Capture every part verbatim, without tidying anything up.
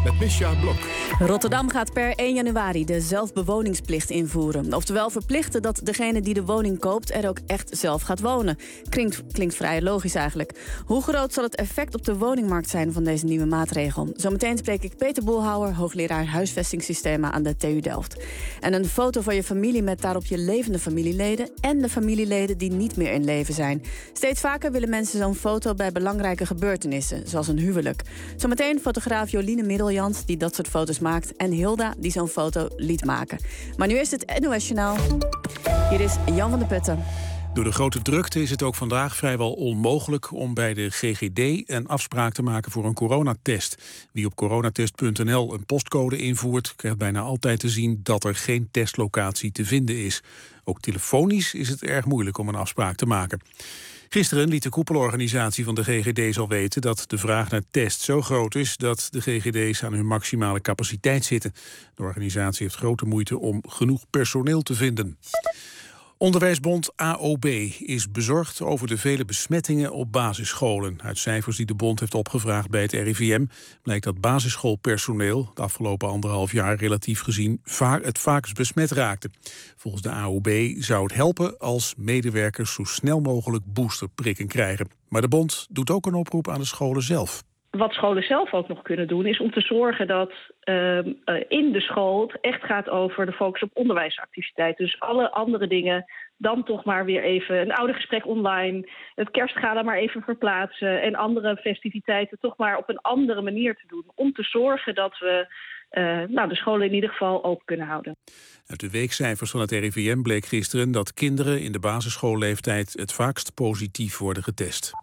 met Misja Blok. Rotterdam gaat per één januari de zelfbewoningsplicht invoeren. Oftewel verplichten dat degene die de woning koopt er ook echt zelf gaat wonen. Klinkt, klinkt vrij logisch eigenlijk. Hoe groot zal het effect op de woningmarkt zijn van deze nieuwe maatregel? Zometeen spreek ik Peter Boelhouwer, hoogleraar huisvestingssystemen aan de T U Delft. En een foto van je familie met daarop je levende familieleden en de familieleden die niet meer in leven zijn. Steeds vaker willen mensen zo'n foto bij belangrijke gebeurtenissen, zoals een huwelijk. Zometeen fotograaf Joline Middeljans, die dat soort foto's maakt, en Hilda, die zo'n foto liet maken. Maar nu is het N O S Journaal. Hier is Jan van der Putten. Door de grote drukte is het ook vandaag vrijwel onmogelijk om bij de G G D een afspraak te maken voor een coronatest. Wie op coronatest punt n l een postcode invoert, krijgt bijna altijd te zien dat er geen testlocatie te vinden is. Ook telefonisch is het erg moeilijk om een afspraak te maken. Gisteren liet de koepelorganisatie van de G G D's al weten dat de vraag naar tests zo groot is dat de G G D's aan hun maximale capaciteit zitten. De organisatie heeft grote moeite om genoeg personeel te vinden. Onderwijsbond A O B is bezorgd over de vele besmettingen op basisscholen. Uit cijfers die de bond heeft opgevraagd bij het R I V M blijkt dat basisschoolpersoneel het afgelopen anderhalf jaar relatief gezien vaak het vaakst besmet raakte. Volgens de A O B zou het helpen als medewerkers zo snel mogelijk boosterprikken krijgen. Maar de bond doet ook een oproep aan de scholen zelf. Wat scholen zelf ook nog kunnen doen is om te zorgen dat uh, uh, in de school het echt gaat over de focus op onderwijsactiviteiten. Dus alle andere dingen dan toch maar weer even een oudergesprek online, het kerstgala maar even verplaatsen en andere festiviteiten toch maar op een andere manier te doen. Om te zorgen dat we uh, nou, de scholen in ieder geval open kunnen houden. Uit de weekcijfers van het R I V M bleek gisteren dat kinderen in de basisschoolleeftijd het vaakst positief worden getest.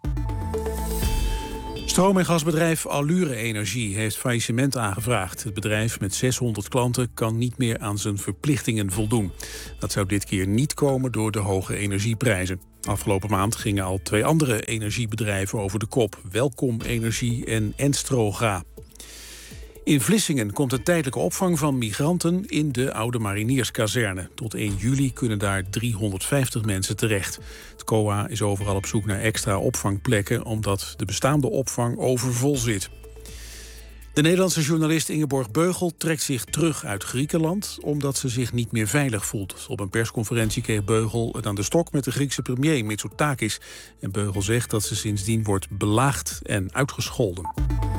Stroom- en gasbedrijf Allure Energie heeft faillissement aangevraagd. Het bedrijf met zeshonderd klanten kan niet meer aan zijn verplichtingen voldoen. Dat zou dit keer niet komen door de hoge energieprijzen. Afgelopen maand gingen al twee andere energiebedrijven over de kop. Welkom Energie en Enstroga. In Vlissingen komt een tijdelijke opvang van migranten in de Oude Marinierskazerne. Tot één juli kunnen daar driehonderdvijftig mensen terecht. Het C O A is overal op zoek naar extra opvangplekken omdat de bestaande opvang overvol zit. De Nederlandse journalist Ingeborg Beugel trekt zich terug uit Griekenland omdat ze zich niet meer veilig voelt. Op een persconferentie kreeg Beugel het aan de stok met de Griekse premier Mitsotakis. En Beugel zegt dat ze sindsdien wordt belaagd en uitgescholden.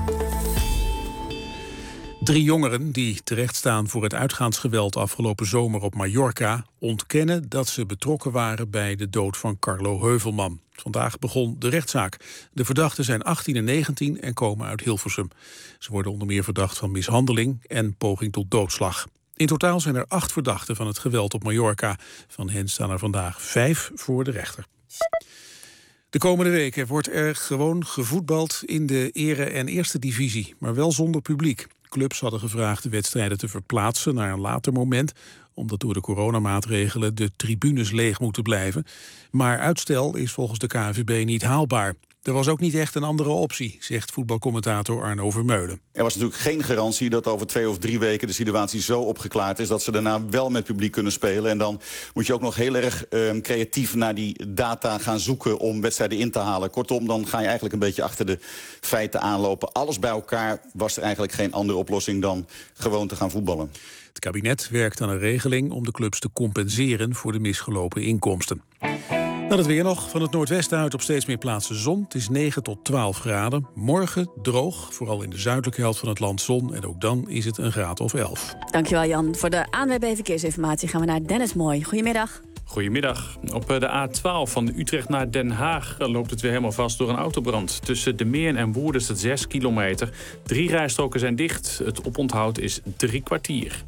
Drie jongeren die terechtstaan voor het uitgaansgeweld afgelopen zomer op Mallorca ontkennen dat ze betrokken waren bij de dood van Carlo Heuvelman. Vandaag begon de rechtszaak. De verdachten zijn achttien en negentien en komen uit Hilversum. Ze worden onder meer verdacht van mishandeling en poging tot doodslag. In totaal zijn er acht verdachten van het geweld op Mallorca. Van hen staan er vandaag vijf voor de rechter. De komende weken wordt er gewoon gevoetbald in de ere- en eerste divisie, maar wel zonder publiek. Clubs hadden gevraagd de wedstrijden te verplaatsen naar een later moment, omdat door de coronamaatregelen de tribunes leeg moeten blijven. Maar uitstel is volgens de K N V B niet haalbaar. Er was ook niet echt een andere optie, zegt voetbalcommentator Arno Vermeulen. Er was natuurlijk geen garantie dat over twee of drie weken de situatie zo opgeklaard is dat ze daarna wel met publiek kunnen spelen. En dan moet je ook nog heel erg uh, creatief naar die data gaan zoeken om wedstrijden in te halen. Kortom, dan ga je eigenlijk een beetje achter de feiten aanlopen. Alles bij elkaar was er eigenlijk geen andere oplossing dan gewoon te gaan voetballen. Het kabinet werkt aan een regeling om de clubs te compenseren voor de misgelopen inkomsten. Dan het weer nog. Van het noordwesten uit op steeds meer plaatsen zon. Het is negen tot twaalf graden. Morgen droog, vooral in de zuidelijke helft van het land zon. En ook dan is het een graad of elf. Dankjewel Jan. Voor de A N W B Verkeersinformatie gaan we naar Dennis Mooi. Goedemiddag. Goedemiddag. Op de A twaalf van Utrecht naar Den Haag loopt het weer helemaal vast door een autobrand. Tussen De Meern en Woerden is het zes kilometer. Drie rijstroken zijn dicht. Het oponthoud is drie kwartier.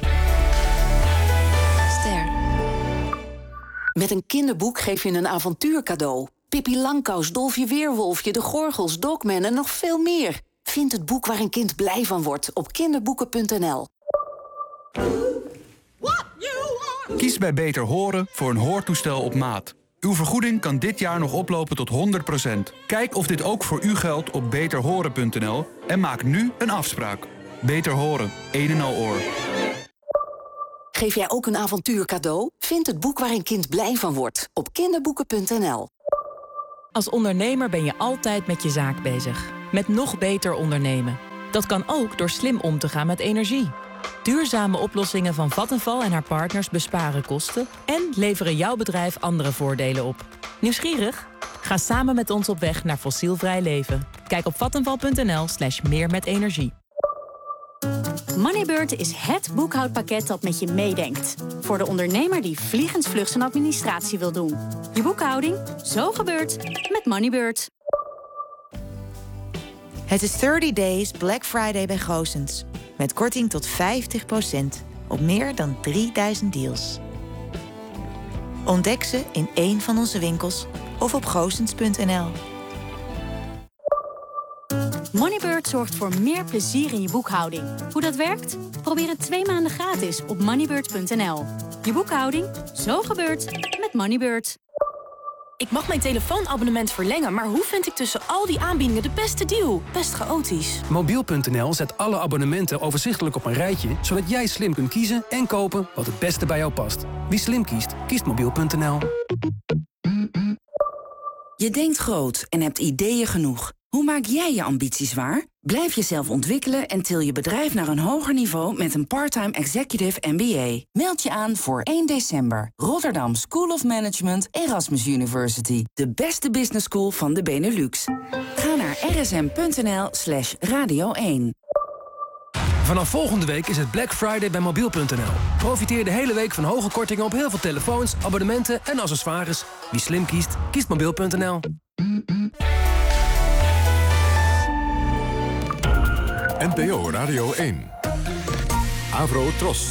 Met een kinderboek geef je een avontuur cadeau. Pippi Langkous, Dolfje Weerwolfje, De Gorgels, Dogman en nog veel meer. Vind het boek waar een kind blij van wordt op kinderboeken punt n l. Kies bij Beter Horen voor een hoortoestel op maat. Uw vergoeding kan dit jaar nog oplopen tot honderd procent. Kijk of dit ook voor u geldt op beter horen punt n l en maak nu een afspraak. Beter Horen, een en al oor. Geef jij ook een avontuur cadeau? Vind het boek waar een kind blij van wordt op kinderboeken punt n l. Als ondernemer ben je altijd met je zaak bezig. Met nog beter ondernemen. Dat kan ook door slim om te gaan met energie. Duurzame oplossingen van Vattenfall en haar partners besparen kosten en leveren jouw bedrijf andere voordelen op. Nieuwsgierig? Ga samen met ons op weg naar fossielvrij leven. Kijk op vattenfall.nl slash meer met energie. Moneybird is het boekhoudpakket dat met je meedenkt. Voor de ondernemer die vliegensvlug zijn administratie wil doen. Je boekhouding, zo gebeurt met Moneybird. Het is dertig days Black Friday bij Goossens. Met korting tot vijftig procent op meer dan drieduizend deals. Ontdek ze in één van onze winkels of op goossens punt n l. Moneybird zorgt voor meer plezier in je boekhouding. Hoe dat werkt? Probeer het twee maanden gratis op moneybird punt n l. Je boekhouding, zo gebeurt met Moneybird. Ik mag mijn telefoonabonnement verlengen, maar hoe vind ik tussen al die aanbiedingen de beste deal? Best chaotisch. Mobiel punt n l zet alle abonnementen overzichtelijk op een rijtje, zodat jij slim kunt kiezen en kopen wat het beste bij jou past. Wie slim kiest, kiest mobiel punt n l. Je denkt groot en hebt ideeën genoeg. Hoe maak jij je ambities waar? Blijf jezelf ontwikkelen en til je bedrijf naar een hoger niveau met een parttime executive M B A. Meld je aan voor één december. Rotterdam School of Management Erasmus University. De beste business school van de Benelux. Ga naar rsm.nl slash radio één. Vanaf volgende week is het Black Friday bij mobiel punt n l. Profiteer de hele week van hoge kortingen op heel veel telefoons, abonnementen en accessoires. Wie slim kiest, kiest mobiel punt n l. N P O Radio één. Avro Tros.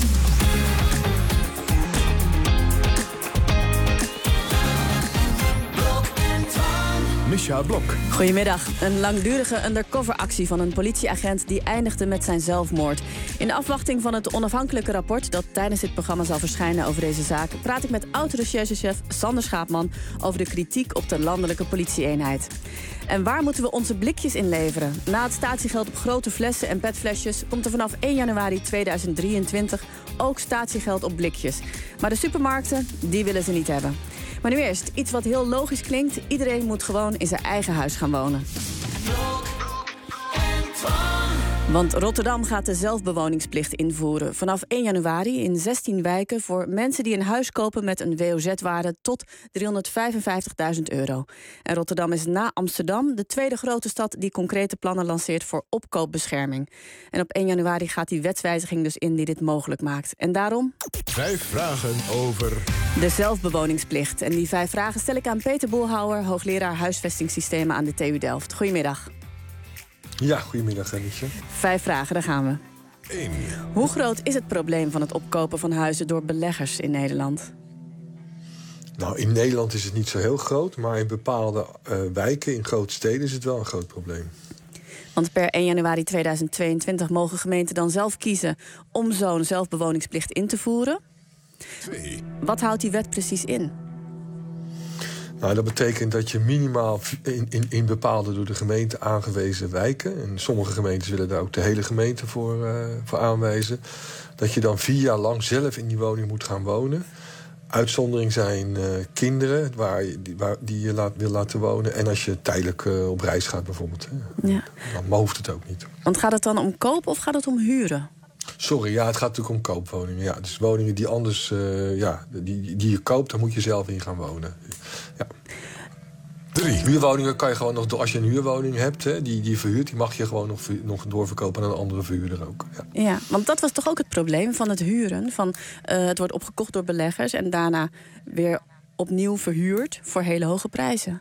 Misha Blok. Goedemiddag. Een langdurige undercoveractie van een politieagent die eindigde met zijn zelfmoord. In de afwachting van het onafhankelijke rapport dat tijdens dit programma zal verschijnen over deze zaak, praat ik met oud-recherchechef Sander Schaapman over de kritiek op de landelijke politieeenheid. En waar moeten we onze blikjes in leveren? Na het statiegeld op grote flessen en petflesjes komt er vanaf één januari tweeduizend drieëntwintig ook statiegeld op blikjes. Maar de supermarkten, die willen ze niet hebben. Maar nu eerst, iets wat heel logisch klinkt. Iedereen moet gewoon in zijn eigen huis gaan wonen. Want Rotterdam gaat de zelfbewoningsplicht invoeren. Vanaf één januari in zestien wijken voor mensen die een huis kopen met een W O Z-waarde tot driehonderdvijfenvijftigduizend euro. En Rotterdam is na Amsterdam de tweede grote stad die concrete plannen lanceert voor opkoopbescherming. En op één januari gaat die wetswijziging dus in die dit mogelijk maakt. En daarom... Vijf vragen over... de zelfbewoningsplicht. En die vijf vragen stel ik aan Peter Boelhouwer, hoogleraar huisvestingssystemen aan de T U Delft. Goedemiddag. Ja, goedemiddag, Annetje. Vijf vragen, daar gaan we. Eén. Hoe groot is het probleem van het opkopen van huizen door beleggers in Nederland? Nou, in Nederland is het niet zo heel groot, maar in bepaalde uh, wijken, in grote steden, is het wel een groot probleem. Want per één januari tweeduizend tweeëntwintig mogen gemeenten dan zelf kiezen om zo'n zelfbewoningsplicht in te voeren. Twee. Wat houdt die wet precies in? Nou, dat betekent dat je minimaal in, in, in bepaalde door de gemeente aangewezen wijken, en sommige gemeentes willen daar ook de hele gemeente voor, uh, voor aanwijzen, dat je dan vier jaar lang zelf in die woning moet gaan wonen. Uitzondering zijn uh, kinderen waar je, die, waar, die je laat, wil laten wonen. En als je tijdelijk uh, op reis gaat bijvoorbeeld. Hè. Ja. Dan hoeft het ook niet. Want gaat het dan om kopen of gaat het om huren? Sorry, ja, het gaat natuurlijk om koopwoningen. Ja, dus woningen die anders, uh, ja, die, die je koopt, daar moet je zelf in gaan wonen. Ja. Drie. Huurwoningen kan je gewoon nog, als je een huurwoning hebt, hè, die, die je verhuurt, die mag je gewoon nog, nog doorverkopen aan een andere verhuurder ook. Ja. Ja, want dat was toch ook het probleem van het huren. Van, uh, het wordt opgekocht door beleggers en daarna weer opnieuw verhuurd voor hele hoge prijzen.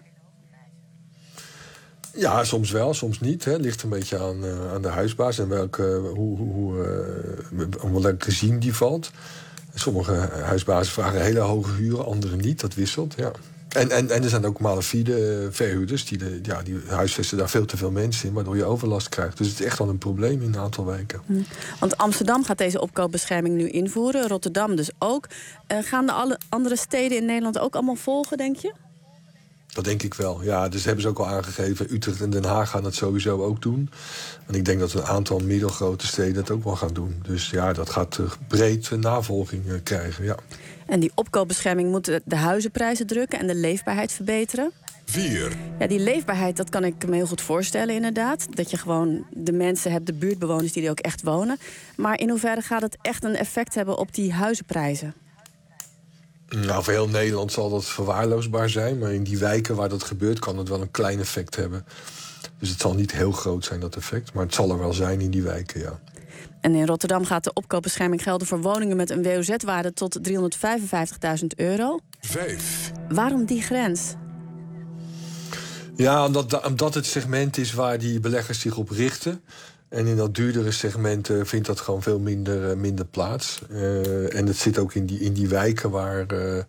Ja, soms wel, soms niet. Het ligt een beetje aan, uh, aan de huisbaas en welke, hoe, hoe, uh, om welk regime die valt. Sommige huisbazen vragen hele hoge huren, andere niet. Dat wisselt, ja. En, en, en er zijn ook malafide verhuurders die, de, ja, die huisvesten daar veel te veel mensen in, waardoor je overlast krijgt. Dus het is echt wel een probleem in een aantal wijken. Hm. Want Amsterdam gaat deze opkoopbescherming nu invoeren, Rotterdam dus ook. Uh, gaan de alle andere steden in Nederland ook allemaal volgen, denk je? Dat denk ik wel, ja. Dus hebben ze ook al aangegeven. Utrecht en Den Haag gaan dat sowieso ook doen. En ik denk dat een aantal middelgrote steden dat ook wel gaan doen. Dus ja, dat gaat uh, breed uh, navolging uh, krijgen, ja. En die opkoopbescherming moet de huizenprijzen drukken en de leefbaarheid verbeteren? vier. Ja, die leefbaarheid, dat kan ik me heel goed voorstellen inderdaad. Dat je gewoon de mensen hebt, de buurtbewoners die er ook echt wonen. Maar in hoeverre gaat het echt een effect hebben op die huizenprijzen? Nou, voor heel Nederland zal dat verwaarloosbaar zijn. Maar in die wijken waar dat gebeurt, kan het wel een klein effect hebben. Dus het zal niet heel groot zijn, dat effect. Maar het zal er wel zijn in die wijken, ja. En in Rotterdam gaat de opkoopbescherming gelden voor woningen met een W O Z-waarde tot driehonderdvijfenvijftigduizend euro. Vijf. Waarom die grens? Ja, omdat, omdat het segment is waar die beleggers zich op richten. En in dat duurdere segment uh, vindt dat gewoon veel minder, uh, minder plaats. Uh, en het zit ook in die, in die wijken waar, uh,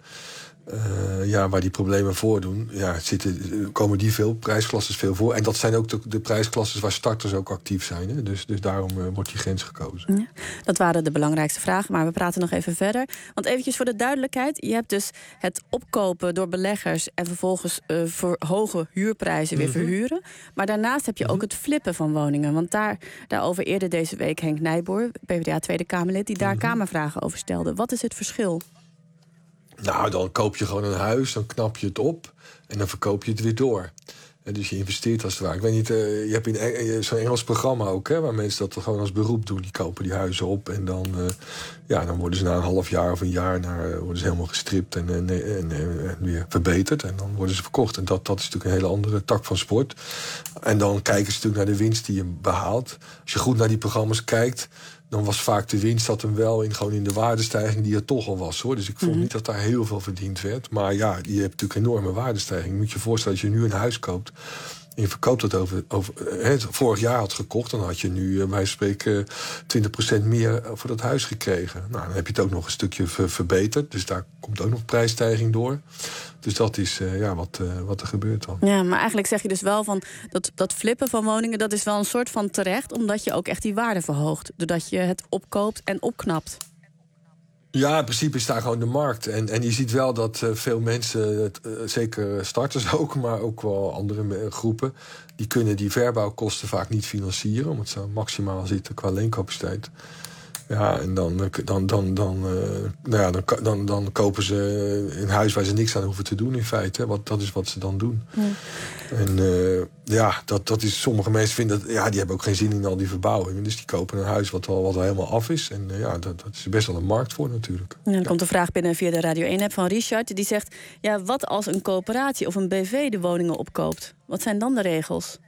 uh, ja, waar die problemen voordoen. Ja, het zitten, komen die veel prijsklasses veel voor. En dat zijn ook de, de prijsklasses waar starters ook actief zijn. Hè? Dus, dus daarom uh, wordt die grens gekozen. Ja, dat waren de belangrijkste vragen, maar we praten nog even verder. Want eventjes voor de duidelijkheid. Je hebt dus het opkopen door beleggers en vervolgens uh, voor hoge huurprijzen weer mm-hmm. verhuren. Maar daarnaast heb je mm-hmm. ook het flippen van woningen. Want daar, daarover eerder deze week Henk Nijboer, P v d A Tweede Kamerlid, die daar mm-hmm. Kamervragen over stelde. Wat is het verschil? Nou, dan koop je gewoon een huis, dan knap je het op en dan verkoop je het weer door. En dus je investeert als het ware. Ik weet niet, uh, je hebt in Eng- zo'n Engels programma ook, hè, waar mensen dat gewoon als beroep doen. Die kopen die huizen op en dan, uh, ja, dan worden ze na een half jaar of een jaar naar, uh, worden ze helemaal gestript en, en, en, en weer verbeterd. En dan worden ze verkocht. En dat, dat is natuurlijk een hele andere tak van sport. En dan kijken ze natuurlijk naar de winst die je behaalt. Als je goed naar die programma's kijkt, dan was vaak de winst dat hem wel in, gewoon in de waardestijging die er toch al was, hoor. Dus ik vond mm-hmm. niet dat daar heel veel verdiend werd. Maar ja, je hebt natuurlijk een enorme waardestijging. Je moet je voorstellen, als je nu een huis koopt en je verkoopt het over, over het vorig jaar had gekocht, dan had je nu bij spreken twintig procent meer voor dat huis gekregen. Nou, dan heb je het ook nog een stukje ver- verbeterd. Dus daar komt ook nog prijsstijging door. Dus dat is uh, ja, wat, uh, wat er gebeurt dan. Ja, maar eigenlijk zeg je dus wel van dat, dat flippen van woningen, dat is wel een soort van terecht, omdat je ook echt die waarde verhoogt. Doordat je het opkoopt en opknapt. Ja, in principe is daar gewoon de markt. En, en je ziet wel dat uh, veel mensen, uh, zeker starters ook, maar ook wel andere uh, groepen, die kunnen die verbouwkosten vaak niet financieren, omdat ze maximaal zitten qua leencapaciteit. Ja, en dan, dan, dan, dan, uh, nou ja, dan, dan, dan kopen ze een huis waar ze niks aan hoeven te doen in feite. Hè, want dat is wat ze dan doen. Ja. En uh, ja, dat, dat is, sommige mensen vinden dat, ja, die hebben ook geen zin in al die verbouwingen. Dus die kopen een huis wat al, wat al helemaal af is. En uh, ja, dat, dat is best wel een markt voor natuurlijk. Ja, dan komt een vraag binnen via de Radio één-app van Richard. Die zegt, ja, wat als een coöperatie of een B V de woningen opkoopt? Wat zijn dan de regels?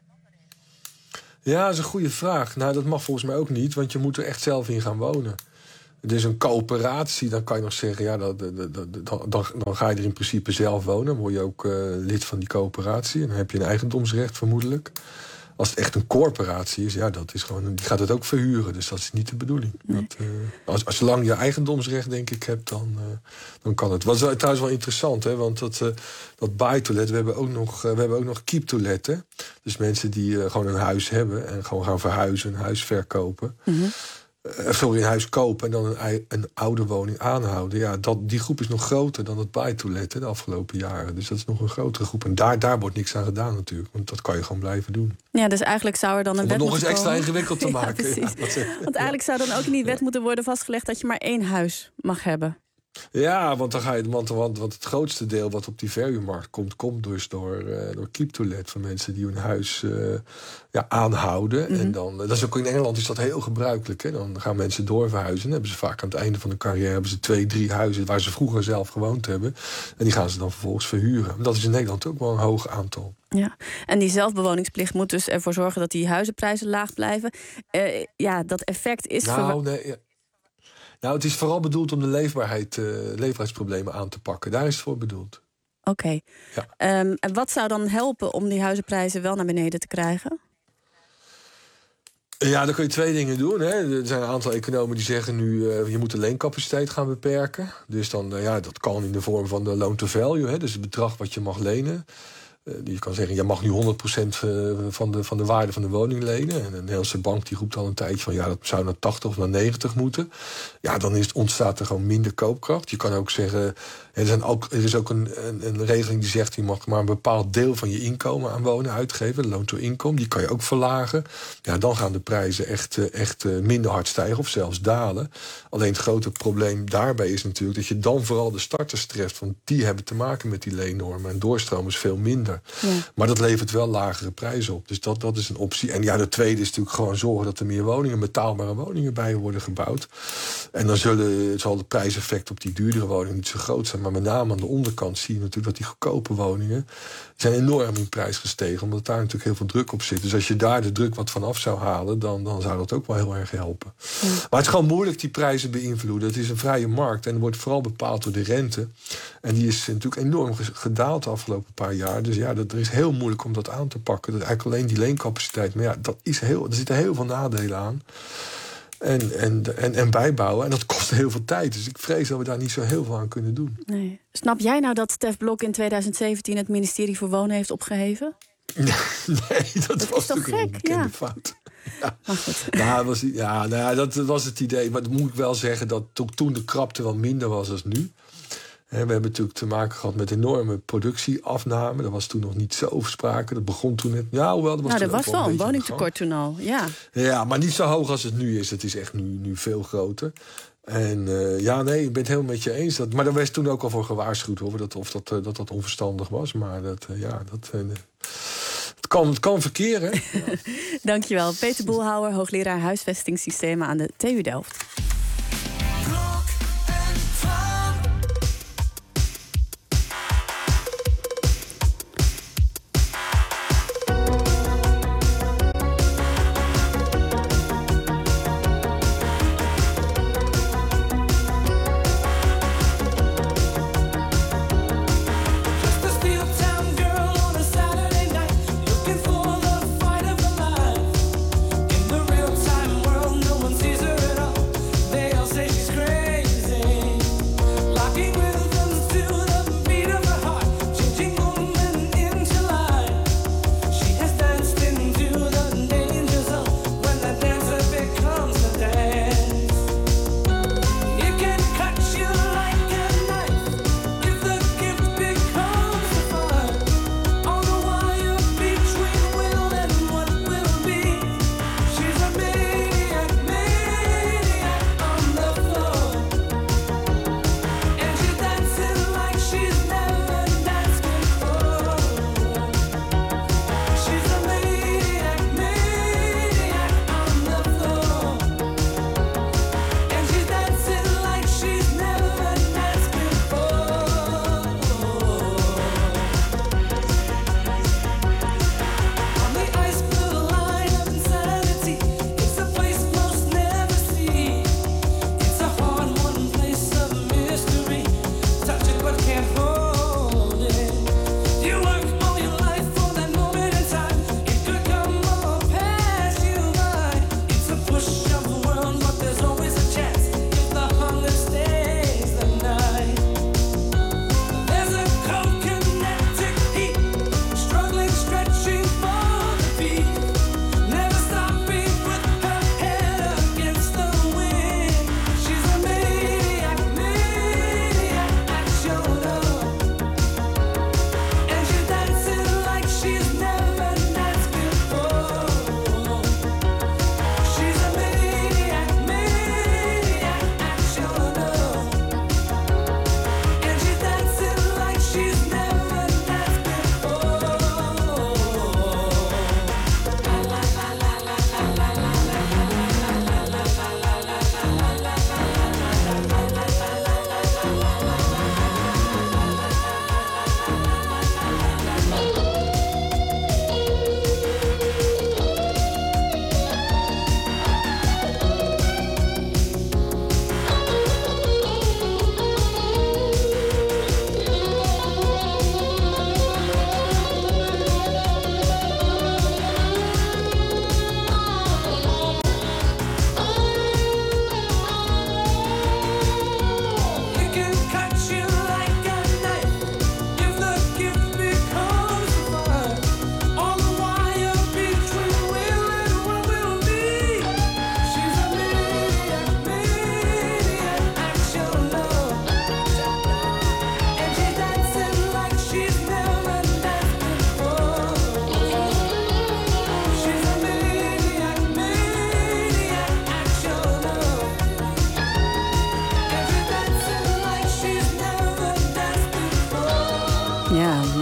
Ja, dat is een goede vraag. Nou, dat mag volgens mij ook niet, want je moet er echt zelf in gaan wonen. Dus een coöperatie, dan kan je nog zeggen, ja, dat, dat, dat, dan, dan ga je er in principe zelf wonen. Dan word je ook uh, lid van die coöperatie en dan heb je een eigendomsrecht vermoedelijk. Als het echt een corporatie is, ja, dat is gewoon, die gaat het ook verhuren. Dus dat is niet de bedoeling. Nee. Dat, uh, als, als je lang je eigendomsrecht, denk ik, hebt, dan, uh, dan kan het. Wat is trouwens wel interessant, hè? Want dat, uh, dat buy-to-let, we hebben ook nog, uh, we hebben ook nog keep-to-let. Hè? Dus mensen die uh, gewoon een huis hebben en gewoon gaan verhuizen, een huis verkopen. Mm-hmm. Uh, sorry, een huis kopen en dan een, een oude woning aanhouden. Ja, dat, die groep is nog groter dan het buy-to-let de afgelopen jaren. Dus dat is nog een grotere groep. En daar, daar wordt niks aan gedaan natuurlijk. Want dat kan je gewoon blijven doen. Ja, dus eigenlijk zou er dan een Om wet het nog eens moeten extra komen. ingewikkeld te maken. Ja, precies. Ja, want eigenlijk zou dan ook in die wet moeten worden vastgelegd dat je maar één huis mag hebben. Ja, want, dan ga je, want, want, want het grootste deel wat op die verhuurmarkt komt, komt dus door, uh, door keep-to-let van mensen die hun huis uh, ja, aanhouden. Mm-hmm. En dan, dat is ook in Engeland is dat heel gebruikelijk. Hè? Dan gaan mensen doorverhuizen. Dan hebben ze vaak aan het einde van de carrière hebben ze twee, drie huizen waar ze vroeger zelf gewoond hebben. En die gaan ze dan vervolgens verhuren. Dat is in Nederland ook wel een hoog aantal. Ja, en die zelfbewoningsplicht moet dus ervoor zorgen dat die huizenprijzen laag blijven. Uh, ja, dat effect is... Nou, verwa- nee, ja. Nou, het is vooral bedoeld om de leefbaarheid, uh, leefbaarheidsproblemen aan te pakken. Daar is het voor bedoeld. Oké. Okay. Ja. Um, en wat zou dan helpen om die huizenprijzen wel naar beneden te krijgen? Ja, dan kun je twee dingen doen. Hè. Er zijn een aantal economen die zeggen nu, uh, je moet de leencapaciteit gaan beperken. Dus dan, uh, ja, dat kan in de vorm van de loan to value. Hè, dus het bedrag wat je mag lenen. Uh, je kan zeggen, je mag nu honderd procent van de, van de waarde van de woning lenen. En de Nederlandse bank die roept al een tijdje van, ja, dat zou naar tachtig of naar negentig moeten. Ja, dan is, ontstaat er gewoon minder koopkracht. Je kan ook zeggen, Er, zijn ook, er is ook een, een, een regeling die zegt... je mag maar een bepaald deel van je inkomen aan wonen uitgeven. De loon to income, die kan je ook verlagen. Ja, dan gaan de prijzen echt, echt minder hard stijgen of zelfs dalen. Alleen het grote probleem daarbij is natuurlijk... dat je dan vooral de starters treft. Want die hebben te maken met die leennormen. En doorstroom is veel minder. Ja. Maar dat levert wel lagere prijzen op. Dus dat, dat is een optie. En ja, de tweede is natuurlijk gewoon zorgen... dat er meer woningen, betaalbare woningen bij worden gebouwd. En dan zullen, zal het prijseffect op die duurdere woningen niet zo groot zijn. Maar met name aan de onderkant zie je natuurlijk... dat die goedkope woningen zijn enorm in prijs gestegen. Omdat daar natuurlijk heel veel druk op zit. Dus als je daar de druk wat van af zou halen... dan, dan zou dat ook wel heel erg helpen. Ja. Maar het is gewoon moeilijk die prijzen beïnvloeden. Het is een vrije markt en wordt vooral bepaald door de rente. En die is natuurlijk enorm gedaald de afgelopen paar jaar. Dus ja, dat, er is heel moeilijk om dat aan te pakken. Dat eigenlijk alleen die leencapaciteit. Maar ja, dat is heel, er zitten heel veel nadelen aan. En, en, en, en bijbouwen. En dat kost heel veel tijd. Dus ik vrees dat we daar niet zo heel veel aan kunnen doen. Nee. Snap jij nou dat Stef Blok in twintig zeventien... het ministerie voor Wonen heeft opgeheven? Nee, dat, dat was toch natuurlijk een bekende ja. fout. Ja. Maar goed. Nou, was, ja, nou, dat was het idee. Maar dan moet ik wel zeggen dat toen de krapte wel minder was dan nu. We hebben natuurlijk te maken gehad met enorme productieafname. Dat was toen nog niet zo sprake. Dat begon toen net... Ja, hoewel, dat was, nou, er was wel een, een woningtekort toen al, ja. Ja, maar niet zo hoog als het nu is. Het is echt nu, nu veel groter. En uh, ja, nee, ik ben het helemaal met je eens. Dat, maar daar werd toen ook al voor gewaarschuwd, hoor. Dat, of dat, uh, dat dat onverstandig was. Maar dat, uh, ja, dat... Uh, het kan, het kan verkeren. Ja. Dankjewel. Peter Boelhouwer, hoogleraar huisvestingssystemen aan de T U Delft.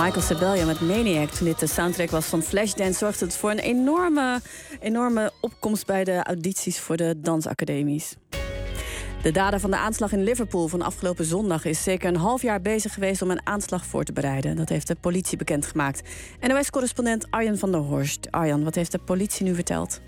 Michael Sabellian met Maniac. Toen dit de soundtrack was van Flashdance, zorgde het voor een enorme, enorme opkomst bij de audities voor de dansacademies. De dader van de aanslag in Liverpool van afgelopen zondag is zeker een half jaar bezig geweest om een aanslag voor te bereiden. Dat heeft de politie bekendgemaakt. N O S-correspondent Arjan van der Horst. Arjan, wat heeft de politie nu verteld?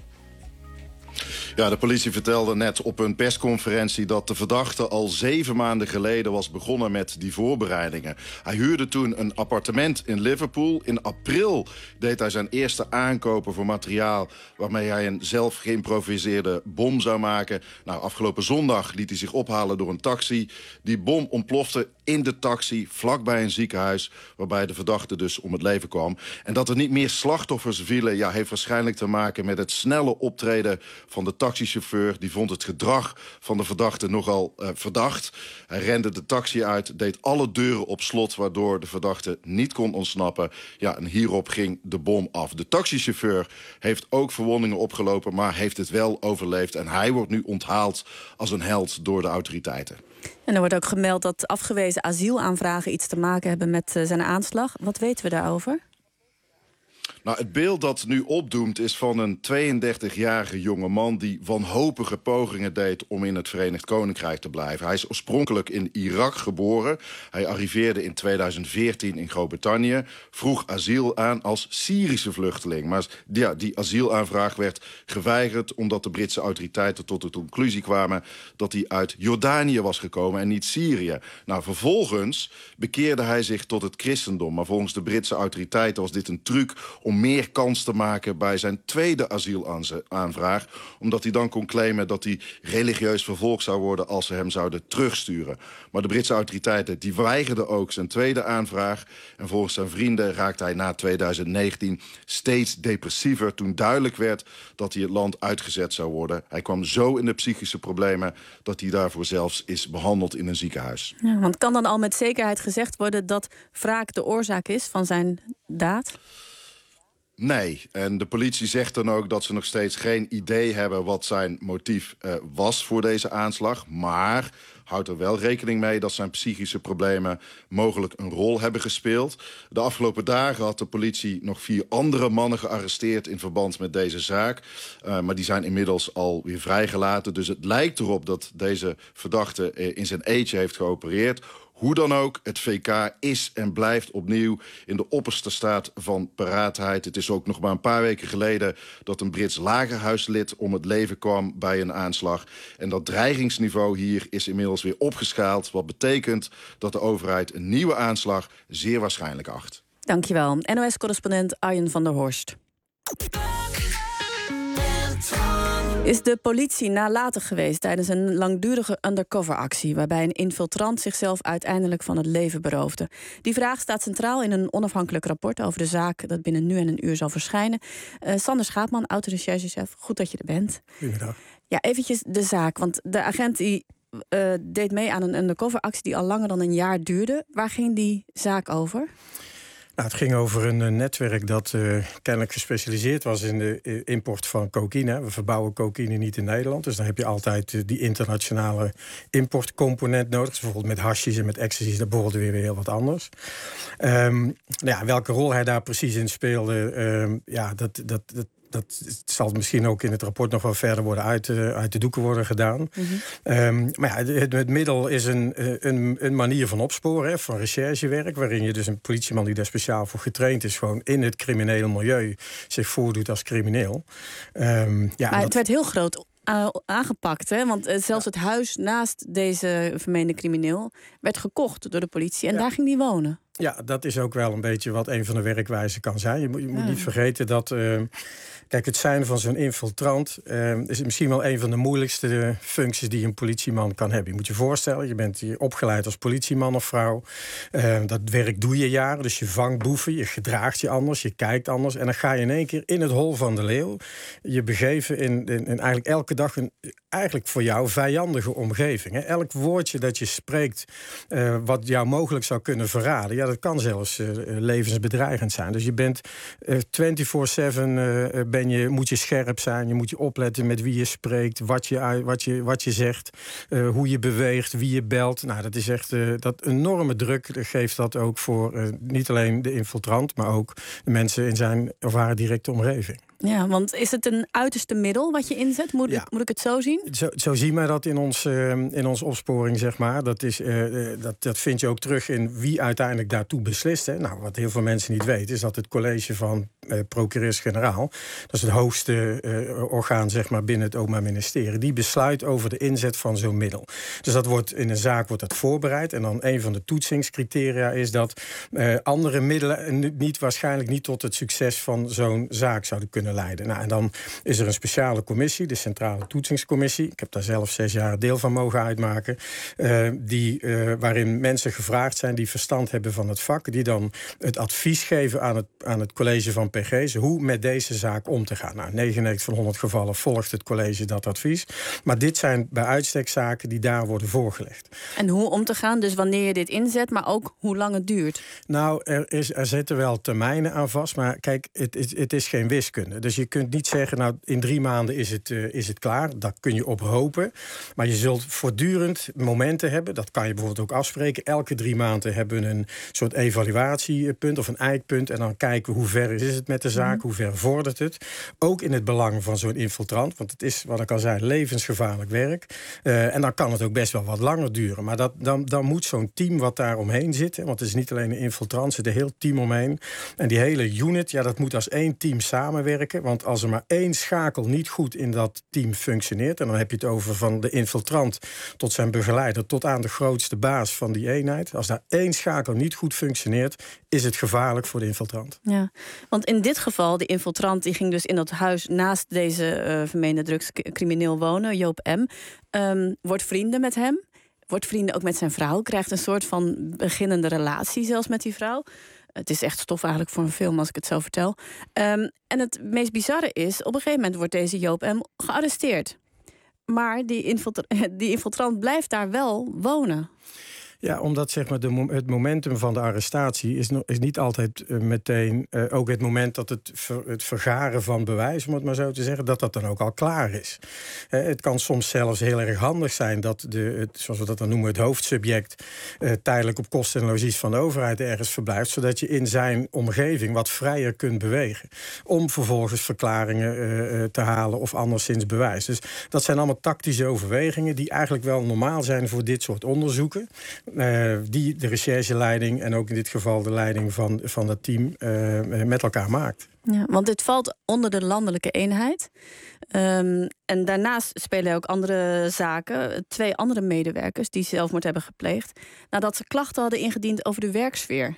Ja, de politie vertelde net op een persconferentie dat de verdachte al zeven maanden geleden was begonnen met die voorbereidingen. Hij huurde toen een appartement in Liverpool. In april deed hij zijn eerste aankopen voor materiaal waarmee hij een zelf geïmproviseerde bom zou maken. Nou, afgelopen zondag liet hij zich ophalen door een taxi. Die bom ontplofte in de taxi vlakbij een ziekenhuis, waarbij de verdachte dus om het leven kwam. En dat er niet meer slachtoffers vielen, ja, heeft waarschijnlijk te maken met het snelle optreden van de taxichauffeur. Die vond het gedrag van de verdachte nogal uh, verdacht. Hij rende de taxi uit, deed alle deuren op slot, waardoor de verdachte niet kon ontsnappen. Ja, en hierop ging de bom af. De taxichauffeur heeft ook verwondingen opgelopen, maar heeft het wel overleefd. En hij wordt nu onthaald als een held door de autoriteiten. En er wordt ook gemeld dat afgewezen asielaanvragen iets te maken hebben met uh, zijn aanslag. Wat weten we daarover? Nou, het beeld dat nu opdoemt is van een tweeëndertigjarige jongeman die wanhopige pogingen deed om in het Verenigd Koninkrijk te blijven. Hij is oorspronkelijk in Irak geboren. Hij arriveerde in tweeduizend veertien in Groot-Brittannië, vroeg asiel aan als Syrische vluchteling. Maar ja, die asielaanvraag werd geweigerd omdat de Britse autoriteiten tot de conclusie kwamen dat hij uit Jordanië was gekomen en niet Syrië. Nou, vervolgens bekeerde hij zich tot het christendom. Maar volgens de Britse autoriteiten was dit een truc om meer kans te maken bij zijn tweede asielaanvraag, omdat hij dan kon claimen dat hij religieus vervolgd zou worden als ze hem zouden terugsturen. Maar de Britse autoriteiten die weigerden ook zijn tweede aanvraag. En volgens zijn vrienden raakte hij na tweeduizend negentien steeds depressiever toen duidelijk werd dat hij het land uitgezet zou worden. Hij kwam zo in de psychische problemen dat hij daarvoor zelfs is behandeld in een ziekenhuis. Ja, want kan dan al met zekerheid gezegd worden dat wraak de oorzaak is van zijn daad? Nee, en de politie zegt dan ook dat ze nog steeds geen idee hebben wat zijn motief uh, was voor deze aanslag. Maar houdt er wel rekening mee dat zijn psychische problemen mogelijk een rol hebben gespeeld. De afgelopen dagen had de politie nog vier andere mannen gearresteerd in verband met deze zaak. Uh, maar die zijn inmiddels alweer vrijgelaten. Dus het lijkt erop dat deze verdachte uh, in zijn eentje heeft geopereerd. Hoe dan ook, het V K is en blijft opnieuw in de opperste staat van paraatheid. Het is ook nog maar een paar weken geleden dat een Brits lagerhuislid om het leven kwam bij een aanslag. En dat dreigingsniveau hier is inmiddels weer opgeschaald. Wat betekent dat de overheid een nieuwe aanslag zeer waarschijnlijk acht. Dankjewel. N O S-correspondent Arjen van der Horst. Is de politie nalatig geweest tijdens een langdurige undercoveractie, waarbij een infiltrant zichzelf uiteindelijk van het leven beroofde? Die vraag staat centraal in een onafhankelijk rapport over de zaak dat binnen nu en een uur zal verschijnen. Uh, Sander Schaapman, oud-recherchechef, goed dat je er bent. Goedemiddag. Ja, eventjes de zaak, want de agent die uh, deed mee aan een undercoveractie die al langer dan een jaar duurde. Waar ging die zaak over? Nou, het ging over een uh, netwerk dat uh, kennelijk gespecialiseerd was in de uh, import van cocaïne. We verbouwen cocaïne niet in Nederland, dus dan heb je altijd uh, die internationale importcomponent nodig. Dus bijvoorbeeld met hashish en met ecstasy, dat bijvoorbeeld weer, weer heel wat anders. Um, nou ja, welke rol hij daar precies in speelde, um, ja, dat... dat, dat Dat zal misschien ook in het rapport nog wel verder worden uit, uh, uit de doeken worden gedaan. Mm-hmm. Um, maar ja, het, het middel is een, een, een manier van opsporen, hè, van recherchewerk, waarin je dus een politieman die daar speciaal voor getraind is, gewoon in het criminele milieu zich voordoet als crimineel. Um, ja, maar het dat... werd heel groot aangepakt, hè? Want uh, zelfs het huis naast deze vermeende crimineel werd gekocht door de politie en ja. daar ging die wonen. Ja, dat is ook wel een beetje wat een van de werkwijzen kan zijn. Je moet, je moet ja. niet vergeten dat... Uh, kijk, het zijn van zo'n infiltrant uh, is misschien wel een van de moeilijkste functies die een politieman kan hebben. Je moet je voorstellen, je bent hier opgeleid als politieman of vrouw. Uh, dat werk doe je jaren, dus je vangt boeven, je gedraagt je anders, je kijkt anders. En dan ga je in één keer in het hol van de leeuw je begeven in, in, in eigenlijk elke dag een eigenlijk voor jou vijandige omgeving. Hè? Elk woordje dat je spreekt uh, wat jou mogelijk zou kunnen verraden, ja, dat kan zelfs uh, levensbedreigend zijn. Dus je bent uh, vierentwintig zeven uh, ben je, moet je scherp zijn, je moet je opletten met wie je spreekt, wat je, wat je, wat je zegt, uh, hoe je beweegt, wie je belt. Nou, dat is echt uh, dat enorme druk geeft dat ook voor uh, niet alleen de infiltrant, maar ook de mensen in zijn of haar directe omgeving. Ja, want is het een uiterste middel wat je inzet? Moet, ja. ik, moet ik het zo zien? Zo, zo zien wij dat in ons, uh, in onze opsporing, zeg maar. Dat, is, uh, dat, dat vind je ook terug in wie uiteindelijk daartoe beslist. Hè. Nou, wat heel veel mensen niet weten, is dat het college van uh, procureurs-generaal, dat is het hoogste uh, orgaan, zeg maar, binnen het Openbaar Ministerie, die besluit over de inzet van zo'n middel. Dus dat wordt in een zaak wordt dat voorbereid. En dan een van de toetsingscriteria is dat uh, andere middelen niet, waarschijnlijk niet tot het succes van zo'n zaak zouden kunnen leiden. Nou, en dan is er een speciale commissie, de Centrale Toetsingscommissie. Ik heb daar zelf zes jaar deel van mogen uitmaken. Uh, die, uh, waarin mensen gevraagd zijn die verstand hebben van het vak, die dan het advies geven aan het, aan het college van P G's hoe met deze zaak om te gaan. Nou, negenennegentig van honderd gevallen volgt het college dat advies. Maar dit zijn bij uitstek zaken die daar worden voorgelegd. En hoe om te gaan, dus wanneer je dit inzet, maar ook hoe lang het duurt? Nou, er, is, er zitten wel termijnen aan vast, maar kijk, het, het, het is geen wiskunde. Dus je kunt niet zeggen, nou, in drie maanden is het, uh, is het klaar. Daar kun je op hopen. Maar je zult voortdurend momenten hebben. Dat kan je bijvoorbeeld ook afspreken. Elke drie maanden hebben we een soort evaluatiepunt of een eikpunt. En dan kijken hoe ver is het met de zaak, mm. hoe ver vordert het. Ook in het belang van zo'n infiltrant. Want het is, wat ik al zei, levensgevaarlijk werk. Uh, en dan kan het ook best wel wat langer duren. Maar dat, dan, dan moet zo'n team wat daar omheen zitten. Want het is niet alleen een infiltrant, er zit een heel team omheen. En die hele unit, ja, dat moet als één team samenwerken. Want als er maar één schakel niet goed in dat team functioneert, en dan heb je het over van de infiltrant tot zijn begeleider, tot aan de grootste baas van die eenheid. Als daar één schakel niet goed functioneert, is het gevaarlijk voor de infiltrant. Ja, want in dit geval, de infiltrant die ging dus in dat huis naast deze uh, vermeende drugscrimineel wonen, Joop M. Um, wordt vrienden met hem, wordt vrienden ook met zijn vrouw, krijgt een soort van beginnende relatie zelfs met die vrouw. Het is echt stof eigenlijk voor een film als ik het zo vertel. Um, en het meest bizarre is, op een gegeven moment wordt deze Joop M. gearresteerd. Maar die, infiltra- die infiltrant blijft daar wel wonen. Ja, omdat zeg maar, de, het momentum van de arrestatie is, no, is niet altijd uh, meteen uh, ook het moment dat het, ver, het vergaren van bewijs, om het maar zo te zeggen, dat dat dan ook al klaar is. Uh, het kan soms zelfs heel erg handig zijn dat, de, het, zoals we dat dan noemen, het hoofdsubject uh, tijdelijk op kosten en logies van de overheid ergens verblijft, zodat je in zijn omgeving wat vrijer kunt bewegen. Om vervolgens verklaringen uh, te halen of anderszins bewijs. Dus dat zijn allemaal tactische overwegingen die eigenlijk wel normaal zijn voor dit soort onderzoeken. Uh, die de rechercheleiding en ook in dit geval de leiding van, van dat team uh, met elkaar maakt. Ja, want dit valt onder de landelijke eenheid. Um, en daarnaast spelen ook andere zaken. Twee andere medewerkers die zelfmoord hebben gepleegd nadat ze klachten hadden ingediend over de werksfeer.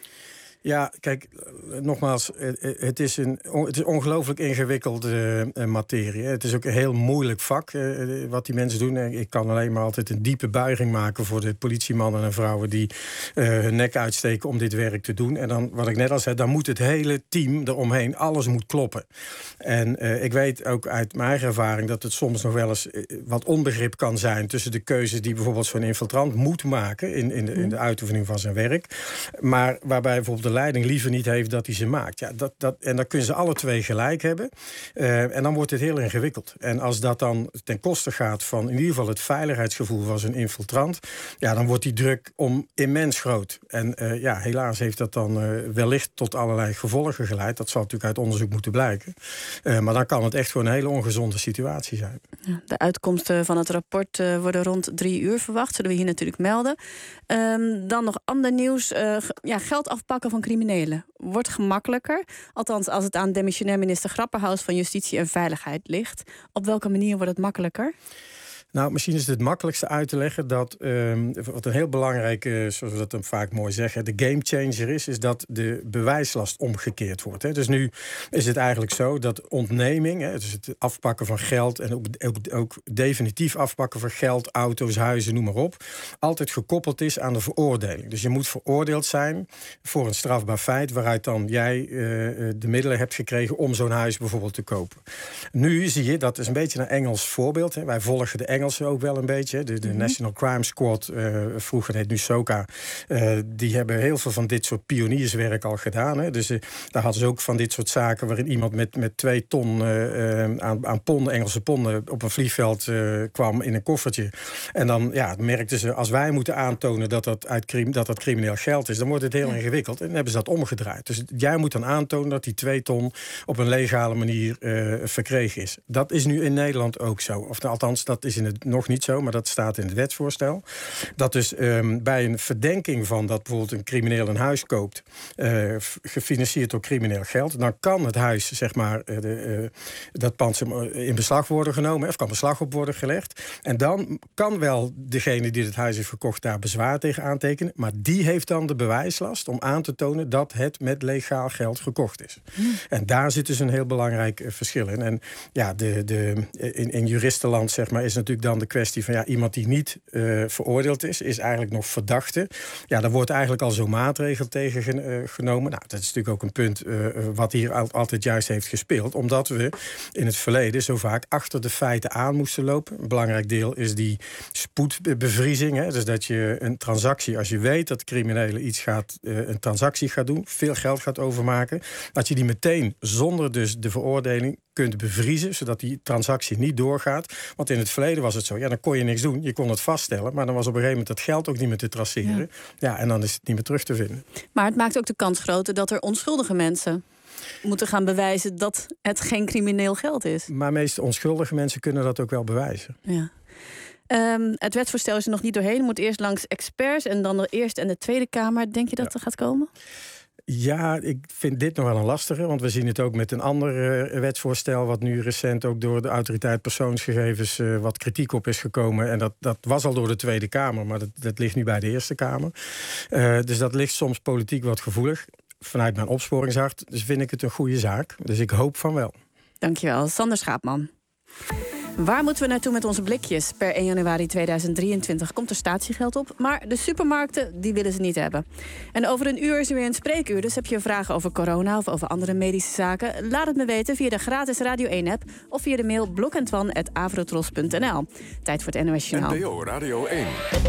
Ja, kijk, nogmaals, het is een het is ongelooflijk ingewikkelde uh, materie. Het is ook een heel moeilijk vak uh, wat die mensen doen. Ik kan alleen maar altijd een diepe buiging maken voor de politiemannen en vrouwen die uh, hun nek uitsteken om dit werk te doen. En dan, wat ik net al zei, dan moet het hele team eromheen, alles moet kloppen. En uh, ik weet ook uit mijn eigen ervaring dat het soms nog wel eens uh, wat onbegrip kan zijn tussen de keuzes die bijvoorbeeld zo'n infiltrant moet maken in, in, de, in de uitoefening van zijn werk. Maar waarbij bijvoorbeeld de leiding liever niet heeft dat hij ze maakt. Ja, dat, dat, en dan kunnen ze alle twee gelijk hebben. Uh, en dan wordt het heel ingewikkeld. En als dat dan ten koste gaat van in ieder geval het veiligheidsgevoel van zo'n infiltrant, ja, dan wordt die druk om immens groot. En uh, ja, helaas heeft dat dan uh, wellicht tot allerlei gevolgen geleid. Dat zal natuurlijk uit onderzoek moeten blijken. Uh, maar dan kan het echt gewoon een hele ongezonde situatie zijn. Ja, de uitkomsten van het rapport uh, worden rond drie uur verwacht. Zullen we hier natuurlijk melden. Um, dan nog ander nieuws. Uh, ja, geld afpakken van criminelen wordt gemakkelijker. Althans, als het aan demissionair minister Grapperhaus van Justitie en Veiligheid ligt. Op welke manier wordt het makkelijker? Nou, misschien is het het makkelijkste uit te leggen dat um, wat een heel belangrijk, uh, zoals we dat dan vaak mooi zeggen, de gamechanger is, is dat de bewijslast omgekeerd wordt. Hè. Dus nu is het eigenlijk zo dat ontneming, hè, dus het afpakken van geld en ook, ook, ook definitief afpakken van geld, auto's, huizen, noem maar op, altijd gekoppeld is aan de veroordeling. Dus je moet veroordeeld zijn voor een strafbaar feit waaruit dan jij uh, de middelen hebt gekregen om zo'n huis bijvoorbeeld te kopen. Nu zie je, dat is een beetje een Engels voorbeeld. Hè. Wij volgen de Engelsen ook wel een beetje. De, de mm-hmm. National Crime Squad, uh, vroeger heet nu SOCA, uh, die hebben heel veel van dit soort pionierswerk al gedaan. Hè. Dus uh, daar hadden ze ook van dit soort zaken waarin iemand met, met twee ton uh, uh, aan, aan ponden, Engelse ponden op een vliegveld uh, kwam in een koffertje. En dan ja, merkten ze, als wij moeten aantonen dat dat, uit crim, dat dat crimineel geld is, dan wordt het heel ja. ingewikkeld. En dan hebben ze dat omgedraaid. Dus jij moet dan aantonen dat die twee ton op een legale manier uh, verkregen is. Dat is nu in Nederland ook zo. Of althans, dat is in het nog niet zo, maar dat staat in het wetsvoorstel. Dat dus um, bij een verdenking van dat bijvoorbeeld een crimineel een huis koopt, uh, gefinancierd door crimineel geld, dan kan het huis, zeg maar, uh, de, uh, dat pand in beslag worden genomen, of kan beslag op worden gelegd. En dan kan wel degene die het huis heeft gekocht daar bezwaar tegen aantekenen, maar die heeft dan de bewijslast om aan te tonen dat het met legaal geld gekocht is. Hmm. En daar zit dus een heel belangrijk uh, verschil in. En ja, de, de, in, in juristenland, zeg maar, is natuurlijk dan de kwestie van ja, iemand die niet uh, veroordeeld is, is eigenlijk nog verdachte. Ja, daar wordt eigenlijk al zo'n maatregel tegen gen, uh, genomen. Nou, dat is natuurlijk ook een punt uh, wat hier al, altijd juist heeft gespeeld, omdat we in het verleden zo vaak achter de feiten aan moesten lopen. Een belangrijk deel is die spoedbevriezing. Hè? Dus dat je een transactie, als je weet dat de criminele iets gaat, uh, een transactie gaat doen, veel geld gaat overmaken, dat je die meteen zonder dus de veroordeling kunt bevriezen, zodat die transactie niet doorgaat. Want in het verleden was het zo, ja, dan kon je niks doen. Je kon het vaststellen, maar dan was op een gegeven moment dat geld ook niet meer te traceren. Ja, ja en dan is het niet meer terug te vinden. Maar het maakt ook de kans groter dat er onschuldige mensen moeten gaan bewijzen dat het geen crimineel geld is. Maar meest onschuldige mensen kunnen dat ook wel bewijzen. Ja. Um, het wetsvoorstel is er nog niet doorheen. Het moet eerst langs experts en dan de Eerste en de Tweede Kamer. Denk je dat ja. er gaat komen? Ja, ik vind dit nog wel een lastige, want we zien het ook met een ander uh, wetsvoorstel wat nu recent ook door de Autoriteit Persoonsgegevens uh, wat kritiek op is gekomen. En dat, dat was al door de Tweede Kamer, maar dat, dat ligt nu bij de Eerste Kamer. Uh, dus dat ligt soms politiek wat gevoelig. Vanuit mijn opsporingshart dus vind ik het een goede zaak. Dus ik hoop van wel. Dankjewel, Sander Schaapman. Waar moeten we naartoe met onze blikjes? Per één januari tweeduizend drieëntwintig komt er statiegeld op, maar de supermarkten die willen ze niet hebben. En over een uur is er weer een spreekuur, dus heb je vragen over corona of over andere medische zaken? Laat het me weten via de gratis Radio één-app of via de mail blokentwan apenstaartje avrotros punt n l. Tijd voor het N O S Journaal. N P O Radio één.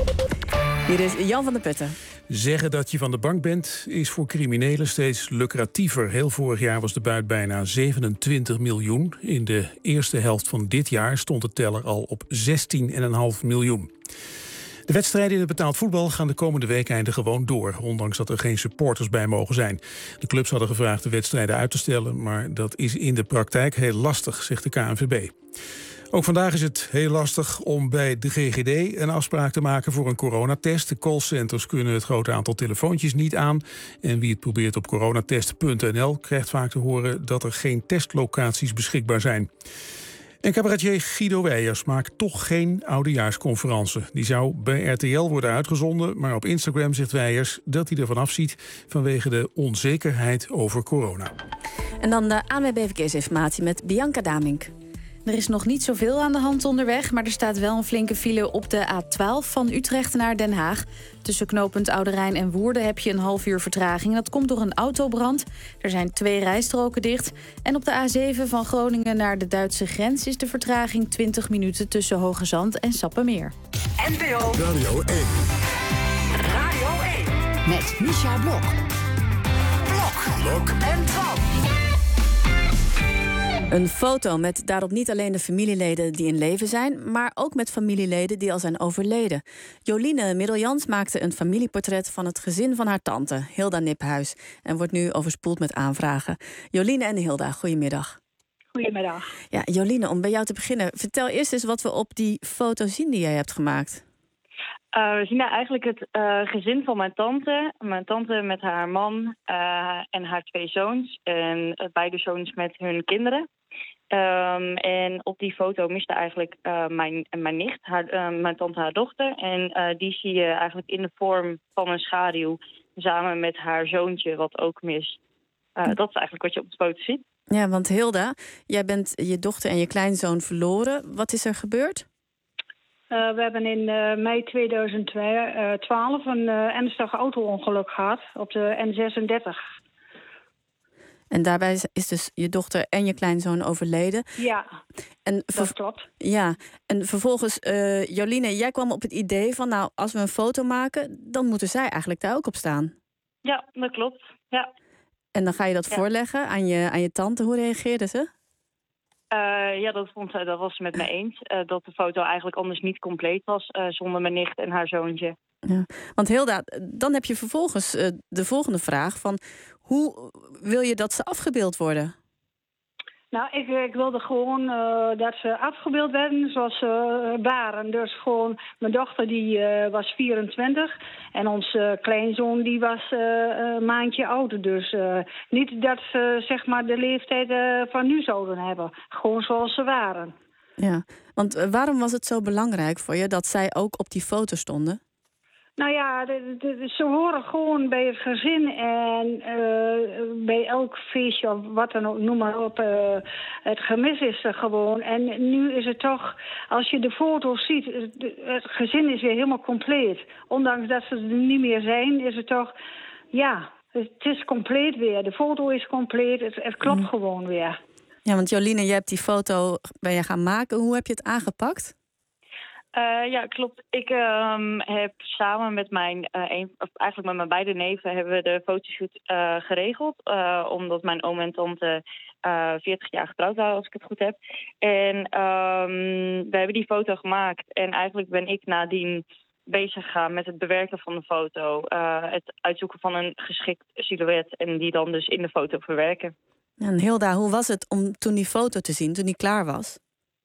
Hier is Jan van der Putten. Zeggen dat je van de bank bent is voor criminelen steeds lucratiever. Heel vorig jaar was de buit bijna zevenentwintig miljoen. In de eerste helft van dit jaar stond de teller al op zestien komma vijf miljoen. De wedstrijden in het betaald voetbal gaan de komende weekeinden gewoon door, ondanks dat er geen supporters bij mogen zijn. De clubs hadden gevraagd de wedstrijden uit te stellen, maar dat is in de praktijk heel lastig, zegt de K N V B. Ook vandaag is het heel lastig om bij de G G D een afspraak te maken voor een coronatest. De callcenters kunnen het grote aantal telefoontjes niet aan. En wie het probeert op coronatest punt n l krijgt vaak te horen dat er geen testlocaties beschikbaar zijn. En cabaretier Guido Weijers maakt toch geen oudejaarsconferentie. Die zou bij R T L worden uitgezonden, maar op Instagram zegt Weijers dat hij ervan afziet vanwege de onzekerheid over corona. En dan de A N W B Verkeersinformatie met Bianca Damink. Er is nog niet zoveel aan de hand onderweg, maar er staat wel een flinke file op de A twaalf van Utrecht naar Den Haag. Tussen knooppunt Oude Rijn en Woerden heb je een half uur vertraging. Dat komt door een autobrand. Er zijn twee rijstroken dicht. En op de A zeven van Groningen naar de Duitse grens is de vertraging twintig minuten tussen Hoogezand en Sappemeer. N P O Radio één. Radio één. Met Misha Blok. Blok. Blok en Twan. Een foto met daarop niet alleen de familieleden die in leven zijn, maar ook met familieleden die al zijn overleden. Joline Middeljans maakte een familieportret van het gezin van haar tante, Hilda Niphuis, en wordt nu overspoeld met aanvragen. Joline en Hilda, goedemiddag. Goedemiddag. Ja, Joline, om bij jou te beginnen, vertel eerst eens wat we op die foto zien die jij hebt gemaakt. Uh, we zien daar eigenlijk het uh, gezin van mijn tante. Mijn tante met haar man uh, en haar twee zoons. En uh, beide zoons met hun kinderen. Um, en op die foto miste eigenlijk uh, mijn, mijn nicht, haar, uh, mijn tante, haar dochter. En uh, die zie je eigenlijk in de vorm van een schaduw samen met haar zoontje, wat ook mist. Uh, dat is eigenlijk wat je op de foto ziet. Ja, want Hilda, jij bent je dochter en je kleinzoon verloren. Wat is er gebeurd? Uh, we hebben in uh, mei tweeduizend twaalf een uh, ernstig auto-ongeluk gehad op de N zesendertig. En daarbij is dus je dochter en je kleinzoon overleden. Ja, en dat klopt. Ja, en vervolgens, uh, Joline, jij kwam op het idee van... nou, als we een foto maken, dan moeten zij eigenlijk daar ook op staan. Ja, dat klopt, ja. En dan ga je dat ja. voorleggen aan je, aan je tante. Hoe reageerde ze? Uh, ja, dat, vond zij, dat was ze met me eens. Uh, dat de foto eigenlijk anders niet compleet was... Uh, zonder mijn nicht en haar zoontje. Ja, want Hilda, dan heb je vervolgens uh, de volgende vraag van... hoe wil je dat ze afgebeeld worden? Nou, ik, ik wilde gewoon uh, dat ze afgebeeld werden zoals ze uh, waren. Dus gewoon, mijn dochter die uh, was vierentwintig en onze uh, kleinzoon die was uh, een maandje ouder. Dus uh, niet dat ze zeg maar de leeftijd uh, van nu zouden hebben. Gewoon zoals ze waren. Ja, want uh, waarom was het zo belangrijk voor je dat zij ook op die foto stonden? Nou ja, de, de, ze horen gewoon bij het gezin en uh, bij elk feestje of wat dan ook, noem maar op. Uh, het gemis is er gewoon. En nu is het toch, als je de foto's ziet, de, het gezin is weer helemaal compleet. Ondanks dat ze er niet meer zijn, is het toch, ja, het is compleet weer. De foto is compleet, het, het klopt mm. gewoon weer. Ja, want Joline, je hebt die foto ben je gaan maken. Hoe heb je het aangepakt? Uh, ja, klopt. Ik um, heb samen met mijn, uh, een, of eigenlijk met mijn beide neven, hebben we de fotoshoot uh, geregeld. Uh, omdat mijn oom en tante uh, veertig jaar getrouwd waren, als ik het goed heb. En um, we hebben die foto gemaakt. En eigenlijk ben ik nadien bezig gegaan met het bewerken van de foto. Uh, het uitzoeken van een geschikt silhouet en die dan dus in de foto verwerken. En Hilda, hoe was het om toen die foto te zien, toen die klaar was?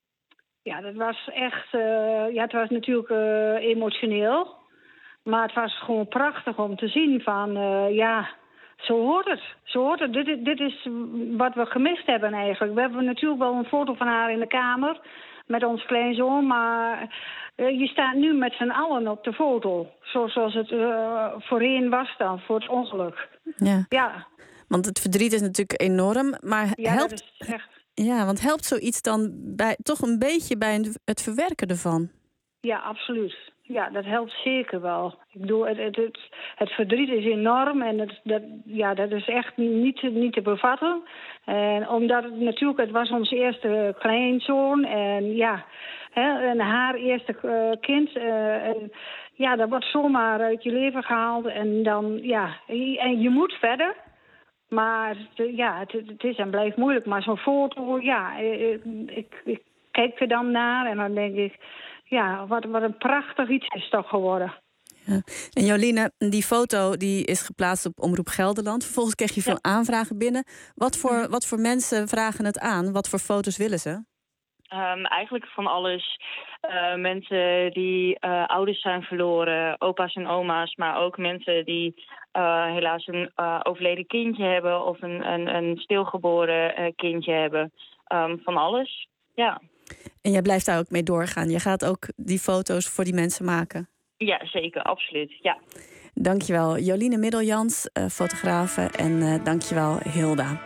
Ja, dat was echt... Uh, ja, het was natuurlijk uh, emotioneel. Maar het was gewoon prachtig om te zien van... Uh, ja, zo hoort het. Zo hoort het. Dit, dit is wat we gemist hebben eigenlijk. We hebben natuurlijk wel een foto van haar in de kamer... met ons kleinzoon, maar... Uh, je staat nu met z'n allen op de foto. Zoals het uh, voorheen was dan, voor het ongeluk. Ja. ja. Want het verdriet is natuurlijk enorm, maar ja, helpt... Dat is echt... Ja, want helpt zoiets dan bij, toch een beetje bij het verwerken ervan? Ja, absoluut. Ja, dat helpt zeker wel. Ik bedoel, het, het, het, het verdriet is enorm en het, dat, ja, dat is echt niet, niet te bevatten. En omdat het natuurlijk, het was ons eerste kleinzoon en ja, hè, en haar eerste uh, kind. Uh, en ja, dat wordt zomaar uit je leven gehaald en dan, ja, en je moet verder. Maar ja, het, het is en blijft moeilijk. Maar zo'n foto, ja, ik, ik, ik kijk er dan naar en dan denk ik... ja, wat, wat een prachtig iets is toch geworden. Ja. En Joline, die foto die is geplaatst op Omroep Gelderland. Vervolgens kreeg je veel ja. aanvragen binnen. Wat voor, wat voor mensen vragen het aan? Wat voor foto's willen ze? Um, eigenlijk van alles. Uh, mensen die uh, ouders zijn verloren, opa's en oma's, maar ook mensen die uh, helaas een uh, overleden kindje hebben of een, een, een stilgeboren uh, kindje hebben. Um, van alles, ja. En jij blijft daar ook mee doorgaan. Je gaat ook die foto's voor die mensen maken. Ja, zeker, absoluut, ja. Dankjewel, Joline Middeljans, uh, fotografe, en uh, dankjewel, Hilda.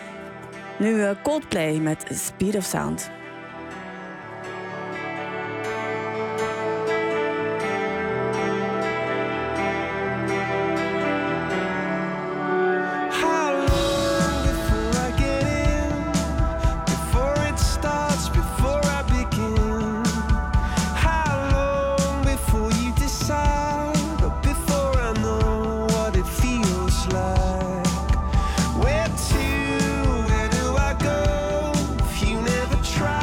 Nu uh, Coldplay met Speed of Sound. Try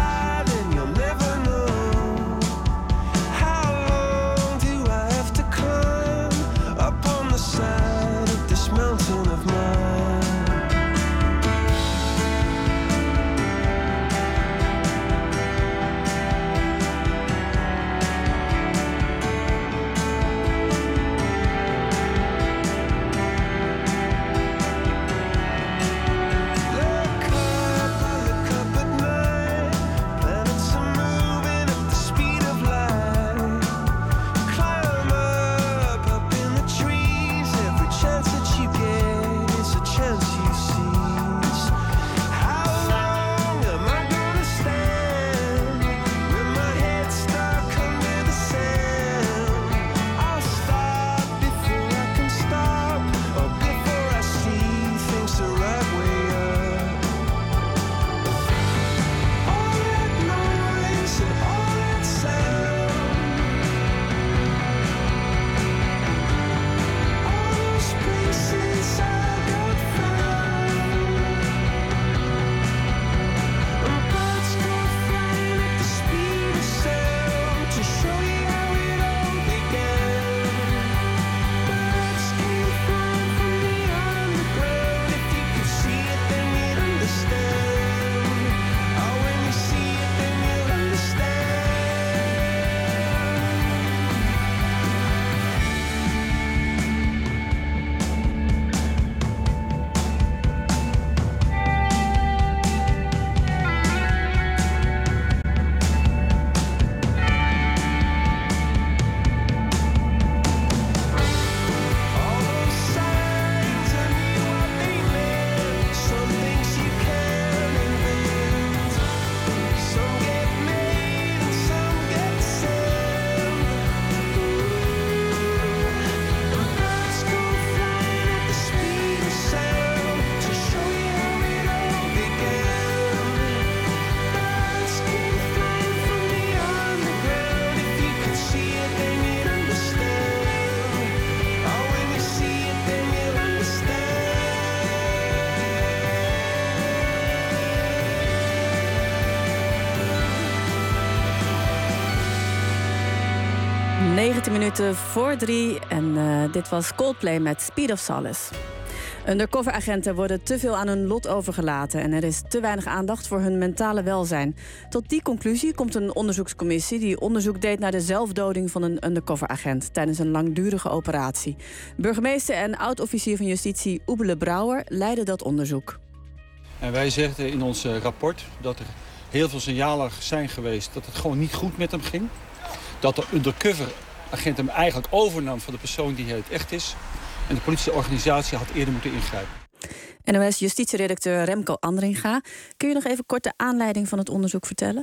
negentien minuten voor drie en uh, dit was Coldplay met Speed of Solace. Undercoveragenten worden te veel aan hun lot overgelaten en er is te weinig aandacht voor hun mentale welzijn. Tot die conclusie komt een onderzoekscommissie die onderzoek deed naar de zelfdoding van een undercoveragent tijdens een langdurige operatie. Burgemeester en oud-officier van justitie Oebele Brouwer leidde dat onderzoek. En wij zeggen in ons rapport dat er heel veel signalen zijn geweest dat het gewoon niet goed met hem ging. Dat de undercoveragent hem eigenlijk overnam van de persoon die het echt is. En de politieorganisatie had eerder moeten ingrijpen. N O S-justitieredacteur Remco Andringa. Kun je nog even kort de aanleiding van het onderzoek vertellen?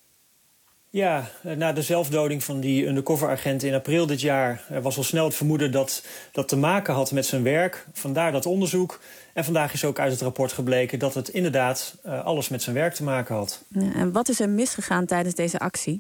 Ja, na de zelfdoding van die undercoveragent in april dit jaar was al snel het vermoeden dat dat te maken had met zijn werk. Vandaar dat onderzoek. En vandaag is ook uit het rapport gebleken dat het inderdaad uh, alles met zijn werk te maken had. Ja, en wat is er misgegaan tijdens deze actie?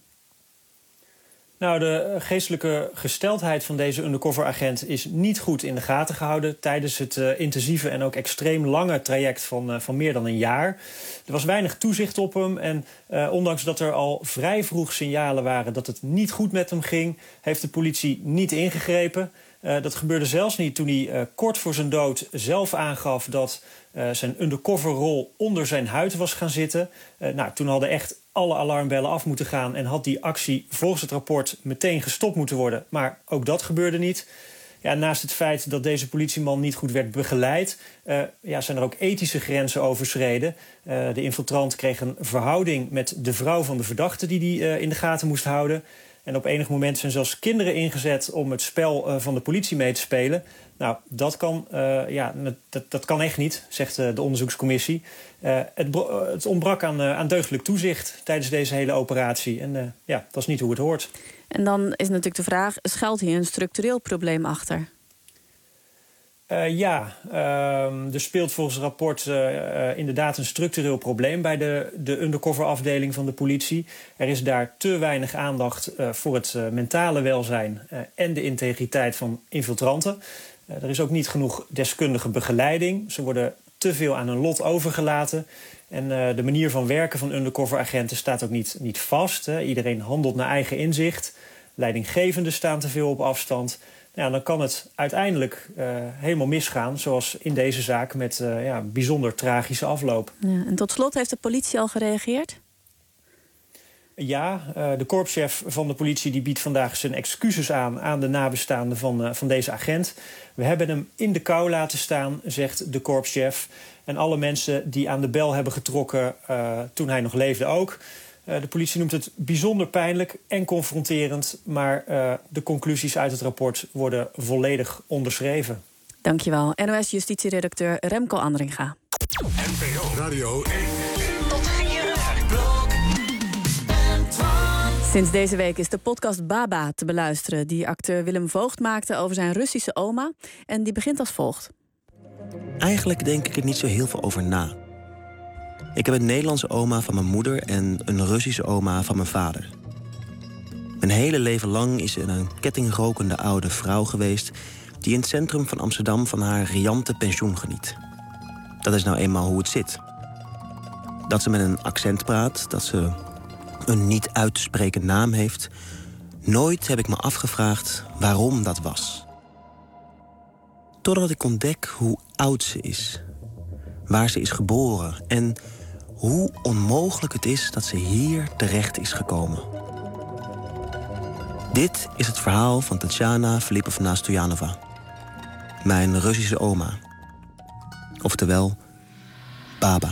Nou, de geestelijke gesteldheid van deze undercoveragent is niet goed in de gaten gehouden tijdens het uh, intensieve en ook extreem lange traject van, uh, van meer dan een jaar. Er was weinig toezicht op hem en uh, ondanks dat er al vrij vroeg signalen waren dat het niet goed met hem ging, heeft de politie niet ingegrepen. Uh, dat gebeurde zelfs niet toen hij uh, kort voor zijn dood zelf aangaf dat uh, zijn undercoverrol onder zijn huid was gaan zitten. Uh, nou, toen hadden echt alle alarmbellen af moeten gaan en had die actie volgens het rapport meteen gestopt moeten worden. Maar ook dat gebeurde niet. Ja, naast het feit dat deze politieman niet goed werd begeleid, uh, ja, zijn er ook ethische grenzen overschreden. Uh, de infiltrant kreeg een verhouding met de vrouw van de verdachte die hij uh, in de gaten moest houden. En op enig moment zijn zelfs kinderen ingezet om het spel uh, van de politie mee te spelen. Nou, dat kan, uh, ja, dat, dat kan echt niet, zegt uh, de onderzoekscommissie. Uh, het, het ontbrak aan, uh, aan deugdelijk toezicht tijdens deze hele operatie. En uh, ja, dat is niet hoe het hoort. En dan is natuurlijk de vraag, schuilt hier een structureel probleem achter? Uh, ja, uh, er speelt volgens het rapport uh, uh, inderdaad een structureel probleem bij de, de undercover-afdeling van de politie. Er is daar te weinig aandacht uh, voor het uh, mentale welzijn uh, en de integriteit van infiltranten. Uh, er is ook niet genoeg deskundige begeleiding. Ze worden te veel aan hun lot overgelaten. En uh, de manier van werken van undercover-agenten staat ook niet, niet vast. Hè. Iedereen handelt naar eigen inzicht. Leidinggevenden staan te veel op afstand. Ja, dan kan het uiteindelijk uh, helemaal misgaan, zoals in deze zaak met uh, ja, bijzonder tragische afloop. Ja, en tot slot, heeft de politie al gereageerd? Ja, uh, de korpschef van de politie die biedt vandaag zijn excuses aan aan de nabestaanden van, uh, van deze agent. We hebben hem in de kou laten staan, zegt de korpschef. En alle mensen die aan de bel hebben getrokken uh, toen hij nog leefde ook. Uh, de politie noemt het bijzonder pijnlijk en confronterend, maar uh, de conclusies uit het rapport worden volledig onderschreven. Dankjewel. N O S-justitieredacteur Remco Andringa. N P O Radio één. Tot vier uur. Sinds deze week is de podcast Baba te beluisteren, die acteur Willem Voogd maakte over zijn Russische oma. En die begint als volgt. Eigenlijk denk ik er niet zo heel veel over na. Ik heb een Nederlandse oma van mijn moeder en een Russische oma van mijn vader. Mijn hele leven lang is ze een kettingrokende oude vrouw geweest die in het centrum van Amsterdam van haar riante pensioen geniet. Dat is nou eenmaal hoe het zit. Dat ze met een accent praat, dat ze een niet uit te spreken naam heeft. Nooit heb ik me afgevraagd waarom dat was. Totdat ik ontdek hoe oud ze is, waar ze is geboren en hoe onmogelijk het is dat ze hier terecht is gekomen. Dit is het verhaal van Tatjana Filipovna Stoyanova, mijn Russische oma. Oftewel, Baba.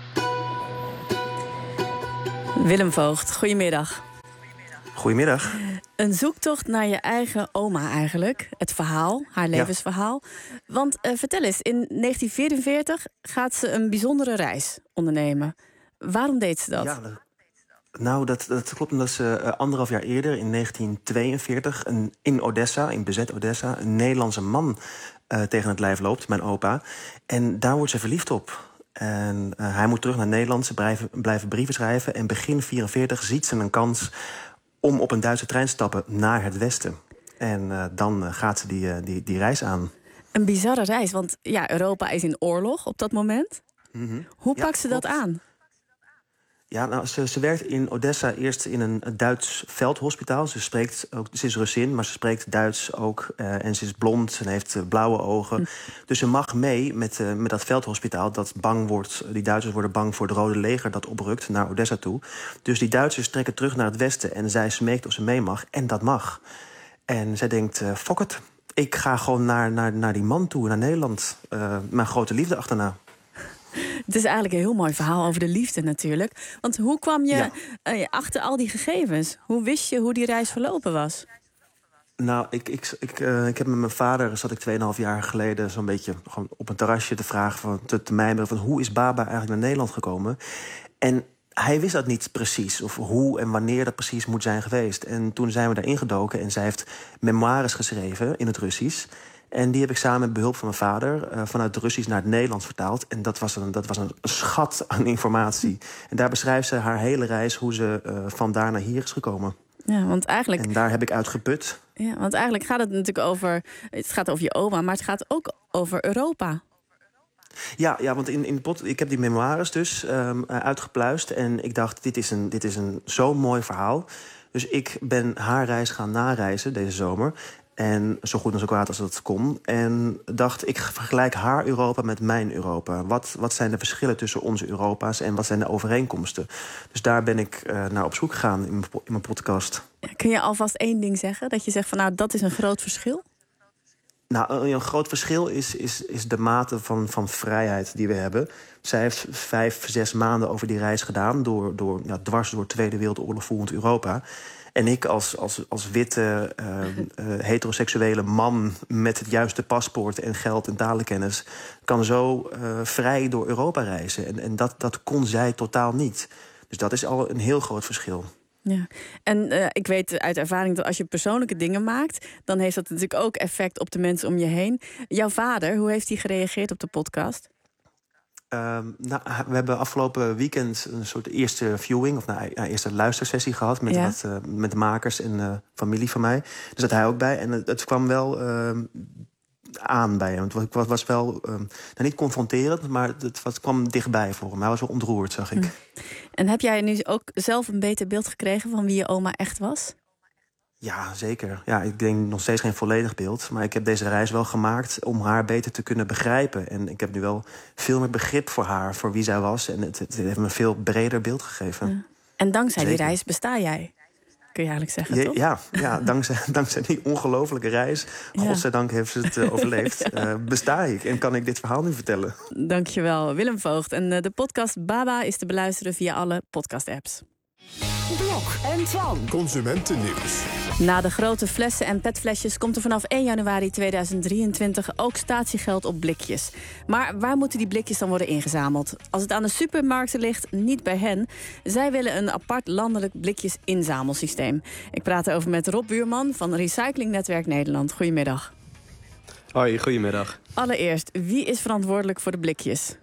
Willem Voogd, goedemiddag. Goedemiddag. Een zoektocht naar je eigen oma eigenlijk. Het verhaal, haar levensverhaal. Ja. Want uh, vertel eens, in negentien vierenveertig gaat ze een bijzondere reis ondernemen. Waarom deed ze dat? Ja, dat nou, dat, dat klopt omdat ze uh, anderhalf jaar eerder, in negentien tweeënveertig... Een, in Odessa, in bezet Odessa, een Nederlandse man uh, tegen het lijf loopt, mijn opa. En daar wordt ze verliefd op. En uh, hij moet terug naar Nederland, ze blijven, blijven brieven schrijven. En begin vierenveertig ziet ze een kans om op een Duitse trein te stappen naar het westen. En uh, dan uh, gaat ze die, uh, die, die reis aan. Een bizarre reis, want ja, Europa is in oorlog op dat moment. Mm-hmm. Hoe ja, pakt ze klopt. dat aan? Ja, nou, ze, ze werkt in Odessa eerst in een, een Duits veldhospitaal. Ze spreekt ook, ze is Russin, maar ze spreekt Duits ook. Uh, en ze is blond en heeft uh, blauwe ogen. Hm. Dus ze mag mee met, uh, met dat veldhospitaal dat bang wordt. Die Duitsers worden bang voor het Rode Leger dat oprukt naar Odessa toe. Dus die Duitsers trekken terug naar het westen en zij smeekt of ze mee mag. En dat mag. En zij denkt, uh, fuck it. Ik ga gewoon naar, naar, naar die man toe, naar Nederland. Uh, mijn grote liefde achterna. Het is eigenlijk een heel mooi verhaal over de liefde natuurlijk. Want hoe kwam je ja. uh, achter al die gegevens? Hoe wist je hoe die reis verlopen was? Nou, ik, ik, ik, uh, ik heb met mijn vader, zat ik tweeënhalf jaar geleden zo'n beetje gewoon op een terrasje te vragen, van, te, te mijmeren van hoe is Baba eigenlijk naar Nederland gekomen? En hij wist dat niet precies, of hoe en wanneer dat precies moet zijn geweest. En toen zijn we daarin gedoken en zij heeft memoires geschreven in het Russisch. En die heb ik samen met behulp van mijn vader uh, vanuit het Russisch naar het Nederlands vertaald. En dat was een, dat was een schat aan informatie. En daar beschrijft ze haar hele reis, hoe ze uh, van daar naar hier is gekomen. Ja, want eigenlijk... En daar heb ik uitgeput. Ja, want eigenlijk gaat het natuurlijk over... Het gaat over je oma, maar het gaat ook over Europa. Ja, ja, want in, in de pot, ik heb die memoires dus um, uitgepluist. En ik dacht, dit is een, dit is een zo'n mooi verhaal. Dus ik ben haar reis gaan nareizen deze zomer. En zo goed en zo kwaad als dat kon. En dacht, ik vergelijk haar Europa met mijn Europa. Wat, wat zijn de verschillen tussen onze Europa's en wat zijn de overeenkomsten? Dus daar ben ik uh, naar op zoek gegaan in mijn, in mijn podcast. Ja, kun je alvast één ding zeggen? Dat je zegt van nou, dat is een groot verschil? Nou, een groot verschil is, is, is de mate van, van vrijheid die we hebben. Zij heeft vijf, zes maanden over die reis gedaan, door, door, ja, dwars door de Tweede Wereldoorlog voerend Europa. En ik als, als, als witte, uh, uh, heteroseksuele man met het juiste paspoort en geld en talenkennis kan zo uh, vrij door Europa reizen. En, en dat, dat kon zij totaal niet. Dus dat is al een heel groot verschil. Ja, en uh, ik weet uit ervaring dat als je persoonlijke dingen maakt, dan heeft dat natuurlijk ook effect op de mensen om je heen. Jouw vader, hoe heeft hij gereageerd op de podcast? Uh, nou, we hebben afgelopen weekend een soort eerste viewing, of nou, een eerste luistersessie gehad met, ja. wat, uh, met de makers en uh, familie van mij. Daar zat hij ook bij. En het, het kwam wel uh, aan bij hem. Het was, was wel uh, nou, niet confronterend, maar het, het kwam dichtbij voor hem. Hij was wel ontroerd, zag ik. Hm. En heb jij nu ook zelf een beter beeld gekregen van wie je oma echt was? Ja, zeker. Ja, ik denk nog steeds geen volledig beeld. Maar ik heb deze reis wel gemaakt om haar beter te kunnen begrijpen. En ik heb nu wel veel meer begrip voor haar, voor wie zij was. En het, het heeft me een veel breder beeld gegeven. Ja. En dankzij zeker. die reis besta jij, kun je eigenlijk zeggen, ja, toch? Ja, ja dankzij, dankzij die ongelofelijke reis, ja. godzijdank heeft ze het uh, overleefd, ja. uh, besta ik. En kan ik dit verhaal nu vertellen. Dankjewel, Willem Voogd. En uh, de podcast Baba is te beluisteren via alle podcast-apps. Blok en Twan. Consumentennieuws. Na de grote flessen en petflesjes komt er vanaf één januari tweeduizend drieëntwintig ook statiegeld op blikjes. Maar waar moeten die blikjes dan worden ingezameld? Als het aan de supermarkten ligt, niet bij hen. Zij willen een apart landelijk blikjes-inzamelsysteem. Ik praat erover met Rob Buurman van Recyclingnetwerk Nederland. Goedemiddag. Hoi, goedemiddag. Allereerst, wie is verantwoordelijk voor de blikjes?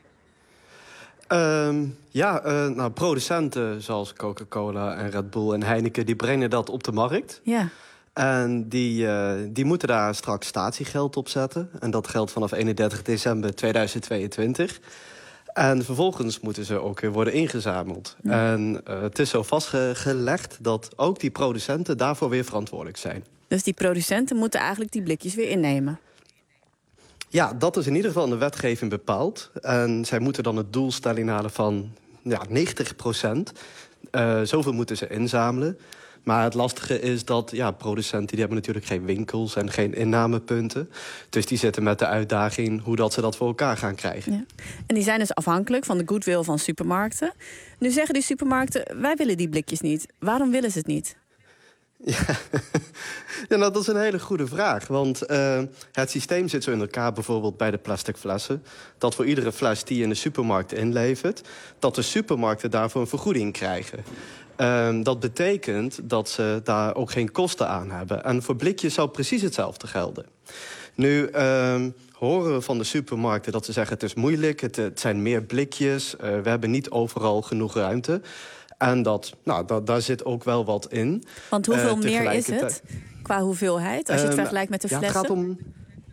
Uh, ja, uh, nou, producenten zoals Coca-Cola en Red Bull en Heineken, die brengen dat op de markt. Ja. En die, uh, die moeten daar straks statiegeld op zetten. En dat geldt vanaf eenendertig december tweeduizend tweeëntwintig. En vervolgens moeten ze ook weer worden ingezameld. Ja. En uh, het is zo vastgelegd dat ook die producenten daarvoor weer verantwoordelijk zijn. Dus die producenten moeten eigenlijk die blikjes weer innemen? Ja, dat is in ieder geval in de wetgeving bepaald. En zij moeten dan het doelstelling halen van ja, negentig procent. Uh, zoveel moeten ze inzamelen. Maar het lastige is dat ja, producenten die hebben natuurlijk geen winkels en geen innamepunten. Dus die zitten met de uitdaging hoe dat ze dat voor elkaar gaan krijgen. Ja. En die zijn dus afhankelijk van de goodwill van supermarkten. Nu zeggen die supermarkten, wij willen die blikjes niet. Waarom willen ze het niet? Ja, ja nou, dat is een hele goede vraag. Want uh, het systeem zit zo in elkaar, bijvoorbeeld bij de plastic flessen. Dat voor iedere fles die je in de supermarkt inlevert, dat de supermarkten daarvoor een vergoeding krijgen. Uh, dat betekent dat ze daar ook geen kosten aan hebben. En voor blikjes zou precies hetzelfde gelden. Nu uh, horen we van de supermarkten dat ze zeggen het is moeilijk, het, het zijn meer blikjes, uh, we hebben niet overal genoeg ruimte. En dat, nou, dat, daar zit ook wel wat in. Want hoeveel uh, meer is het qua hoeveelheid, als je het um, vergelijkt met de flessen? Ja, het gaat om,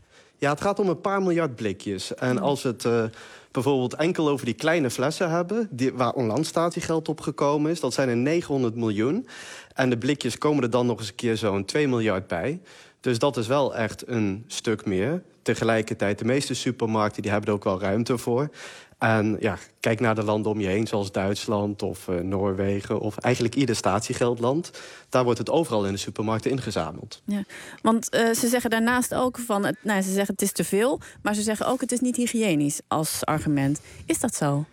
Ja, het gaat om een paar miljard blikjes. En als het uh, bijvoorbeeld enkel over die kleine flessen hebben... Die, waar onlangs statiegeld op gekomen is, dat zijn er negenhonderd miljoen. En de blikjes komen er dan nog eens een keer zo'n twee miljard bij. Dus dat is wel echt een stuk meer. Tegelijkertijd, de meeste supermarkten die hebben er ook wel ruimte voor. En ja, kijk naar de landen om je heen, zoals Duitsland of uh, Noorwegen... of eigenlijk ieder statiegeldland. Daar wordt het overal in de supermarkten ingezameld. Ja, want uh, ze zeggen daarnaast ook van... Het, nou, ze zeggen het is te veel, maar ze zeggen ook het is niet hygiënisch als argument. Is dat zo?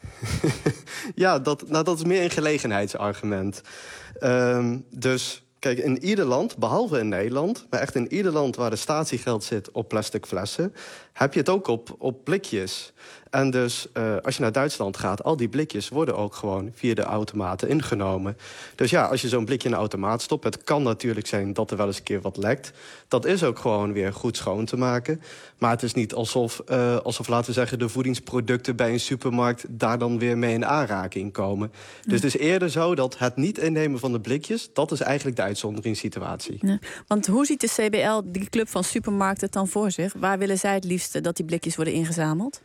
Ja, dat, nou, dat is meer een gelegenheidsargument. Um, dus... Kijk, in ieder land, behalve in Nederland... maar echt in ieder land waar de statiegeld zit op plastic flessen... heb je het ook op, op blikjes. En dus uh, als je naar Duitsland gaat... al die blikjes worden ook gewoon via de automaten ingenomen. Dus ja, als je zo'n blikje in een automaat stopt... het kan natuurlijk zijn dat er wel eens een keer wat lekt. Dat is ook gewoon weer goed schoon te maken. Maar het is niet alsof, uh, alsof laten we zeggen... de voedingsproducten bij een supermarkt... daar dan weer mee in aanraking komen. Dus het is eerder zo dat het niet innemen van de blikjes... dat is eigenlijk de uitzonderingssituatie. Ja, want hoe ziet de C B L, die club van supermarkten, het dan voor zich? Waar willen zij het liefste dat die blikjes worden ingezameld?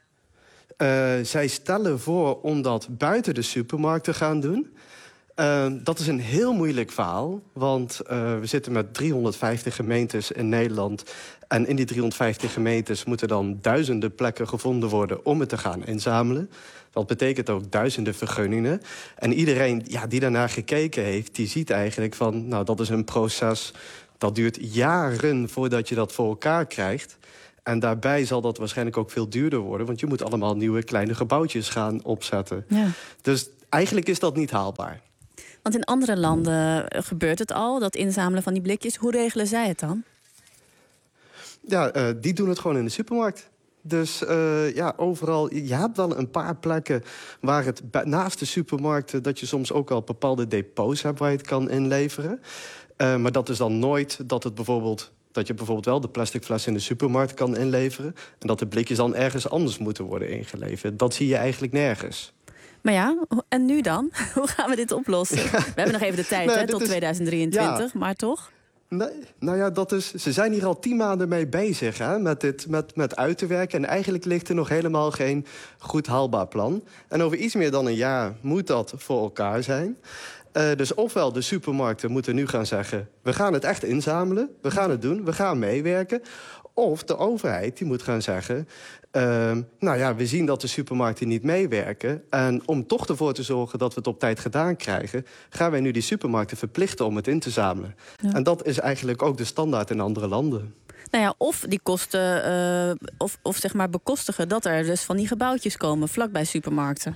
Uh, zij stellen voor om dat buiten de supermarkt te gaan doen. Uh, dat is een heel moeilijk verhaal. Want uh, we zitten met driehonderdvijftig gemeentes in Nederland. En in die driehonderdvijftig gemeentes moeten dan duizenden plekken gevonden worden... om het te gaan inzamelen. Dat betekent ook duizenden vergunningen. En iedereen ja, die daarnaar gekeken heeft, die ziet eigenlijk van... nou, dat is een proces, dat duurt jaren voordat je dat voor elkaar krijgt. En daarbij zal dat waarschijnlijk ook veel duurder worden... want je moet allemaal nieuwe kleine gebouwtjes gaan opzetten. Ja. Dus eigenlijk is dat niet haalbaar. Want in andere landen gebeurt het al, dat inzamelen van die blikjes. Hoe regelen zij het dan? Ja, uh, die doen het gewoon in de supermarkt. Dus uh, ja, overal, je hebt wel een paar plekken waar het naast de supermarkten... dat je soms ook al bepaalde depots hebt waar je het kan inleveren. Uh, maar dat is dan nooit dat het bijvoorbeeld... dat je bijvoorbeeld wel de plastic fles in de supermarkt kan inleveren... en dat de blikjes dan ergens anders moeten worden ingeleverd. Dat zie je eigenlijk nergens. Maar ja, en nu dan? Hoe gaan we dit oplossen? Ja. We hebben nog even de tijd, nee, hè, tot is... tweeduizend drieëntwintig, ja. Maar toch? Nee, nou ja, dat is, ze zijn hier al tien maanden mee bezig hè, met, dit, met, met uit te werken. En eigenlijk ligt er nog helemaal geen goed haalbaar plan. En over iets meer dan een jaar moet dat voor elkaar zijn. Uh, dus ofwel de supermarkten moeten nu gaan zeggen... we gaan het echt inzamelen, we gaan het doen, we gaan meewerken. Of de overheid die moet gaan zeggen... Uh, nou ja, we zien dat de supermarkten niet meewerken. En om toch ervoor te zorgen dat we het op tijd gedaan krijgen... gaan wij nu die supermarkten verplichten om het in te zamelen. Ja. En dat is eigenlijk ook de standaard in andere landen. Nou ja, of die kosten, uh, of, of zeg maar bekostigen... dat er dus van die gebouwtjes komen vlakbij supermarkten.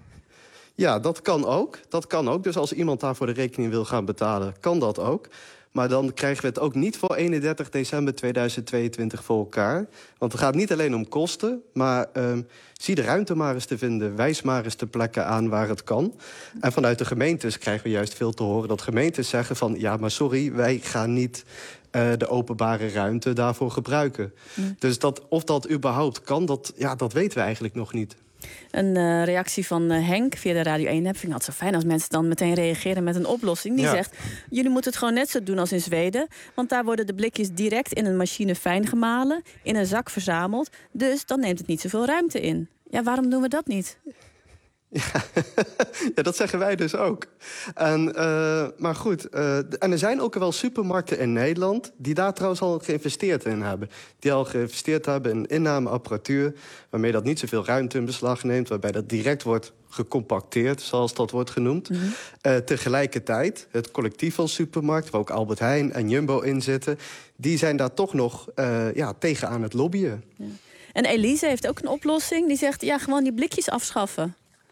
Ja, dat kan ook. Dat kan ook. Dus als iemand daarvoor de rekening wil gaan betalen, kan dat ook. Maar dan krijgen we het ook niet voor eenendertig december tweeduizend tweeëntwintig voor elkaar. Want het gaat niet alleen om kosten, maar um, zie de ruimte maar eens te vinden. Wijs maar eens de plekken aan waar het kan. En vanuit de gemeentes krijgen we juist veel te horen dat gemeentes zeggen van... ja, maar sorry, wij gaan niet uh, de openbare ruimte daarvoor gebruiken. Nee. Dus dat, of dat überhaupt kan, dat, ja, dat weten we eigenlijk nog niet. Een uh, reactie van uh, Henk via de Radio één-app. Vind ik altijd zo fijn als mensen dan meteen reageren met een oplossing. Die ja. zegt, jullie moeten het gewoon net zo doen als in Zweden. Want daar worden de blikjes direct in een machine fijn gemalen. In een zak verzameld. Dus dan neemt het niet zoveel ruimte in. Ja, waarom doen we dat niet? Ja, ja, dat zeggen wij dus ook. En, uh, maar goed, uh, en er zijn ook wel supermarkten in Nederland... die daar trouwens al geïnvesteerd in hebben. Die al geïnvesteerd hebben in innameapparatuur... waarmee dat niet zoveel ruimte in beslag neemt... waarbij dat direct wordt gecompacteerd, zoals dat wordt genoemd. Mm-hmm. Uh, tegelijkertijd, het collectief van supermarkten... waar ook Albert Heijn en Jumbo in zitten... die zijn daar toch nog uh, ja, tegen aan het lobbyen. Ja. En Elise heeft ook een oplossing. Die zegt, ja, gewoon die blikjes afschaffen.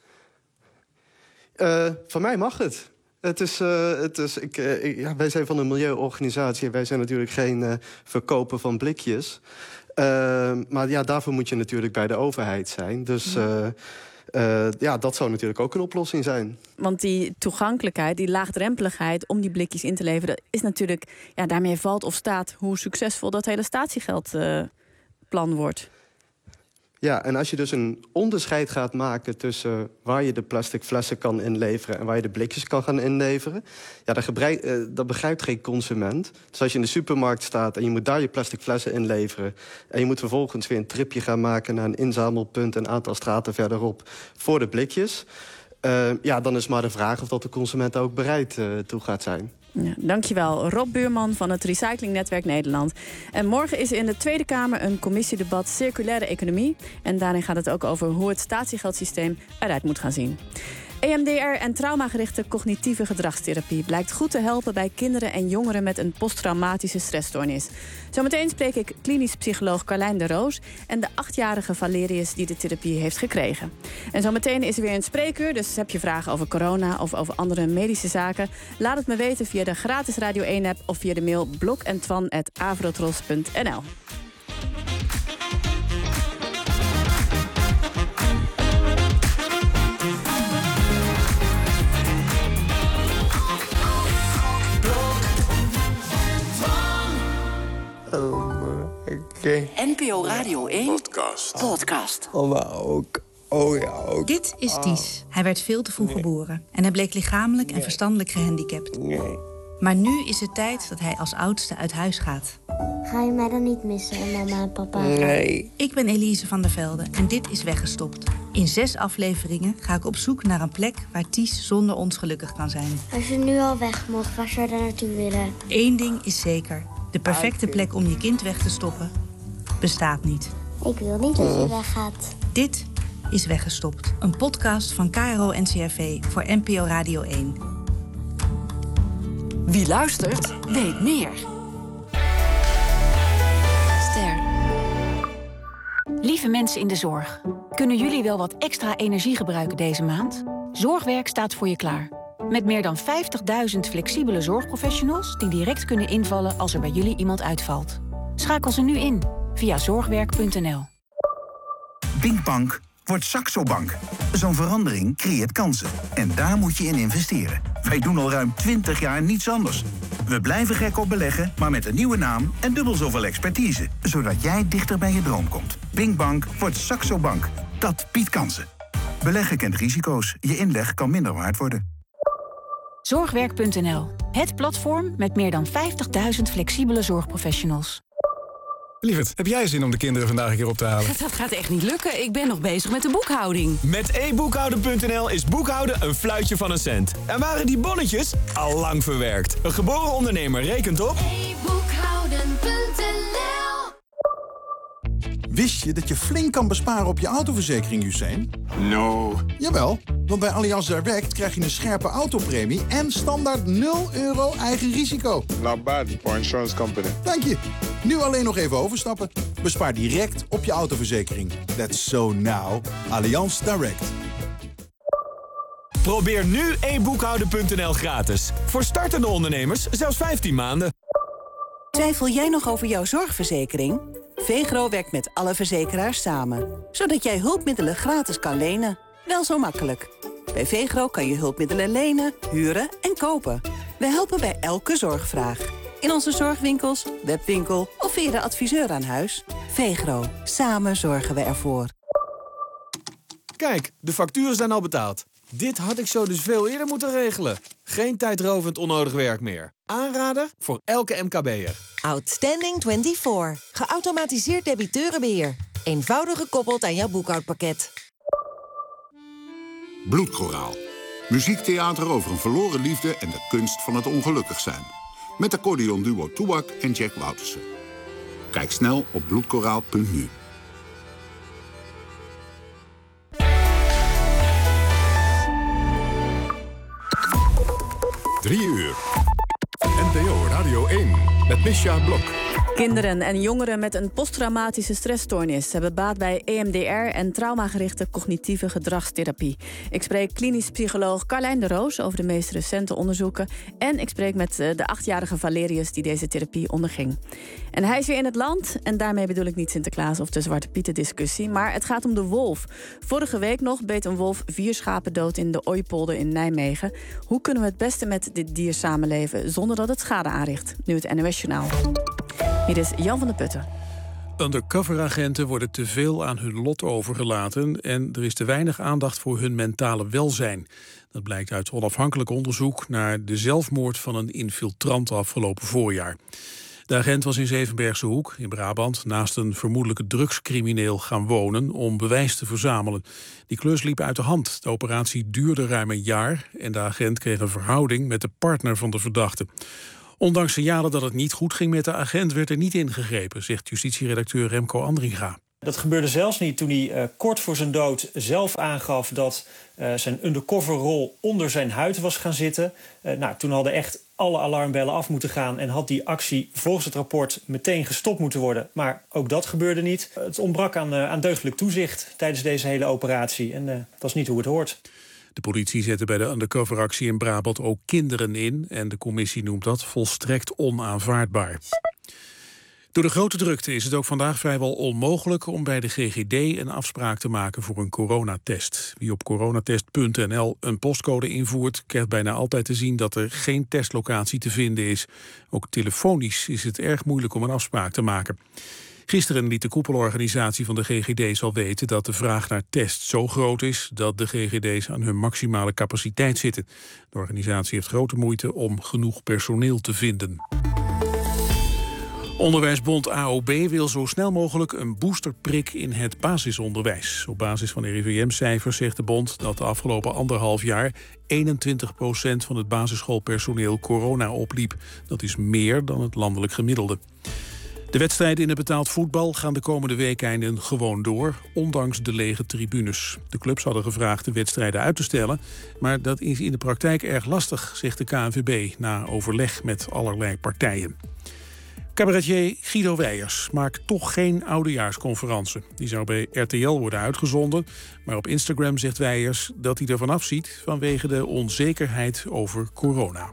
Uh, van mij mag het. Het is, uh, het is, ik, uh, ik, ja, wij zijn van een milieuorganisatie. Wij zijn natuurlijk geen uh, verkoper van blikjes. Uh, maar ja, daarvoor moet je natuurlijk bij de overheid zijn. Dus uh, uh, ja, dat zou natuurlijk ook een oplossing zijn. Want die toegankelijkheid, die laagdrempeligheid om die blikjes in te leveren... is natuurlijk, ja, daarmee valt of staat hoe succesvol dat hele statiegeldplan uh, wordt. Ja, en als je dus een onderscheid gaat maken tussen waar je de plastic flessen kan inleveren en waar je de blikjes kan gaan inleveren, ja, dat, gebruik, uh, dat begrijpt geen consument. Dus als je in de supermarkt staat en je moet daar je plastic flessen inleveren en je moet vervolgens weer een tripje gaan maken naar een inzamelpunt een aantal straten verderop voor de blikjes, uh, ja, dan is maar de vraag of dat de consument daar ook bereid uh, toe gaat zijn. Ja, dankjewel, Rob Buurman van het Recyclingnetwerk Nederland. En morgen is er in de Tweede Kamer een commissiedebat circulaire economie. En daarin gaat het ook over hoe het statiegeldsysteem eruit moet gaan zien. E M D R en traumagerichte cognitieve gedragstherapie blijkt goed te helpen bij kinderen en jongeren met een posttraumatische stressstoornis. Zometeen spreek ik klinisch psycholoog Carlijn de Roos en de achtjarige Valerius die de therapie heeft gekregen. En zometeen is er weer een spreekuur, dus heb je vragen over corona of over andere medische zaken? Laat het me weten via de gratis Radio één app of via de mail blok en twan apenstaartje avrotros punt n l. Okay. N P O Radio één Podcast. Podcast. Oh, maar ook. Oh ja, ook. Dit is Ties. Hij werd veel te vroeg nee. geboren. En hij bleek lichamelijk nee. en verstandelijk gehandicapt. Nee. Maar nu is het tijd dat hij als oudste uit huis gaat. Ga je mij dan niet missen, mama en papa? Nee. Ik ben Elise van der Velde en dit is Weggestopt. In zes afleveringen ga ik op zoek naar een plek waar Ties zonder ons gelukkig kan zijn. Als je nu al weg mocht, waar zou je dan naartoe willen? Eén ding is zeker. De perfecte plek om je kind weg te stoppen bestaat niet. Ik wil niet dat je weggaat. Dit is Weggestopt. Een podcast van K R O N C R V voor N P O Radio één. Wie luistert, weet meer. Ster. Lieve mensen in de zorg. Kunnen jullie wel wat extra energie gebruiken deze maand? Zorgwerk staat voor je klaar. Met meer dan vijftigduizend flexibele zorgprofessionals die direct kunnen invallen als er bij jullie iemand uitvalt. Schakel ze nu in via zorgwerk punt n l. Binkbank wordt Saxo Bank. Zo'n verandering creëert kansen. En daar moet je in investeren. Wij doen al ruim twintig jaar niets anders. We blijven gek op beleggen, maar met een nieuwe naam en dubbel zoveel expertise. Zodat jij dichter bij je droom komt. Binkbank wordt Saxo Bank. Dat biedt kansen. Beleggen kent risico's. Je inleg kan minder waard worden. Zorgwerk punt n l. Het platform met meer dan vijftigduizend flexibele zorgprofessionals. Lieverd, heb jij zin om de kinderen vandaag een keer op te halen? Dat gaat echt niet lukken. Ik ben nog bezig met de boekhouding. Met e boekhouden punt n l is boekhouden een fluitje van een cent. En waren die bonnetjes al lang verwerkt. Een geboren ondernemer rekent op... e boekhouden punt n l. Wist je dat je flink kan besparen op je autoverzekering, Usain? No. Jawel, want bij Allianz Direct krijg je een scherpe autopremie en standaard nul euro eigen risico. Not bad for insurance company. Dank je. Nu alleen nog even overstappen. Bespaar direct op je autoverzekering. That's so now. Allianz Direct. Probeer nu e boekhouden punt n l gratis. Voor startende ondernemers zelfs vijftien maanden. Twijfel jij nog over jouw zorgverzekering? VEGRO werkt met alle verzekeraars samen. Zodat jij hulpmiddelen gratis kan lenen. Wel zo makkelijk. Bij VEGRO kan je hulpmiddelen lenen, huren en kopen. We helpen bij elke zorgvraag. In onze zorgwinkels, webwinkel of via de adviseur aan huis. VEGRO. Samen zorgen we ervoor. Kijk, de facturen zijn al betaald. Dit had ik zo dus veel eerder moeten regelen. Geen tijdrovend onnodig werk meer. Aanrader voor elke M K B'er. Outstanding vierentwintig. Geautomatiseerd debiteurenbeheer. Eenvoudig gekoppeld aan jouw boekhoudpakket. Bloedkoraal. Muziektheater over een verloren liefde en de kunst van het ongelukkig zijn. Met accordeonduo Toebak en Jack Woutersen. Kijk snel op bloedkoraal punt n u. Drie uur. N P O Radio één met Misja Blok. Kinderen en jongeren met een posttraumatische stressstoornis hebben baat bij E M D R en traumagerichte cognitieve gedragstherapie. Ik spreek klinisch psycholoog Carlijn de Roos over de meest recente onderzoeken. En ik spreek met de achtjarige Valerius die deze therapie onderging. En hij is weer in het land. En daarmee bedoel ik niet Sinterklaas of de Zwarte Pieten discussie. Maar het gaat om de wolf. Vorige week nog beet een wolf vier schapen dood in de Ooipolder in Nijmegen. Hoe kunnen we het beste met dit dier samenleven zonder dat het schade aanricht? Nu het N O S Journaal. Hier is Jan van der Putten. Undercoveragenten worden te veel aan hun lot overgelaten en er is te weinig aandacht voor hun mentale welzijn. Dat blijkt uit onafhankelijk onderzoek naar de zelfmoord van een infiltrant afgelopen voorjaar. De agent was in Zevenbergse Hoek in Brabant naast een vermoedelijke drugscrimineel gaan wonen om bewijs te verzamelen. Die klus liep uit de hand. De operatie duurde ruim een jaar en de agent kreeg een verhouding met de partner van de verdachte. Ondanks signalen dat het niet goed ging met de agent werd er niet ingegrepen, zegt justitieredacteur Remco Andringa. Dat gebeurde zelfs niet toen hij uh, kort voor zijn dood zelf aangaf dat uh, zijn undercoverrol onder zijn huid was gaan zitten. Uh, nou, toen hadden echt alle alarmbellen af moeten gaan en had die actie volgens het rapport meteen gestopt moeten worden. Maar ook dat gebeurde niet. Het ontbrak aan, uh, aan deugdelijk toezicht tijdens deze hele operatie en uh, dat is niet hoe het hoort. De politie zette bij de undercoveractie in Brabant ook kinderen in en de commissie noemt dat volstrekt onaanvaardbaar. Door de grote drukte is het ook vandaag vrijwel onmogelijk om bij de G G D een afspraak te maken voor een coronatest. Wie op coronatest punt n l een postcode invoert, krijgt bijna altijd te zien dat er geen testlocatie te vinden is. Ook telefonisch is het erg moeilijk om een afspraak te maken. Gisteren liet de koepelorganisatie van de G G D's al weten dat de vraag naar tests zo groot is dat de G G D's aan hun maximale capaciteit zitten. De organisatie heeft grote moeite om genoeg personeel te vinden. Onderwijsbond A O B wil zo snel mogelijk een boosterprik in het basisonderwijs. Op basis van R I V M-cijfers zegt de bond dat de afgelopen anderhalf jaar eenentwintig procent van het basisschoolpersoneel corona opliep. Dat is meer dan het landelijk gemiddelde. De wedstrijden in het betaald voetbal gaan de komende weekeinden gewoon door, ondanks de lege tribunes. De clubs hadden gevraagd de wedstrijden uit te stellen, maar dat is in de praktijk erg lastig, zegt de K N V B, na overleg met allerlei partijen. Cabaretier Guido Weijers maakt toch geen oudejaarsconferentie. Die zou bij R T L worden uitgezonden, maar op Instagram zegt Weijers dat hij ervan afziet vanwege de onzekerheid over corona.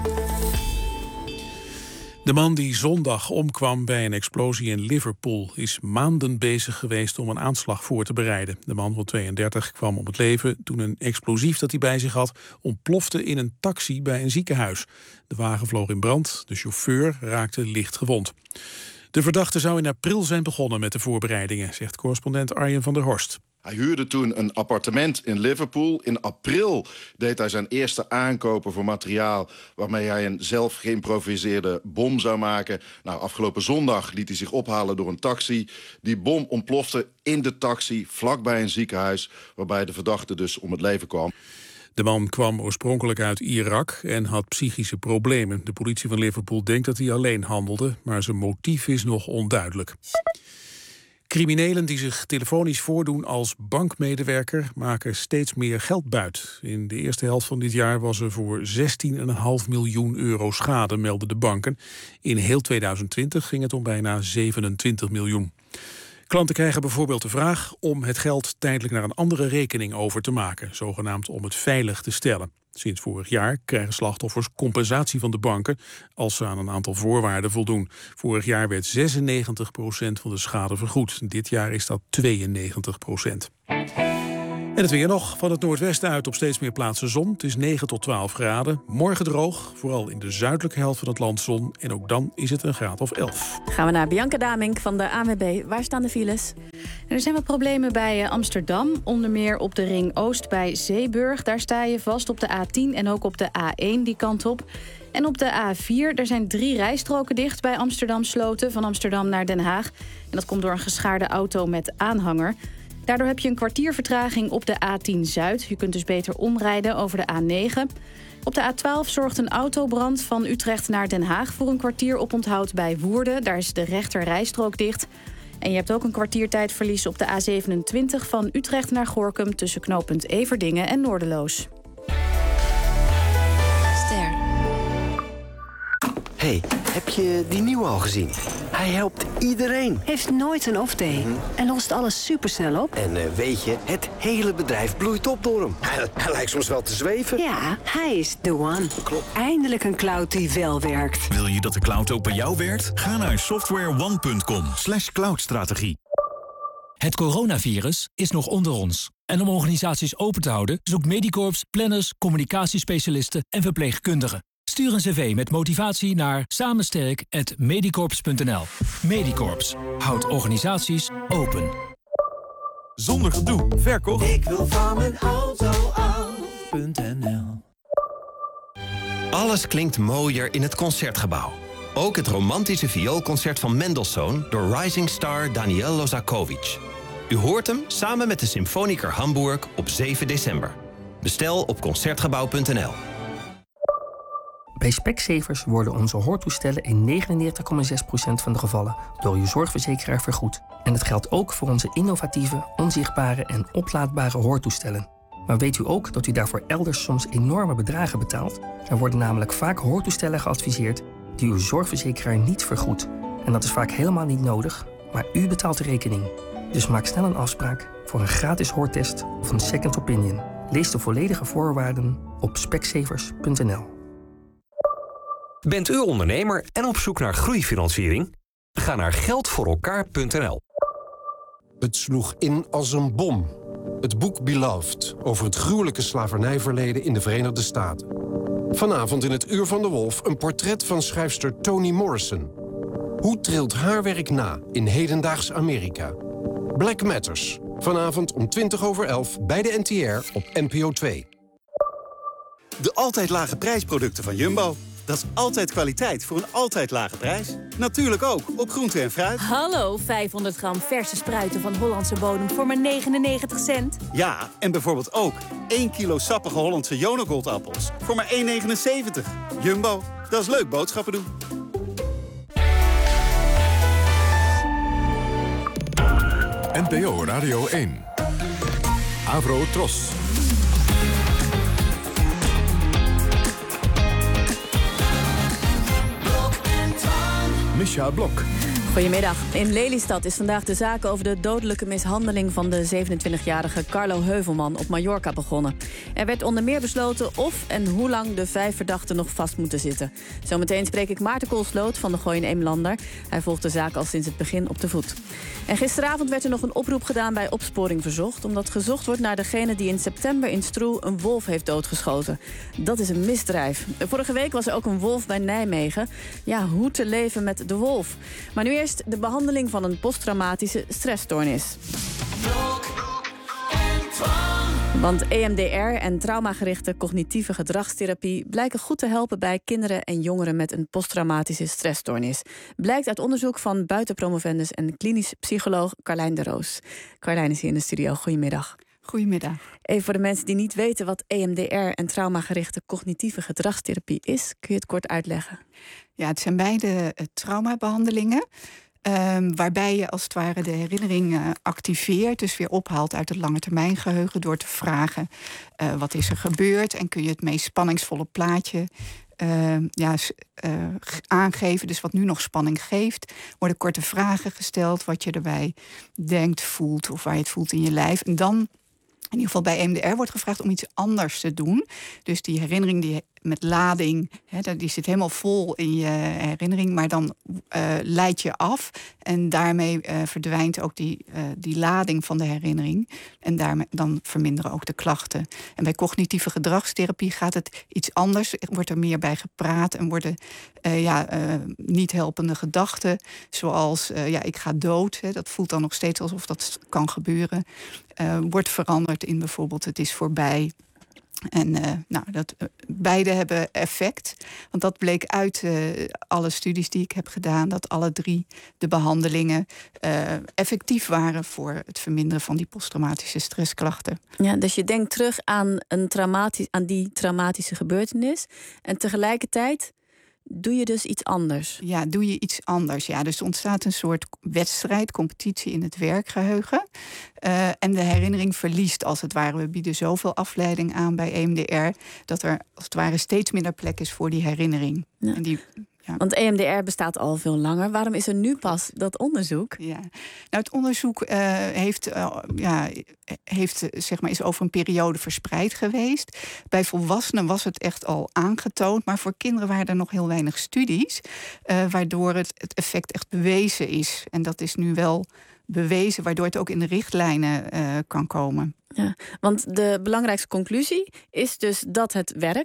De man die zondag omkwam bij een explosie in Liverpool is maanden bezig geweest om een aanslag voor te bereiden. De man van tweeëndertig kwam om het leven toen een explosief dat hij bij zich had ontplofte in een taxi bij een ziekenhuis. De wagen vloog in brand, de chauffeur raakte licht gewond. De verdachte zou in april zijn begonnen met de voorbereidingen, zegt correspondent Arjen van der Horst. Hij huurde toen een appartement in Liverpool. In april deed hij zijn eerste aankopen voor materiaal waarmee hij een zelf geïmproviseerde bom zou maken. Nou, afgelopen zondag liet hij zich ophalen door een taxi. Die bom ontplofte in de taxi vlakbij een ziekenhuis, waarbij de verdachte dus om het leven kwam. De man kwam oorspronkelijk uit Irak en had psychische problemen. De politie van Liverpool denkt dat hij alleen handelde, maar zijn motief is nog onduidelijk. Criminelen die zich telefonisch voordoen als bankmedewerker maken steeds meer geld buit. In de eerste helft van dit jaar was er voor zestien komma vijf miljoen euro schade, melden de banken. In heel tweeduizend twintig ging het om bijna zevenentwintig miljoen. Klanten krijgen bijvoorbeeld de vraag om het geld tijdelijk naar een andere rekening over te maken, zogenaamd om het veilig te stellen. Sinds vorig jaar krijgen slachtoffers compensatie van de banken als ze aan een aantal voorwaarden voldoen. Vorig jaar werd zesennegentig procent van de schade vergoed. Dit jaar is dat tweeënnegentig procent. En het weer nog. Van het noordwesten uit op steeds meer plaatsen zon. Het is negen tot twaalf graden. Morgen droog, vooral in de zuidelijke helft van het land zon. En ook dan is het een graad of elf. Gaan we naar Bianca Damink van de A N W B. Waar staan de files? Er zijn wat problemen bij Amsterdam. Onder meer op de Ring Oost bij Zeeburg. Daar sta je vast op de A tien en ook op de A één die kant op. En op de A vier, er zijn drie rijstroken dicht bij Amsterdam Sloten. Van Amsterdam naar Den Haag. En dat komt door een geschaarde auto met aanhanger. Daardoor heb je een kwartier vertraging op de A tien Zuid. Je kunt dus beter omrijden over de A negen. Op de A twaalf zorgt een autobrand van Utrecht naar Den Haag voor een kwartier oponthoud bij Woerden. Daar is de rechter rijstrook dicht. En je hebt ook een kwartiertijdverlies op de A zevenentwintig van Utrecht naar Gorinchem tussen knooppunt Everdingen en Noorderloos. Ster. Hey, heb je die nieuwe al gezien? Hij helpt iedereen. Heeft nooit een off-day. Mm-hmm. En lost alles supersnel op. En uh, weet je, het hele bedrijf bloeit op door hem. Hij, hij lijkt soms wel te zweven. Ja, hij is the one. Klopt. Eindelijk een cloud die wel werkt. Wil je dat de cloud ook bij jou werkt? Ga naar softwareone punt com slash cloudstrategie. Het coronavirus is nog onder ons. En om organisaties open te houden zoekt Medicorps planners, communicatiespecialisten en verpleegkundigen. Stuur een cv met motivatie naar samensterk at medicorps punt n l. Medicorps houdt organisaties open. Zonder gedoe, verkocht. Ik wil van mijn auto af.nl. Alles klinkt mooier in het Concertgebouw. Ook het romantische vioolconcert van Mendelssohn door rising star Daniel Lozakovic. U hoort hem samen met de Symfoniker Hamburg op zeven december. Bestel op concertgebouw punt n l. Bij Specsavers worden onze hoortoestellen in negenennegentig komma zes procent van de gevallen door uw zorgverzekeraar vergoed. En dat geldt ook voor onze innovatieve, onzichtbare en oplaadbare hoortoestellen. Maar weet u ook dat u daarvoor elders soms enorme bedragen betaalt? Er worden namelijk vaak hoortoestellen geadviseerd die uw zorgverzekeraar niet vergoedt. En dat is vaak helemaal niet nodig, maar u betaalt de rekening. Dus maak snel een afspraak voor een gratis hoortest of een second opinion. Lees de volledige voorwaarden op specsavers punt n l. Bent u ondernemer en op zoek naar groeifinanciering? Ga naar geld voor elkaar punt n l. Het sloeg in als een bom. Het boek Beloved over het gruwelijke slavernijverleden in de Verenigde Staten. Vanavond in het Uur van de Wolf een portret van schrijfster Toni Morrison. Hoe trilt haar werk na in hedendaags Amerika? Black Matters. Vanavond om twintig over elf bij de N T R op N P O twee. De altijd lage prijsproducten van Jumbo. Dat is altijd kwaliteit voor een altijd lage prijs. Natuurlijk ook op groente en fruit. Hallo, vijfhonderd gram verse spruiten van Hollandse bodem voor maar negenennegentig cent. Ja, en bijvoorbeeld ook één kilo sappige Hollandse Jonagold-appels voor maar één negenenzeventig. Jumbo, dat is leuk boodschappen doen. N P O Radio één. Avro Tros. Misha Blok. Goedemiddag. In Lelystad is vandaag de zaak over de dodelijke mishandeling van de zevenentwintigjarige Carlo Heuvelman op Mallorca begonnen. Er werd onder meer besloten of en hoe lang de vijf verdachten nog vast moeten zitten. Zometeen spreek ik Maarten Koolsloot van de Gooi en Eemlander. Hij volgt de zaak al sinds het begin op de voet. En gisteravond werd er nog een oproep gedaan bij Opsporing Verzocht, omdat gezocht wordt naar degene die in september in Stroe een wolf heeft doodgeschoten. Dat is een misdrijf. Vorige week was er ook een wolf bij Nijmegen. Ja, hoe te leven met de wolf. Maar nu eerst de behandeling van een posttraumatische stressstoornis. Want E M D R en traumagerichte cognitieve gedragstherapie blijken goed te helpen bij kinderen en jongeren met een posttraumatische stressstoornis. Blijkt uit onderzoek van buitenpromovendus en klinisch psycholoog Carlijn de Roos. Carlijn is hier in de studio. Goedemiddag. Goedemiddag. Even voor de mensen die niet weten wat E M D R en traumagerichte cognitieve gedragstherapie is, kun je het kort uitleggen? Ja, het zijn beide uh, traumabehandelingen. Um, waarbij je als het ware de herinnering uh, activeert, dus weer ophaalt uit het langetermijngeheugen door te vragen uh, wat is er gebeurd en kun je het meest spanningsvolle plaatje uh, ja, uh, aangeven. Dus wat nu nog spanning geeft, worden korte vragen gesteld wat je erbij denkt, voelt of waar je het voelt in je lijf. En dan in ieder geval bij E M D R wordt gevraagd om iets anders te doen. Dus die herinnering die met lading, hè, die zit helemaal vol in je herinnering, maar dan uh, leid je af en daarmee uh, verdwijnt ook die, uh, die lading van de herinnering en daarmee dan verminderen ook de klachten. En bij cognitieve gedragstherapie gaat het iets anders, wordt er meer bij gepraat en worden uh, ja, uh, niet helpende gedachten, zoals uh, ja, ik ga dood, hè, dat voelt dan nog steeds alsof dat kan gebeuren, uh, wordt veranderd in bijvoorbeeld het is voorbij. En uh, nou, dat, uh, beide hebben effect. Want dat bleek uit uh, alle studies die ik heb gedaan, dat alle drie de behandelingen uh, effectief waren voor het verminderen van die posttraumatische stressklachten. Ja, dus je denkt terug aan, een traumatisch, aan die traumatische gebeurtenis. En tegelijkertijd doe je dus iets anders. Ja, doe je iets anders. Ja, dus er ontstaat een soort wedstrijd, competitie in het werkgeheugen. Uh, en de herinnering verliest als het ware. We bieden zoveel afleiding aan bij E M D R dat er als het ware steeds minder plek is voor die herinnering. Ja. En die, ja. Want E M D R bestaat al veel langer. Waarom is er nu pas dat onderzoek? Ja. Nou, het onderzoek uh, heeft, uh, ja, heeft, zeg maar, is over een periode verspreid geweest. Bij volwassenen was het echt al aangetoond, maar voor kinderen waren er nog heel weinig studies, uh, waardoor het, het effect echt bewezen is. En dat is nu wel bewezen, waardoor het ook in de richtlijnen uh, kan komen. Ja, want de belangrijkste conclusie is dus dat het werkt.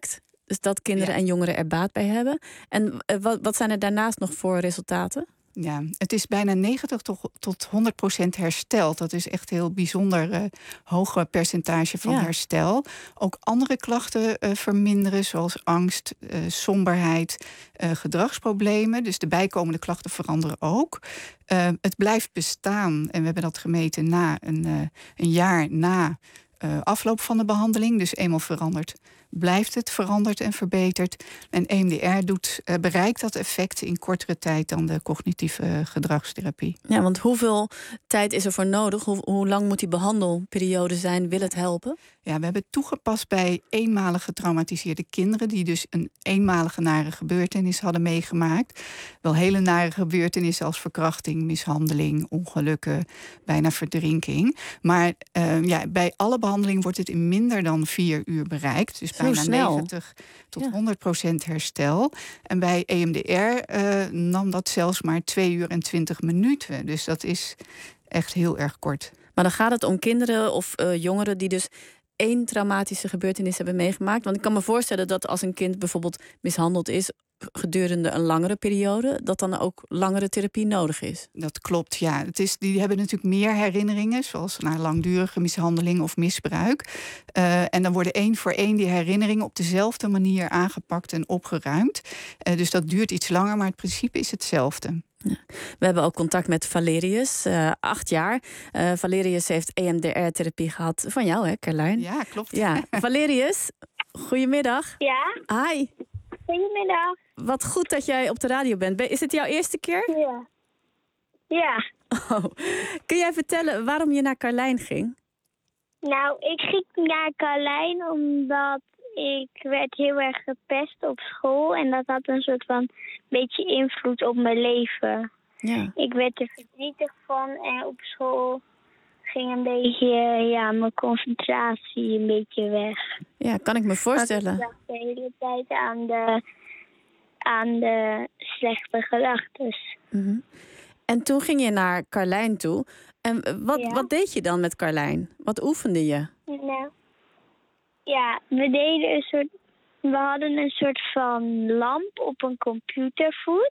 Dus dat kinderen Ja. en jongeren er baat bij hebben. En uh, wat, wat zijn er daarnaast nog voor resultaten? Ja, het is bijna negentig tot honderd procent hersteld. Dat is echt een heel bijzonder uh, hoge percentage van Ja. herstel. Ook andere klachten uh, verminderen, zoals angst, uh, somberheid, uh, gedragsproblemen. Dus de bijkomende klachten veranderen ook. Uh, het blijft bestaan en we hebben dat gemeten na een, uh, een jaar na uh, afloop van de behandeling. Dus eenmaal veranderd blijft het veranderd en verbeterd. En E M D R doet, uh, bereikt dat effect in kortere tijd dan de cognitieve uh, gedragstherapie. Ja, want hoeveel tijd is er voor nodig? Hoe, hoe lang moet die behandelperiode zijn? Wil het helpen? Ja, we hebben toegepast bij eenmalig getraumatiseerde kinderen die dus een eenmalige nare gebeurtenis hadden meegemaakt. Wel hele nare gebeurtenissen als verkrachting, mishandeling, ongelukken, bijna verdrinking. Maar uh, ja, bij alle behandeling wordt het in minder dan vier uur bereikt. Dus Zo bijna snel. negentig tot Ja. honderd procent herstel. En bij E M D R uh, nam dat zelfs maar twee uur en twintig minuten. Dus dat is echt heel erg kort. Maar dan gaat het om kinderen of uh, jongeren die dus één traumatische gebeurtenis hebben meegemaakt. Want ik kan me voorstellen dat als een kind bijvoorbeeld mishandeld is gedurende een langere periode, dat dan ook langere therapie nodig is. Dat klopt, ja. Het is, die hebben natuurlijk meer herinneringen, zoals naar langdurige mishandeling of misbruik. Uh, en dan worden één voor één die herinneringen op dezelfde manier aangepakt en opgeruimd. Uh, dus dat duurt iets langer, maar het principe is hetzelfde. Ja. We hebben ook contact met Valerius, uh, acht jaar. Uh, Valerius heeft E M D R-therapie gehad van jou, hè, Carlijn? Ja, klopt. Ja. Valerius, goedemiddag. Ja. Hi. Goedemiddag. Wat goed dat jij op de radio bent. Is het jouw eerste keer? Ja. Ja. Oh. Kun jij vertellen waarom je naar Carlijn ging? Nou, ik ging naar Carlijn omdat ik werd heel erg gepest op school. En dat had een soort van beetje invloed op mijn leven. Ja. Ik werd er verdrietig van en op school ging een beetje, ja, mijn concentratie een beetje weg. Ja, kan ik me voorstellen. Want ik dacht de hele tijd aan de, aan de slechte gedachten. Mm-hmm. En toen ging je naar Carlijn toe. En wat, Ja. wat deed je dan met Carlijn? Wat oefende je? Nou, ja, we deden een soort, we hadden een soort van lamp op een computervoet.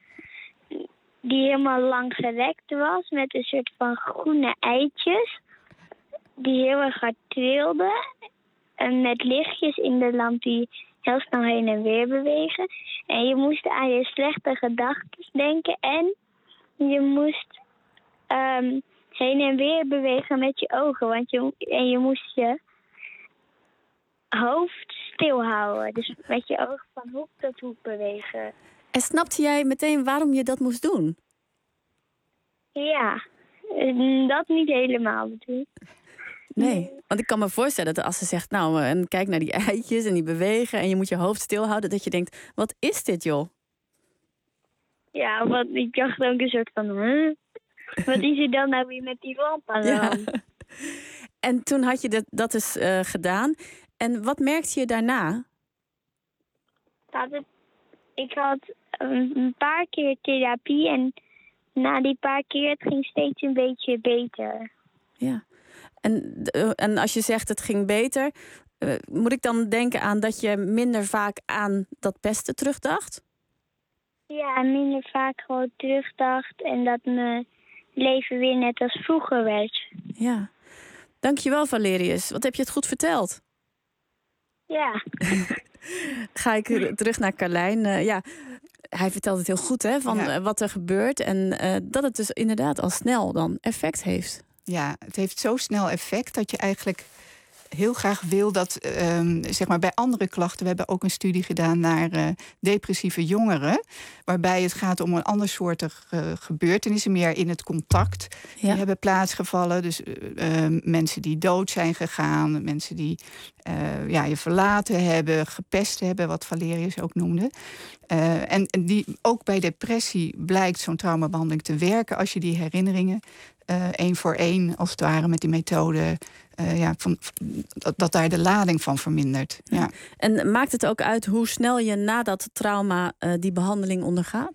Die helemaal lang gerekt was met een soort van groene eitjes. Die heel erg hard trilden. En met lichtjes in de lamp die heel snel heen en weer bewegen. En je moest aan je slechte gedachten denken. En je moest um, heen en weer bewegen met je ogen. Want je, en je moest je hoofd stilhouden. Dus met je ogen van hoek tot hoek bewegen. En snapte jij meteen waarom je dat moest doen? Ja, dat niet helemaal bedoel. Nee, want ik kan me voorstellen dat als ze zegt, nou, en kijk naar die eitjes en die bewegen en je moet je hoofd stilhouden, dat je denkt, wat is dit, joh? Ja, want ik dacht ook een soort van, huh? Wat is er dan nou weer met die lamp aan de hand? Ja. En toen had je dat, dat dus uh, gedaan. En wat merkte je daarna? Dat het, ik had een paar keer therapie en na die paar keer het ging steeds een beetje beter. Ja. En, uh, en als je zegt het ging beter, uh, moet ik dan denken aan dat je minder vaak aan dat pesten terugdacht? Ja, minder vaak gewoon terugdacht en dat mijn leven weer net als vroeger werd. Ja. Dankjewel, Valerius. Wat heb je het goed verteld? Ja. Ga ik terug naar Carlijn. Uh, ja, hij vertelt het heel goed, hè, van ja. uh, wat er gebeurt. En uh, dat het dus inderdaad al snel dan effect heeft. Ja, het heeft zo snel effect dat je eigenlijk heel graag wil dat, um, zeg maar bij andere klachten, we hebben ook een studie gedaan naar uh, depressieve jongeren, waarbij het gaat om een andersoortig uh, gebeurtenissen, meer in het contact. Ja. Die hebben plaatsgevallen, dus uh, uh, mensen die dood zijn gegaan, mensen die uh, ja, je verlaten hebben, gepest hebben, wat Valerius ook noemde. Uh, en, en die, ook bij depressie blijkt zo'n traumabehandeling te werken als je die herinneringen Uh, één voor één, als het ware, met die methode, uh, ja, van, dat, dat daar de lading van vermindert. Ja. En maakt het ook uit hoe snel je na dat trauma uh, die behandeling ondergaat?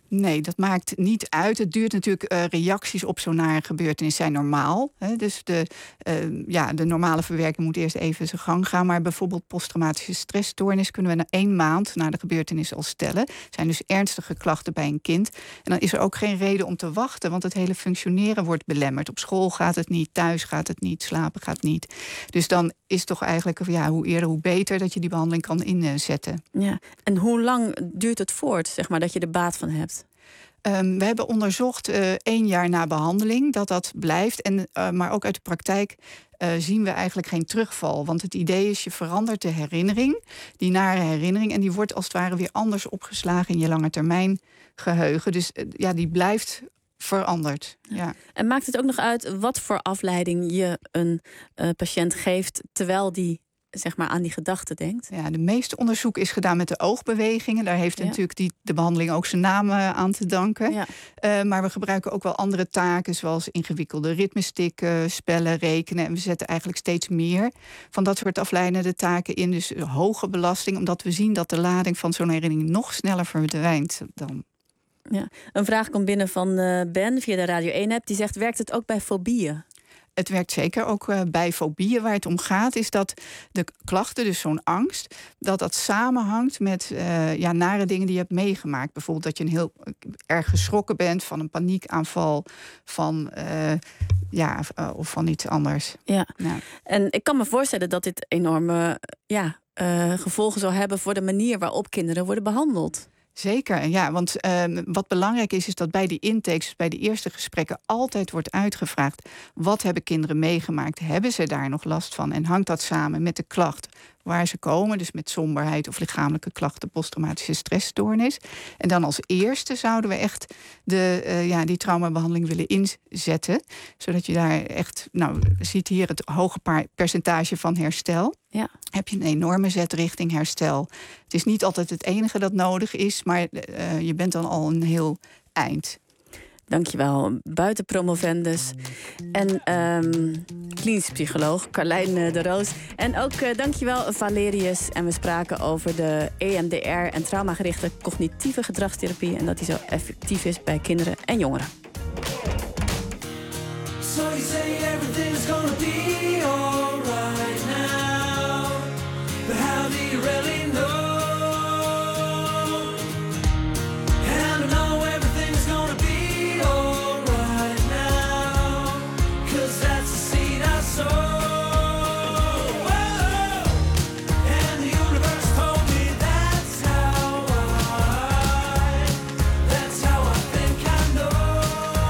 Nee, dat maakt niet uit. Het duurt natuurlijk, uh, reacties op zo'n nare gebeurtenis zijn normaal. Hè? Dus de, uh, ja, de normale verwerking moet eerst even zijn gang gaan. Maar bijvoorbeeld posttraumatische stressstoornis kunnen we na één maand na de gebeurtenis al stellen. Er zijn dus ernstige klachten bij een kind. En dan is er ook geen reden om te wachten, want het hele functioneren wordt belemmerd. Op school gaat het niet, thuis gaat het niet, slapen gaat niet. Dus dan is toch eigenlijk, ja, hoe eerder hoe beter dat je die behandeling kan inzetten. Ja. En hoe lang duurt het voort, zeg maar, dat je er baat van hebt? Um, we hebben onderzocht uh, één jaar na behandeling dat dat blijft. En, uh, maar ook uit de praktijk uh, zien we eigenlijk geen terugval. Want het idee is, je verandert de herinnering, die nare herinnering, en die wordt als het ware weer anders opgeslagen in je lange termijn geheugen. Dus uh, ja, die blijft veranderd. Ja. En maakt het ook nog uit wat voor afleiding je een uh, patiënt geeft terwijl die, zeg maar, aan die gedachten denkt? Ja, de meeste onderzoek is gedaan met de oogbewegingen. Daar heeft ja. natuurlijk die, de behandeling ook zijn naam uh, aan te danken. Ja. Uh, maar we gebruiken ook wel andere taken, zoals ingewikkelde ritmestikken, spellen, rekenen. En we zetten eigenlijk steeds meer van dat soort afleidende taken in. Dus hoge belasting, omdat we zien dat de lading van zo'n herinnering nog sneller verdwijnt dan. Ja. Een vraag komt binnen van uh, Ben via de Radio één-app. Die zegt, werkt het ook bij fobieën? Het werkt zeker ook uh, bij fobieën. Waar het om gaat is dat de klachten, dus zo'n angst, dat dat samenhangt met uh, ja, nare dingen die je hebt meegemaakt. Bijvoorbeeld dat je een heel erg geschrokken bent van een paniekaanval, van uh, ja, uh, of van iets anders. Ja. Nou. En ik kan me voorstellen dat dit enorme ja, uh, gevolgen zal hebben voor de manier waarop kinderen worden behandeld. Zeker, ja, want uh, wat belangrijk is, is dat bij die intakes, bij de eerste gesprekken, altijd wordt uitgevraagd: wat hebben kinderen meegemaakt? Hebben ze daar nog last van? En hangt dat samen met de klacht waar ze komen, dus met somberheid of lichamelijke klachten, posttraumatische stressstoornis? En dan als eerste zouden we echt de, uh, ja, die traumabehandeling willen inzetten, zodat je daar echt, nou, ziet hier het hoge percentage van herstel. Ja. Heb je een enorme zet richting herstel. Het is niet altijd het enige dat nodig is, maar uh, je bent dan al een heel eind. Dankjewel, buitenpromovendus en um, klinisch psycholoog Carlijn de Roos. En ook uh, dankjewel Valerius. En we spraken over de E M D R en traumagerichte cognitieve gedragstherapie en dat die zo effectief is bij kinderen en jongeren. So you say everything's gonna be alright now, but how do you really know? And I know everything's gonna be alright now, 'cause that's the seed I sow. And the universe told me that's how I, that's how I think I know.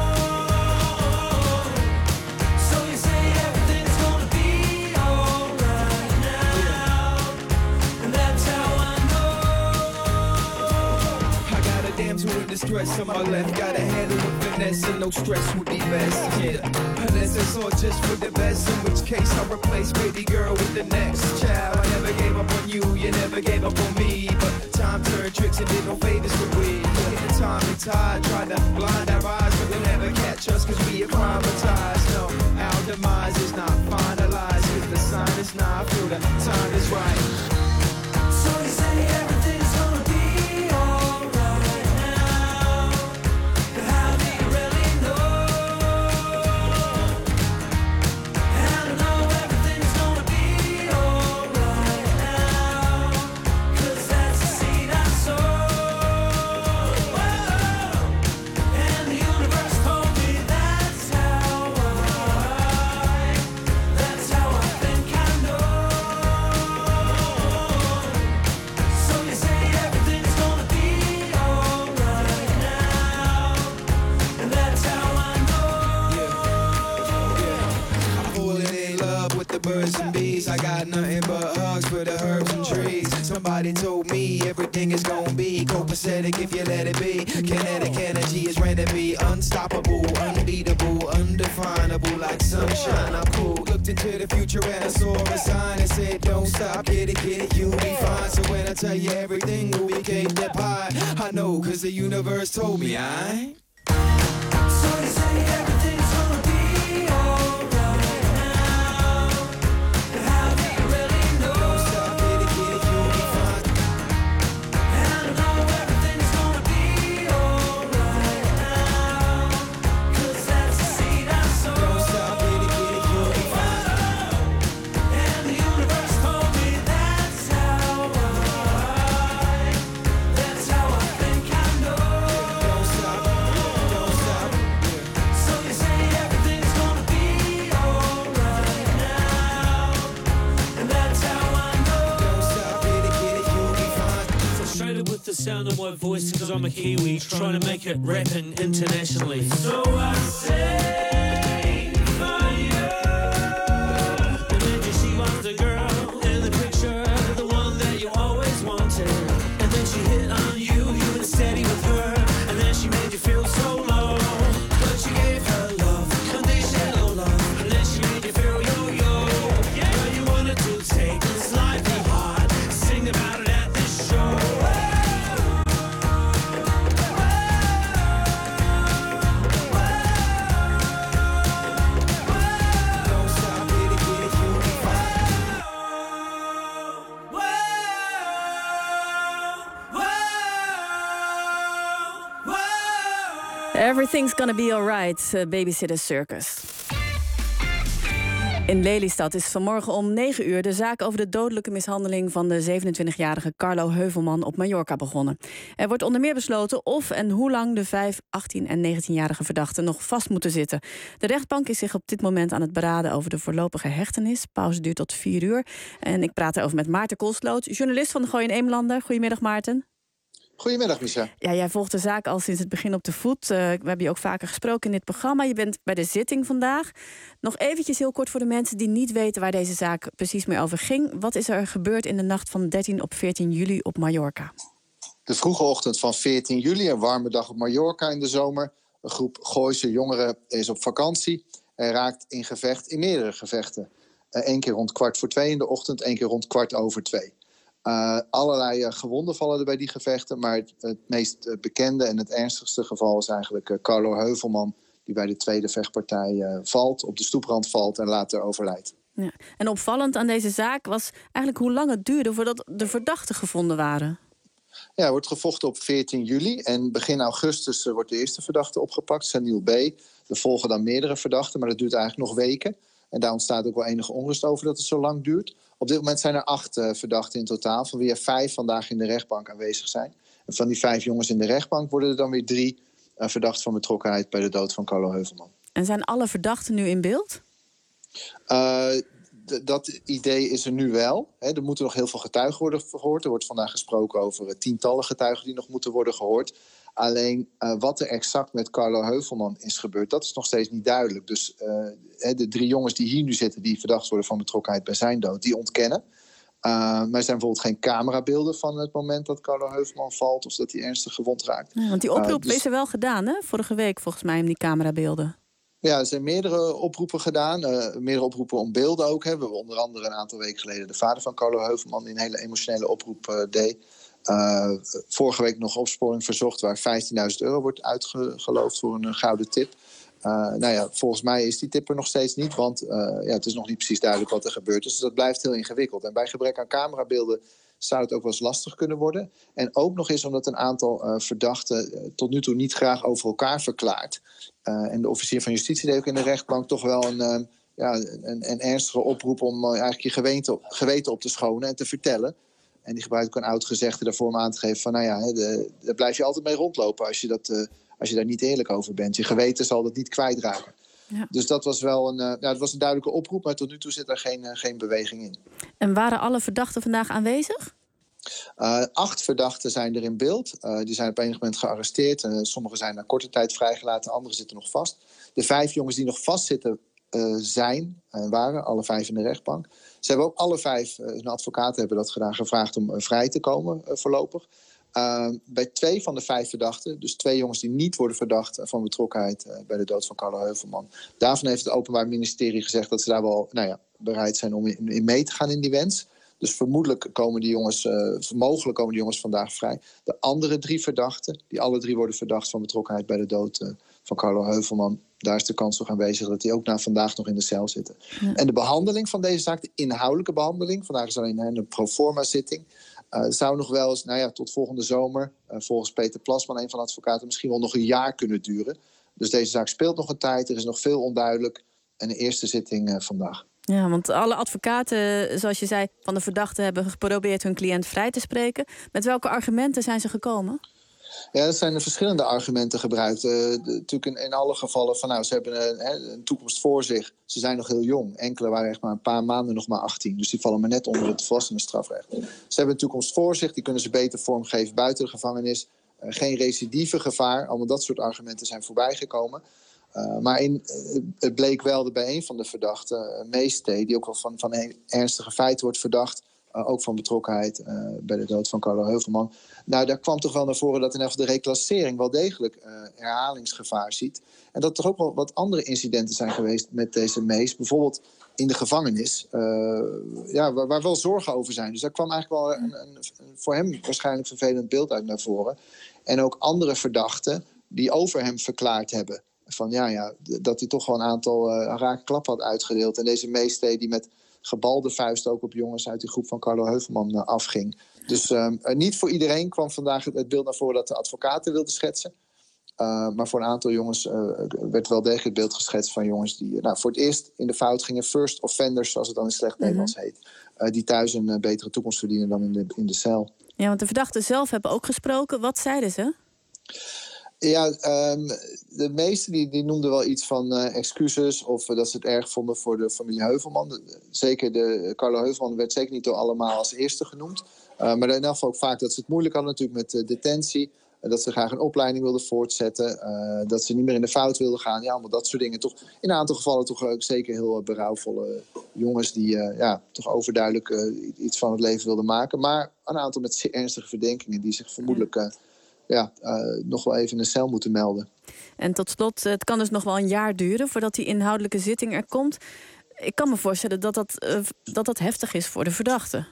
So you say everything's gonna be alright now, and that's how I know. I got a damsel in distress on my left, got a handle with finesse, and no stress would be best. Yeah, unless it's all just for the best, in which case I'll replace baby girl with the next child. I never gave up on you, you never gave up on me, but time turned tricks and did no favors for we. In the time and tide, tried to blind our eyes, but they'll never catch us 'cause we acclimatized. No, our demise is not finalized, 'cause the sign is not, I feel the time is right. So you say everything's gonna be alright now, but how do you really know? And I know everything's gonna be alright now, 'cause that's the seed I sow. And the universe told me that's how I, that's how I think I know. So you say everything's gonna be alright now, and that's how I know. I'm falling in love with the birds and bees. I got nothing but hugs for the herbs and trees. Somebody told me everything is gonna be copacetic if you let it be. Kinetic energy is ready to be unstoppable, unbeatable, undefinable, like sunshine. I'm cool. Looked into the future and I saw a sign that said, don't stop, get it, get it, you'll be fine. So when I tell you everything will be cake that pie, I know 'cause the universe told me I. So you say everything's gonna be alright now, but how do you really know? Don't stop, get it, get it, you'll be fine. And I know everything's gonna be alright. my voice because I'm a Kiwi, trying to make it rapping internationally. So I say for you. Imagine she was the girl in the picture, the one that you always wanted. And then she hit on you, you were steady with her. And then she made you feel so low. But you gave her love, conditional love. And then she made you feel yo-yo. Yeah, girl, you wanted to take this life to heart. Sing about it at this show. Everything's gonna be alright, uh, Babysitter Circus. In Lelystad is vanmorgen om negen uur de zaak over de dodelijke mishandeling van de zevenentwintigjarige Carlo Heuvelman op Mallorca begonnen. Er wordt onder meer besloten of en hoe lang de vijf, achttien en negentienjarige verdachten nog vast moeten zitten. De rechtbank is zich op dit moment aan het beraden over de voorlopige hechtenis. Pauze duurt tot vier uur. En ik praat erover met Maarten Koolsloot, journalist van de Gooi en Eemlander. Goedemiddag, Maarten. Goedemiddag, Micha. Ja, jij volgt de zaak al sinds het begin op de voet. Uh, we hebben je ook vaker gesproken in dit programma. Je bent bij de zitting vandaag. Nog eventjes heel kort voor de mensen die niet weten waar deze zaak precies meer over ging. Wat is er gebeurd in de nacht van dertien op veertien juli op Mallorca? De vroege ochtend van veertien juli, een warme dag op Mallorca in de zomer. Een groep Gooise jongeren is op vakantie en raakt in gevecht in meerdere gevechten. Uh, Eén keer rond kwart voor twee in de ochtend, één keer rond kwart over twee. Uh, allerlei uh, gewonden vallen er bij die gevechten. Maar het, het meest uh, bekende en het ernstigste geval is eigenlijk uh, Carlo Heuvelman, die bij de tweede vechtpartij uh, valt, op de stoeprand valt en later overlijdt. Ja. En opvallend aan deze zaak was eigenlijk hoe lang het duurde voordat de verdachten gevonden waren. Ja, er wordt gevochten op veertien juli en begin augustus uh, wordt de eerste verdachte opgepakt, Sanil B. Er volgen dan meerdere verdachten, maar dat duurt eigenlijk nog weken. En daar ontstaat ook wel enige onrust over dat het zo lang duurt. Op dit moment zijn er acht uh, verdachten in totaal, van wie er vijf vandaag in de rechtbank aanwezig zijn. En van die vijf jongens in de rechtbank worden er dan weer drie uh, verdacht van betrokkenheid bij de dood van Carlo Heuvelman. En zijn alle verdachten nu in beeld? Uh, d- dat idee is er nu wel. He, er moeten nog heel veel getuigen worden gehoord. Er wordt vandaag gesproken over uh, tientallen getuigen die nog moeten worden gehoord. Alleen uh, wat er exact met Carlo Heuvelman is gebeurd, dat is nog steeds niet duidelijk. Dus uh, de drie jongens die hier nu zitten, die verdacht worden van betrokkenheid bij zijn dood, die ontkennen. Uh, maar er zijn bijvoorbeeld geen camerabeelden van het moment dat Carlo Heuvelman valt of dat hij ernstig gewond raakt. Ja, want die oproep uh, dus... is er wel gedaan, hè? Vorige week volgens mij, om die camerabeelden. Ja, er zijn meerdere oproepen gedaan. Uh, meerdere oproepen om beelden ook. Hè. We hebben onder andere een aantal weken geleden de vader van Carlo Heuvelman die een hele emotionele oproep uh, deed. Uh, vorige week nog opsporing verzocht waar vijftienduizend euro wordt uitgeloofd voor een, een gouden tip. Uh, nou ja, volgens mij is die tip er nog steeds niet, want uh, ja, het is nog niet precies duidelijk wat er gebeurt. Dus dat blijft heel ingewikkeld. En bij gebrek aan camerabeelden zou het ook wel eens lastig kunnen worden. En ook nog eens omdat een aantal uh, verdachten uh, tot nu toe niet graag over elkaar verklaart. Uh, en de officier van justitie deed ook in de rechtbank toch wel een, uh, ja, een, een ernstige oproep om uh, eigenlijk je geweten, geweten op te schonen en te vertellen. En die gebruikt ook een oud gezegde daarvoor om aan te geven van, nou ja, hè, de, daar blijf je altijd mee rondlopen als je, dat, uh, als je daar niet eerlijk over bent. Je geweten zal dat niet kwijtraken. Ja. Dus dat was wel een, uh, nou, dat was een duidelijke oproep, maar tot nu toe zit er geen, uh, geen beweging in. En waren alle verdachten vandaag aanwezig? Uh, acht verdachten zijn er in beeld. Uh, die zijn op enig moment gearresteerd. Uh, sommigen zijn na korte tijd vrijgelaten, anderen zitten nog vast. De vijf jongens die nog vastzitten uh, zijn en uh, waren, alle vijf in de rechtbank. Ze hebben ook alle vijf, uh, hun advocaten hebben dat gedaan, gevraagd om uh, vrij te komen uh, voorlopig. Uh, bij twee van de vijf verdachten, dus twee jongens die niet worden verdacht uh, van betrokkenheid uh, bij de dood van Carlo Heuvelman. Daarvan heeft het Openbaar Ministerie gezegd dat ze daar wel nou ja, bereid zijn om in, in mee te gaan in die wens. Dus vermoedelijk komen die jongens, uh, mogelijk komen die jongens vandaag vrij. De andere drie verdachten, die alle drie worden verdacht van betrokkenheid bij de dood uh, van Carlo Heuvelman, daar is de kans nog aanwezig dat die ook na vandaag nog in de cel zitten. Ja. En de behandeling van deze zaak, de inhoudelijke behandeling, vandaag is alleen een proforma-zitting, uh, zou nog wel eens, nou ja, tot volgende zomer, uh, volgens Peter Plasman, een van de advocaten, misschien wel nog een jaar kunnen duren. Dus deze zaak speelt nog een tijd, er is nog veel onduidelijk. En de eerste zitting uh, vandaag. Ja, want alle advocaten, zoals je zei, van de verdachten hebben geprobeerd hun cliënt vrij te spreken. Met welke argumenten zijn ze gekomen? Ja, er zijn verschillende argumenten gebruikt. Uh, de, natuurlijk in, in alle gevallen van, nou, ze hebben een, een toekomst voor zich. Ze zijn nog heel jong. Enkele waren echt maar een paar maanden nog maar achttien. Dus die vallen maar net onder het volwassenenstrafrecht. Ze hebben een toekomst voor zich. Die kunnen ze beter vormgeven buiten de gevangenis. Uh, geen recidieve gevaar. Allemaal dat soort argumenten zijn voorbijgekomen. Uh, maar in, uh, het bleek wel dat bij een van de verdachten, uh, Meestee, die ook wel van, van een ernstige feiten wordt verdacht, uh, ook van betrokkenheid uh, bij de dood van Carlo Heuvelman. Nou, daar kwam toch wel naar voren dat in elk geval de reclassering wel degelijk uh, herhalingsgevaar ziet. En dat er ook wel wat andere incidenten zijn geweest met deze Mees. Bijvoorbeeld in de gevangenis, uh, ja, waar, waar wel zorgen over zijn. Dus daar kwam eigenlijk wel een, een, een voor hem waarschijnlijk vervelend beeld uit naar voren. En ook andere verdachten die over hem verklaard hebben. Van ja, ja, dat hij toch wel een aantal uh, rake klappen had uitgedeeld. En deze Meestee die met gebalde vuist ook op jongens uit die groep van Carlo Heuvelman uh, afging. Dus uh, niet voor iedereen kwam vandaag het beeld naar voren dat de advocaten wilden schetsen. Uh, maar voor een aantal jongens uh, werd wel degelijk het beeld geschetst van jongens die uh, nou, voor het eerst in de fout gingen. First offenders, zoals het dan in slecht mm-hmm. Nederlands heet. Uh, die thuis een uh, betere toekomst verdienen dan in de, in de cel. Ja, want de verdachten zelf hebben ook gesproken. Wat zeiden ze? Ja, um, de meesten die, die noemden wel iets van uh, excuses of uh, dat ze het erg vonden voor de familie Heuvelman. De, zeker de Carlo Heuvelman werd zeker niet door allemaal als eerste genoemd. Uh, maar in elk geval ook vaak dat ze het moeilijk hadden natuurlijk met uh, detentie. Uh, dat ze graag een opleiding wilden voortzetten. Uh, dat ze niet meer in de fout wilden gaan. Ja, allemaal dat soort dingen. Toch, in een aantal gevallen toch ook zeker heel uh, berouwvolle jongens die uh, ja, toch overduidelijk uh, iets van het leven wilden maken. Maar een aantal met zeer ernstige verdenkingen die zich vermoedelijk Uh, ja, uh, nog wel even in een cel moeten melden. En tot slot, het kan dus nog wel een jaar duren voordat die inhoudelijke zitting er komt. Ik kan me voorstellen dat dat, uh, dat, dat heftig is voor de verdachte.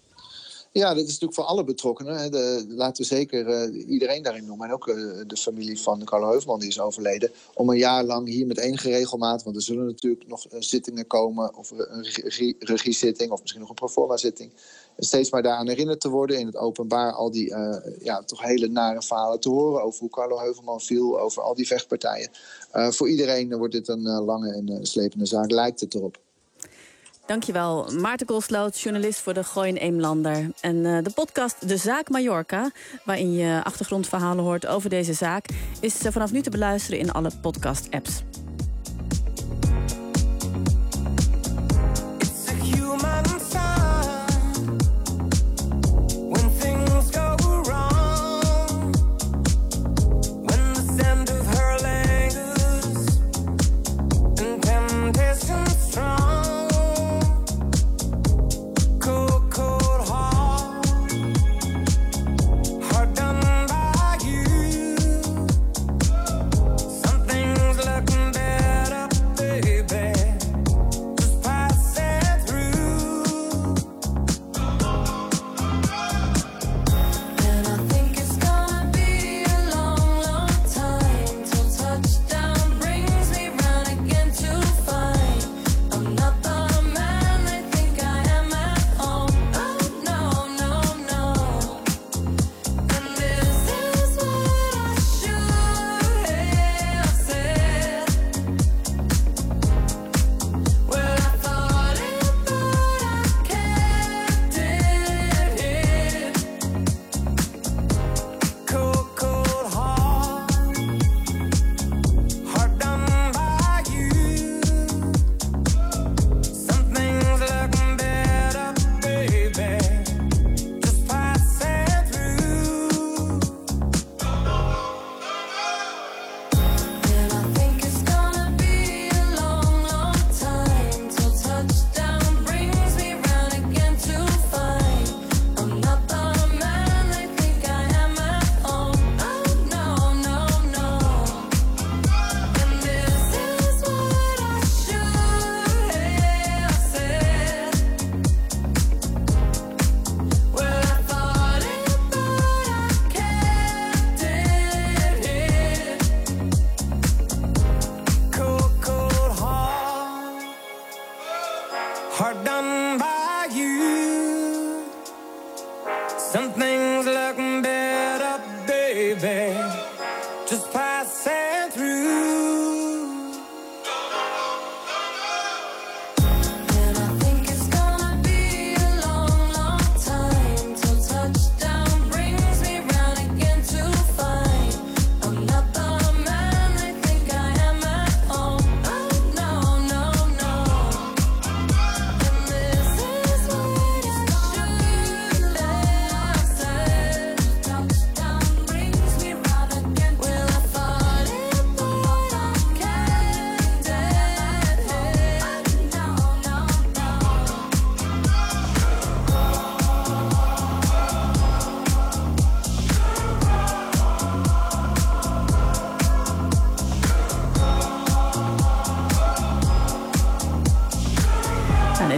Ja, dat is natuurlijk voor alle betrokkenen. Hè. De, laten we zeker uh, iedereen daarin noemen. En ook uh, de familie van Carlo Heuvelman die is overleden. Om een jaar lang hier met enige regelmaat, want er zullen natuurlijk nog uh, zittingen komen, of een regie, regiezitting, of misschien nog een proforma-zitting. Steeds maar daaraan herinnerd te worden, in het openbaar al die uh, ja, toch hele nare verhalen te horen over hoe Carlo Heuvelman viel, over al die vechtpartijen. Uh, voor iedereen uh, wordt dit een uh, lange en uh, slepende zaak, lijkt het erop. Dankjewel, Maarten Koolsloot, journalist voor de Gooi en Eemlander. En uh, de podcast De Zaak Mallorca, waarin je achtergrondverhalen hoort over deze zaak, is uh, vanaf nu te beluisteren in alle podcast-apps. Looking back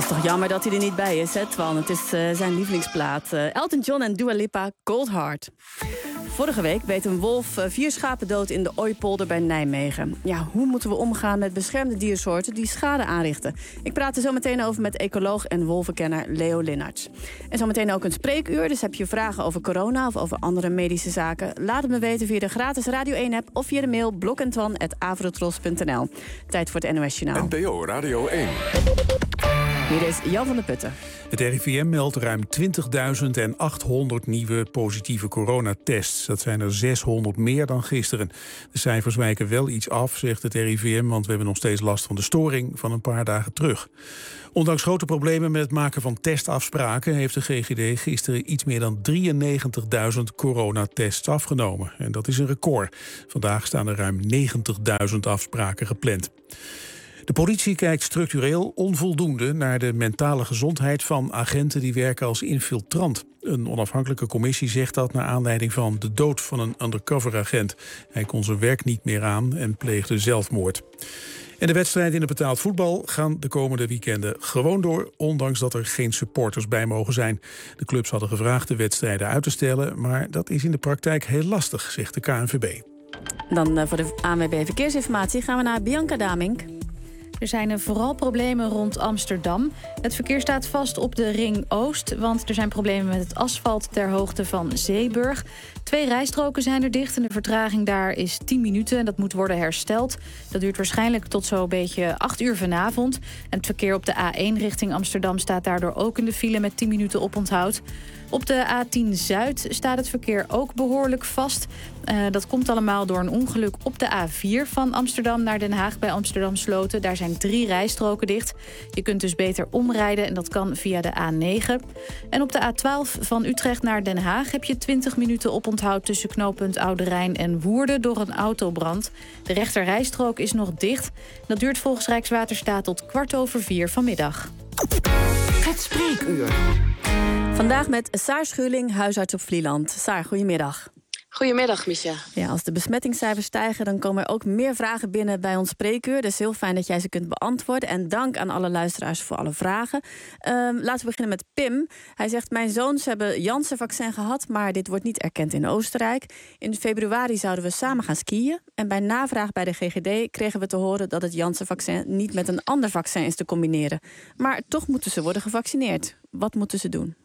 toch jammer dat hij er niet bij is, hè, Twan? Het is uh, zijn lievelingsplaat. Uh, Elton John en Dua Lipa, Cold Heart. Vorige week beet een wolf uh, vier schapen dood in de Ooipolder bij Nijmegen. Ja, hoe moeten we omgaan met beschermde diersoorten die schade aanrichten? Ik praat er zo meteen over met ecoloog en wolvenkenner Leo Linnarts. En zo meteen ook een spreekuur, dus heb je vragen over corona of over andere medische zaken? Laat het me weten via de gratis Radio één-app of via de mail blokentwan apenstaartje avrotros punt n l. Tijd voor het N O S-journaal. N P O Radio één. Hier is Jan van der Putten. Het R I V M meldt ruim twintigduizend achthonderd nieuwe positieve coronatests. Dat zijn er zeshonderd meer dan gisteren. De cijfers wijken wel iets af, zegt het R I V M... want we hebben nog steeds last van de storing van een paar dagen terug. Ondanks grote problemen met het maken van testafspraken... heeft de G G D gisteren iets meer dan drieënnegentigduizend coronatests afgenomen. En dat is een record. Vandaag staan er ruim negentigduizend afspraken gepland. De politie kijkt structureel onvoldoende naar de mentale gezondheid van agenten die werken als infiltrant. Een onafhankelijke commissie zegt dat naar aanleiding van de dood van een undercover-agent. Hij kon zijn werk niet meer aan en pleegde zelfmoord. En de wedstrijden in het betaald voetbal gaan de komende weekenden gewoon door, ondanks dat er geen supporters bij mogen zijn. De clubs hadden gevraagd de wedstrijden uit te stellen, maar dat is in de praktijk heel lastig, zegt de K N V B. Dan uh, voor de A N W B Verkeersinformatie gaan we naar Bianca Damink. Er zijn vooral problemen rond Amsterdam. Het verkeer staat vast op de Ring Oost, want er zijn problemen met het asfalt ter hoogte van Zeeburg. Twee rijstroken zijn er dicht en de vertraging daar is tien minuten en dat moet worden hersteld. Dat duurt waarschijnlijk tot zo'n beetje acht uur vanavond. En het verkeer op de A één richting Amsterdam staat daardoor ook in de file met tien minuten oponthoud. Op de A tien Zuid staat het verkeer ook behoorlijk vast. Uh, dat komt allemaal door een ongeluk op de A vier van Amsterdam naar Den Haag bij Amsterdam Sloten. Daar zijn drie rijstroken dicht. Je kunt dus beter omrijden en dat kan via de A negen. En op de A twaalf van Utrecht naar Den Haag heb je twintig minuten oponthoud tussen knooppunt Oude Rijn en Woerden door een autobrand. De rechter rijstrook is nog dicht. Dat duurt volgens Rijkswaterstaat tot kwart over vier vanmiddag. Het spreekuur. Vandaag met Saar Schuling, huisarts op Vlieland. Saar, goedemiddag. Goedemiddag, Misha. Ja, als de besmettingscijfers stijgen, dan komen er ook meer vragen binnen bij ons spreekuur. Dus heel fijn dat jij ze kunt beantwoorden. En dank aan alle luisteraars voor alle vragen. Uh, laten we beginnen met Pim. Hij zegt, mijn zoons hebben Janssen-vaccin gehad, maar dit wordt niet erkend in Oostenrijk. In februari zouden we samen gaan skiën. En bij navraag bij de G G D kregen we te horen dat het Janssen-vaccin niet met een ander vaccin is te combineren. Maar toch moeten ze worden gevaccineerd. Wat moeten ze doen?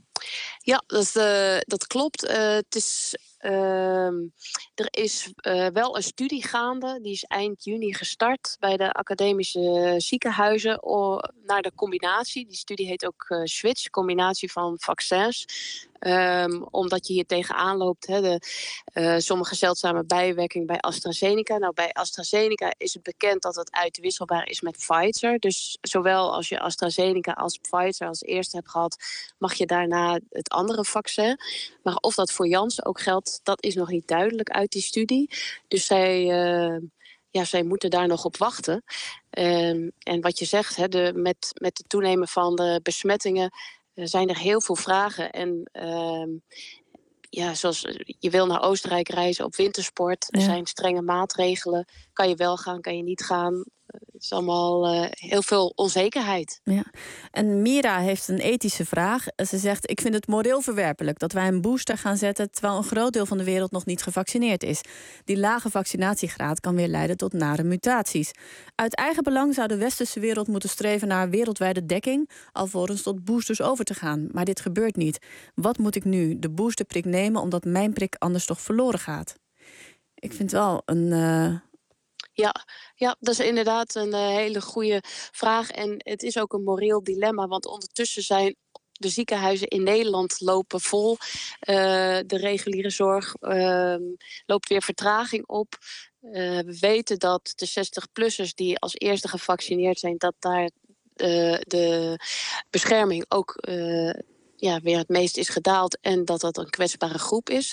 Ja, dat, uh, dat klopt. Uh, het is... Uh, er is uh, wel een studie gaande, die is eind juni gestart bij de academische ziekenhuizen o, naar de combinatie. Die studie heet ook uh, Switch, combinatie van vaccins. Um, omdat je hier tegenaan loopt, hè, de, uh, sommige zeldzame bijwerking bij AstraZeneca. Nou, bij AstraZeneca is het bekend dat het uitwisselbaar is met Pfizer. Dus zowel als je AstraZeneca als Pfizer als eerste hebt gehad, mag je daarna het andere vaccin. Maar of dat voor Janssen ook geldt, dat is nog niet duidelijk uit die studie. Dus zij... Uh, Ja, zij moeten daar nog op wachten. Um, en wat je zegt, hè, de, met, met het toenemen van de besmettingen uh, zijn er heel veel vragen. En um, ja, zoals je wil naar Oostenrijk reizen op wintersport. Er ja. zijn strenge maatregelen. Kan je wel gaan, kan je niet gaan. Het is allemaal uh, heel veel onzekerheid. Ja. En Mira heeft een ethische vraag. Ze zegt, ik vind het moreel verwerpelijk dat wij een booster gaan zetten terwijl een groot deel van de wereld nog niet gevaccineerd is. Die lage vaccinatiegraad kan weer leiden tot nare mutaties. Uit eigen belang zou de westerse wereld moeten streven naar wereldwijde dekking, alvorens tot boosters over te gaan. Maar dit gebeurt niet. Wat moet ik nu? De boosterprik nemen omdat mijn prik anders toch verloren gaat? Ik vind wel een... Uh... Ja, ja, dat is inderdaad een uh, hele goede vraag. En het is ook een moreel dilemma, want ondertussen zijn de ziekenhuizen in Nederland lopen vol. Uh, de reguliere zorg uh, loopt weer vertraging op. Uh, we weten dat de zestig-plussers die als eerste gevaccineerd zijn, dat daar uh, de bescherming ook uh, ja, weer het meest is gedaald en dat dat een kwetsbare groep is.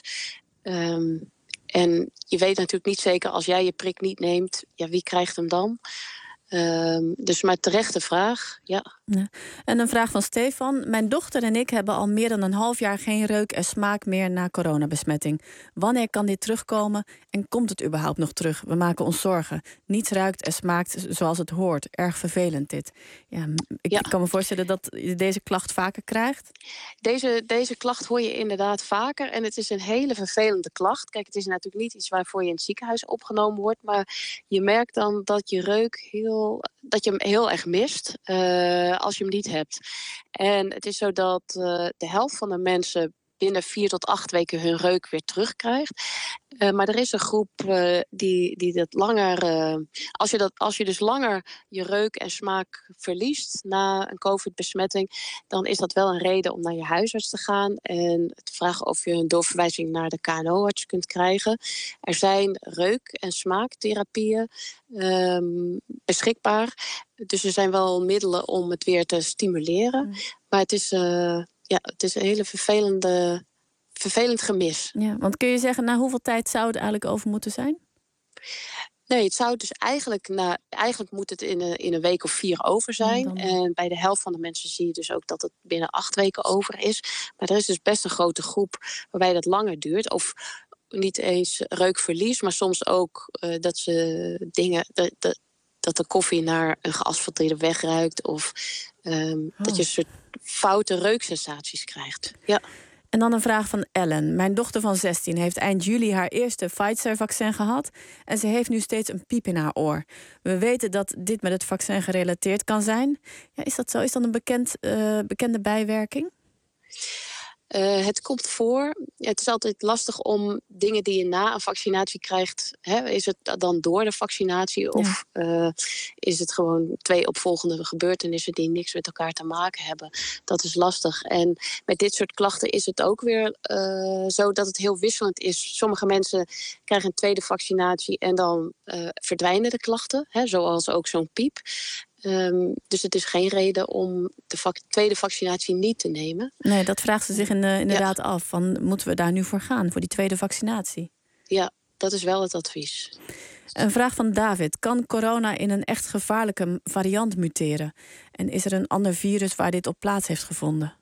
Um, En je weet natuurlijk niet zeker, als jij je prik niet neemt, ja, wie krijgt hem dan? Um, dus maar terechte vraag, ja. Ja. En een vraag van Stefan. Mijn dochter en ik hebben al meer dan een half jaar geen reuk en smaak meer na coronabesmetting. Wanneer kan dit terugkomen en komt het überhaupt nog terug? We maken ons zorgen. Niets ruikt en smaakt zoals het hoort. Erg vervelend dit. Ja, ik Ja. kan me voorstellen dat je deze klacht vaker krijgt. Deze, deze klacht hoor je inderdaad vaker. En het is een hele vervelende klacht. Kijk, het is natuurlijk niet iets waarvoor je in het ziekenhuis opgenomen wordt. Maar je merkt dan dat je reuk heel, dat je hem heel erg mist uh, als je hem niet hebt. En het is zo dat uh, de helft van de mensen binnen vier tot acht weken hun reuk weer terugkrijgt. Uh, maar er is een groep uh, die, die dat langer... Uh, als, je dat, als je dus langer je reuk en smaak verliest na een covid-besmetting, dan is dat wel een reden om naar je huisarts te gaan en te vragen of je een doorverwijzing naar de K N O-arts kunt krijgen. Er zijn reuk- en smaaktherapieën um, beschikbaar. Dus er zijn wel middelen om het weer te stimuleren. Mm. Maar het is... Uh, Ja, het is een hele vervelende, vervelend gemis. Ja, want kun je zeggen, na hoeveel tijd zou het eigenlijk over moeten zijn? Nee, het zou dus eigenlijk, na, eigenlijk moet het in een, in een week of vier over zijn. Dan... En bij de helft van de mensen zie je dus ook dat het binnen acht weken over is. Maar er is dus best een grote groep waarbij dat langer duurt. Of niet eens reukverlies, maar soms ook uh, dat ze dingen... Dat, dat, dat de koffie naar een geasfalteerde weg ruikt. Of um, oh. dat je een soort foute reuksensaties krijgt. Ja. En dan een vraag van Ellen. Mijn dochter van zestien heeft eind juli haar eerste Pfizer-vaccin gehad. En ze heeft nu steeds een piep in haar oor. We weten dat dit met het vaccin gerelateerd kan zijn. Ja, is dat zo? Is dat een bekend, uh, bekende bijwerking? Uh, het komt voor. Het is altijd lastig om dingen die je na een vaccinatie krijgt. Hè, is het dan door de vaccinatie? Of ja. uh, is het gewoon twee opvolgende gebeurtenissen die niks met elkaar te maken hebben? Dat is lastig. En met dit soort klachten is het ook weer uh, zo dat het heel wisselend is. Sommige mensen krijgen een tweede vaccinatie en dan uh, verdwijnen de klachten. Hè, zoals ook zo'n piep. Um, dus het is geen reden om de vac- tweede vaccinatie niet te nemen. Nee, dat vraagt ze zich in de, inderdaad ja. af. Van, moeten we daar nu voor gaan, voor die tweede vaccinatie? Ja, dat is wel het advies. Een vraag van David. Kan corona in een echt gevaarlijke variant muteren? En is er een ander virus waar dit op plaats heeft gevonden?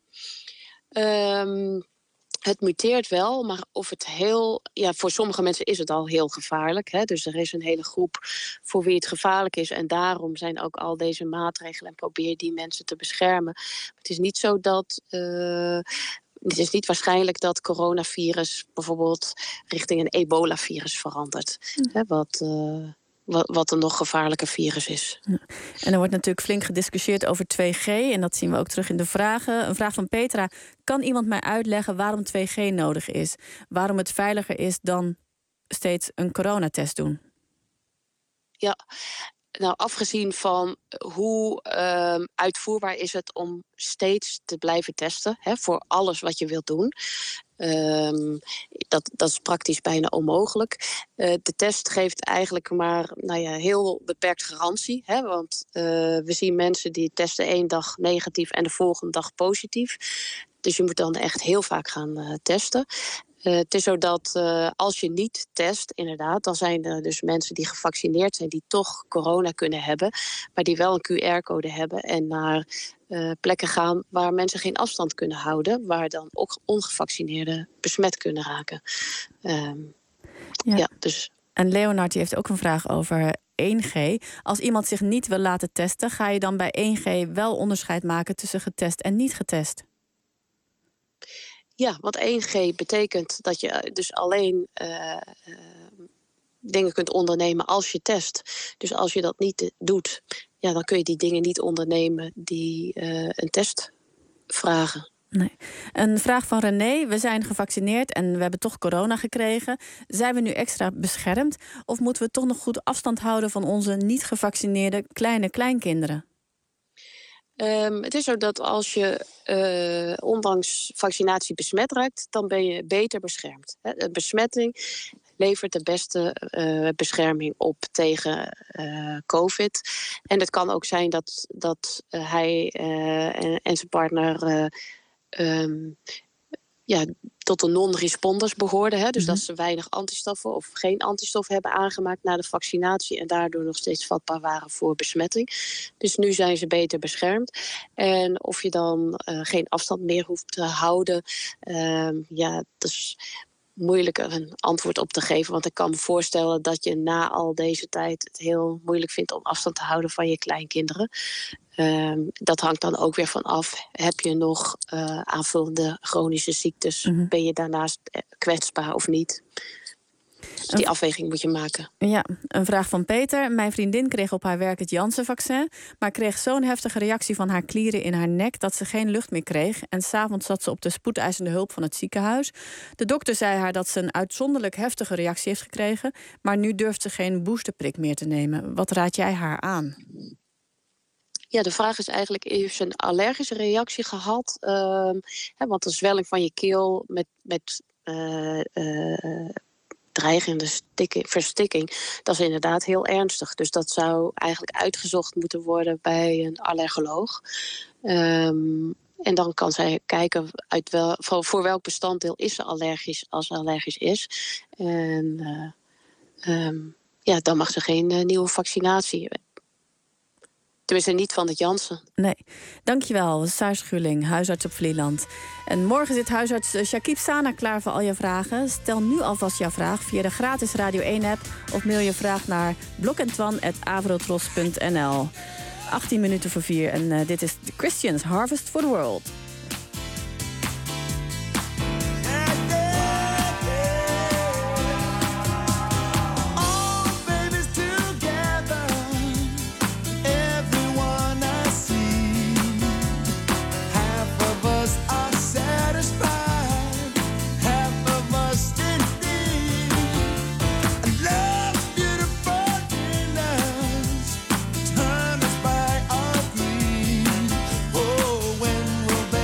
Um, Het muteert wel, maar of het heel... Ja, voor sommige mensen is het al heel gevaarlijk. Hè? Dus er is een hele groep voor wie het gevaarlijk is. En daarom zijn ook al deze maatregelen en probeer die mensen te beschermen. Maar het is niet zo dat... Uh, het is niet waarschijnlijk dat coronavirus bijvoorbeeld richting een ebola-virus verandert. Hm. Hè? Wat... Uh, Wat een nog gevaarlijker virus is. En er wordt natuurlijk flink gediscussieerd over twee G. En dat zien we ook terug in de vragen. Een vraag van Petra. Kan iemand mij uitleggen waarom twee G nodig is? Waarom het veiliger is dan steeds een coronatest doen? Ja, nou afgezien van hoe uh, uitvoerbaar is het om steeds te blijven testen. Hè, voor alles wat je wilt doen. Um, dat, dat is praktisch bijna onmogelijk. Uh, de test geeft eigenlijk maar nou ja, heel beperkt garantie. Hè, want uh, we zien mensen die testen één dag negatief en de volgende dag positief. Dus je moet dan echt heel vaak gaan uh, testen. Uh, het is zo dat uh, als je niet test, inderdaad, dan zijn er dus mensen die gevaccineerd zijn die toch corona kunnen hebben, maar die wel een Q R-code hebben en naar uh, plekken gaan waar mensen geen afstand kunnen houden, waar dan ook ongevaccineerden besmet kunnen raken. Um, ja. ja, dus. En Leonard die heeft ook een vraag over één G. Als iemand zich niet wil laten testen, ga je dan bij één G wel onderscheid maken tussen getest en niet getest? Ja, want één G betekent dat je dus alleen uh, uh, dingen kunt ondernemen als je test. Dus als je dat niet doet, ja, dan kun je die dingen niet ondernemen die uh, een test vragen. Nee. Een vraag van René. We zijn gevaccineerd en we hebben toch corona gekregen. Zijn we nu extra beschermd? Of moeten we toch nog goed afstand houden van onze niet gevaccineerde kleine kleinkinderen? Um, het is zo dat als je uh, ondanks vaccinatie besmet raakt, dan ben je beter beschermd. He, besmetting levert de beste uh, bescherming op tegen uh, COVID. En het kan ook zijn dat, dat uh, hij uh, en, en zijn partner uh, um, ja, tot de non-responders behoorden. Hè? Dus mm-hmm. dat ze weinig antistoffen of geen antistoffen hebben aangemaakt na de vaccinatie en daardoor nog steeds vatbaar waren voor besmetting. Dus nu zijn ze beter beschermd. En of je dan uh, geen afstand meer hoeft te houden, uh, ja, dat is moeilijk een antwoord op te geven. Want ik kan me voorstellen dat je na al deze tijd het heel moeilijk vindt om afstand te houden van je kleinkinderen. Um, dat hangt dan ook weer van af. Heb je nog uh, aanvullende chronische ziektes? Mm-hmm. Ben je daarnaast kwetsbaar of niet? Dus die afweging moet je maken. Ja, een vraag van Peter. Mijn vriendin kreeg op haar werk het Janssen-vaccin, maar kreeg zo'n heftige reactie van haar klieren in haar nek dat ze geen lucht meer kreeg. En 's avonds zat ze op de spoedeisende hulp van het ziekenhuis. De dokter zei haar dat ze een uitzonderlijk heftige reactie heeft gekregen, maar nu durft ze geen boosterprik meer te nemen. Wat raad jij haar aan? Ja, de vraag is eigenlijk, heeft ze een allergische reactie gehad? Uh, hè, want een zwelling van je keel met, met uh, uh, dreigende stikking, verstikking, dat is inderdaad heel ernstig. Dus dat zou eigenlijk uitgezocht moeten worden bij een allergoloog. Um, en dan kan zij kijken uit wel, voor, voor welk bestanddeel is ze allergisch als ze allergisch is. En uh, um, ja, dan mag ze geen uh, nieuwe vaccinatie. Tenminste, niet van het Janssen. Nee. Dankjewel, Saar Schuurling, huisarts op Vlieland. En morgen zit huisarts Shakib Sana klaar voor al je vragen. Stel nu alvast jouw vraag via de gratis Radio één-app... of mail je vraag naar blokentwan at avrotros punt n l. achttien minuten voor vier en uh, dit is The Christians, Harvest for the World. Turn us by our greed. Oh, when will they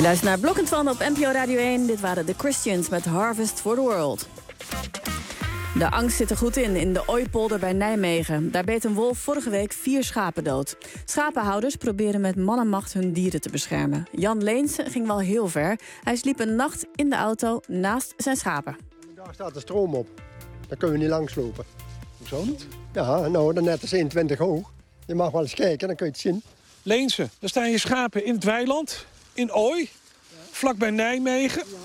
luistert naar Blok en Twan op N P O Radio één. Dit waren The Christians met Harvest for the World. De angst zit er goed in, in de Ooipolder bij Nijmegen. Daar beet een wolf vorige week vier schapen dood. Schapenhouders proberen met man en macht hun dieren te beschermen. Jan Leense ging wel heel ver. Hij sliep een nacht in de auto naast zijn schapen. Daar staat de stroom op. Daar kunnen we niet langs lopen. Hoezo niet? Ja, nou, dan net is eenentwintig hoog. Je mag wel eens kijken, dan kun je het zien. Leense, daar staan je schapen in het weiland, in Ooi, ja. Vlakbij Nijmegen. Ja.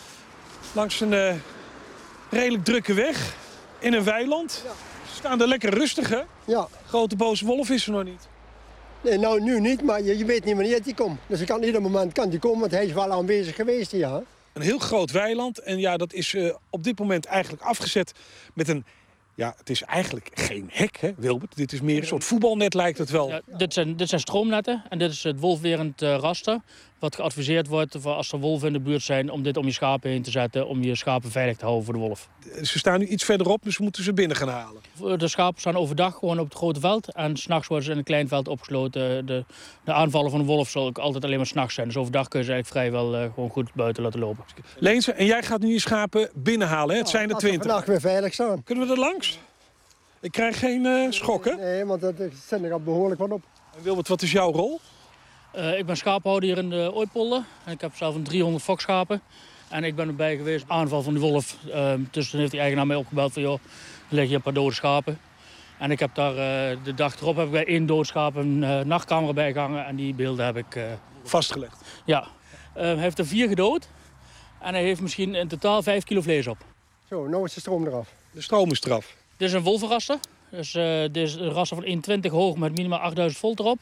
Langs een uh, redelijk drukke weg, in een weiland. Ja. Ze staan er lekker rustig, hè? Ja. Grote boze wolf is er nog niet. Nee, nou, nu niet, maar je, je weet niet wanneer die komt. Dus kan, ieder moment kan die komen, want hij is wel aanwezig geweest hier. Hè? Een heel groot weiland en ja, dat is uh, op dit moment eigenlijk afgezet met een... Ja, het is eigenlijk geen hek, hè, Wilbert? Dit is meer een soort voetbalnet, lijkt het wel. Ja, dit, zijn, dit zijn stroomnetten en dit is het wolfwerend uh, raster. Wat geadviseerd wordt voor als er wolven in de buurt zijn... om dit om je schapen heen te zetten, om je schapen veilig te houden voor de wolf. Ze staan nu iets verderop, dus we moeten ze binnen gaan halen. De schapen staan overdag gewoon op het grote veld. En 's nachts worden ze in een klein veld opgesloten. De, de aanvallen van de wolf zal ook altijd alleen maar 's nachts zijn. Dus overdag kun je ze eigenlijk vrijwel uh, gewoon goed buiten laten lopen. Leense, en jij gaat nu je schapen binnenhalen, hè? Het zijn er twintig. Vandaag weer veilig staan. Kunnen we er langs? Ik krijg geen uh, schokken. Nee, nee, want dat zit er al behoorlijk wat op. En Wilbert, wat is jouw rol? Uh, ik ben schaaphouder hier in de Ooipolder. En ik heb zelf een driehonderd fokschapen. En ik ben erbij geweest, aanval van de wolf. Uh, dus toen heeft die eigenaar mij opgebeld van... joh, er liggen hier een paar dode schapen. En ik heb daar uh, de dag erop heb ik bij één dood schaap een uh, nachtcamera bij gehangen. En die beelden heb ik... Uh, vastgelegd? Ja. Uh, hij heeft er vier gedood. En hij heeft misschien in totaal vijf kilo vlees op. Zo, nou is de stroom eraf. De stroom is eraf. Dit is een wolvenraster. Dus, uh, dit is een raster van één komma twintig hoog met minimaal achttduizend volt erop.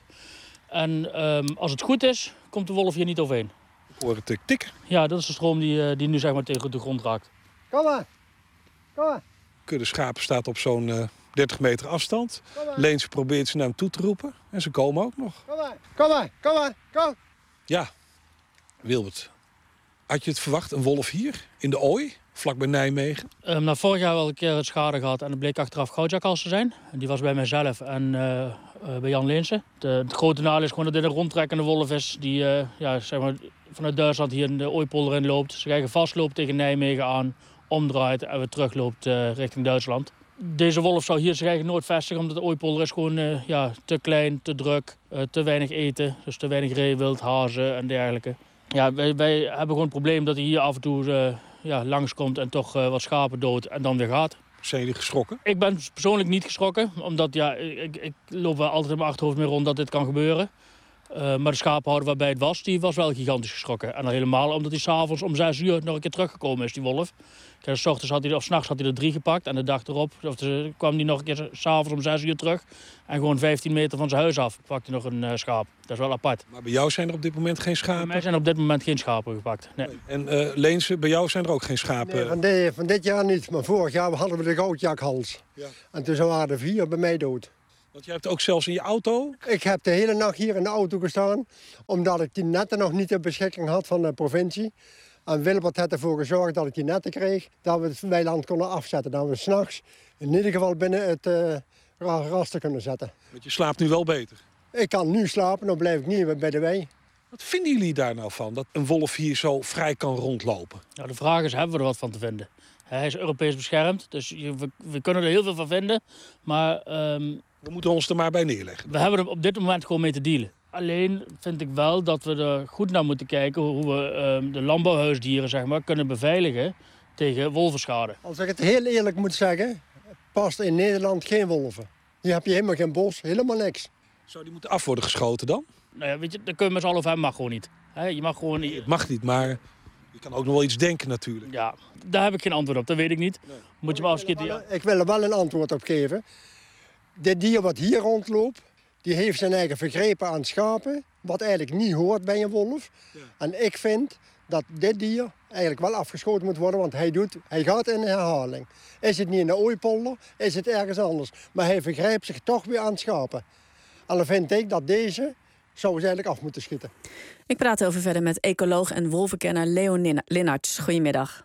En um, als het goed is, komt de wolf hier niet overheen. Ik hoor het tik tik. Ja, dat is de stroom die, uh, die nu zeg maar tegen de grond raakt. Kom maar. Kom maar. Kudde schapen staat op zo'n uh, dertig meter afstand. Leense probeert ze naar hem toe te roepen. En ze komen ook nog. Kom maar, kom maar, kom maar, kom. Ja, Wilbert. Had je het verwacht, een wolf hier, in de Ooi, vlakbij Nijmegen? Um, nou, vorig jaar wel een keer het schade gehad en het bleek achteraf goudjakkals te zijn. En die was bij mijzelf en uh, uh, bij Jan Leense. De, het grote nadeel is gewoon dat dit een rondtrekkende wolf is die uh, ja, zeg maar, vanuit Duitsland hier in de Ooipolder in loopt. Ze krijgen vastloopt tegen Nijmegen aan, omdraait en weer terugloopt uh, richting Duitsland. Deze wolf zou hier zich eigenlijk nooit vestigen, omdat de Ooipolder is gewoon uh, ja, te klein, te druk, uh, te weinig eten. Dus te weinig reewild, hazen en dergelijke. Ja, wij, wij hebben gewoon het probleem dat hij hier af en toe uh, ja, langskomt en toch uh, wat schapen dood en dan weer gaat. Zijn jullie geschrokken? Ik ben persoonlijk niet geschrokken, omdat ja, ik, ik loop wel altijd in mijn achterhoofd mee rond dat dit kan gebeuren. Uh, maar de schapenhouder waarbij het was, die was wel gigantisch geschrokken. En dan helemaal omdat hij s'avonds om zes uur nog een keer teruggekomen is, die wolf. Kijk, 's ochtends had hij, of 's nachts had hij er drie gepakt en de dag erop of de, kwam hij nog een keer s'avonds om zes uur terug. En gewoon vijftien meter van zijn huis af pakte hij nog een uh, schaap. Dat is wel apart. Maar bij jou zijn er op dit moment geen schapen? Bij mij zijn er op dit moment geen schapen gepakt. Nee. Nee. En uh, Leense, bij jou zijn er ook geen schapen? Nee, van, de, van dit jaar niet, maar vorig jaar hadden we de goudjakhals. Ja. En toen waren er vier bij mij dood. Want jij hebt ook zelfs in je auto? Ik heb de hele nacht hier in de auto gestaan, omdat ik die netten nog niet ter beschikking had van de provincie. En Wilbert had ervoor gezorgd dat ik die netten kreeg, dat we het weiland konden afzetten. Dat we 's nachts in ieder geval binnen het uh, raster kunnen zetten. Want je slaapt nu wel beter? Ik kan nu slapen, dan blijf ik niet bij de wei. Wat vinden jullie daar nou van, dat een wolf hier zo vrij kan rondlopen? Nou, de vraag is, hebben we er wat van te vinden? Hij is Europees beschermd, dus we, we kunnen er heel veel van vinden. Maar um, we moeten ons er maar bij neerleggen. We hebben er op dit moment gewoon mee te dealen. Alleen vind ik wel dat we er goed naar moeten kijken hoe we um, de landbouwhuisdieren zeg maar, kunnen beveiligen tegen wolvenschade. Als ik het heel eerlijk moet zeggen, past in Nederland geen wolven. Hier heb je helemaal geen bos, helemaal niks. Zou die moeten af worden geschoten dan? Nou ja, weet je, daar kun je met z'n allen over hebben, mag gewoon niet. He, je mag gewoon niet. Het mag niet, maar je kan ook nog wel iets denken natuurlijk. Ja, daar heb ik geen antwoord op, dat weet ik niet. Nee. Moet je maar eens ik, wil ik wil er wel een antwoord op geven. Dit dier wat hier rondloopt, die heeft zijn eigen vergrepen aan schapen, wat eigenlijk niet hoort bij een wolf. Ja. En ik vind dat dit dier eigenlijk wel afgeschoten moet worden, want hij, doet, hij gaat in herhaling. Is het niet in de Ooipolder, is het ergens anders. Maar hij vergrijpt zich toch weer aan schapen. En dan vind ik dat deze zou ze eigenlijk af moeten schieten. Ik praat over verder met ecoloog en wolvenkenner Leon Linnaerts. Goedemiddag.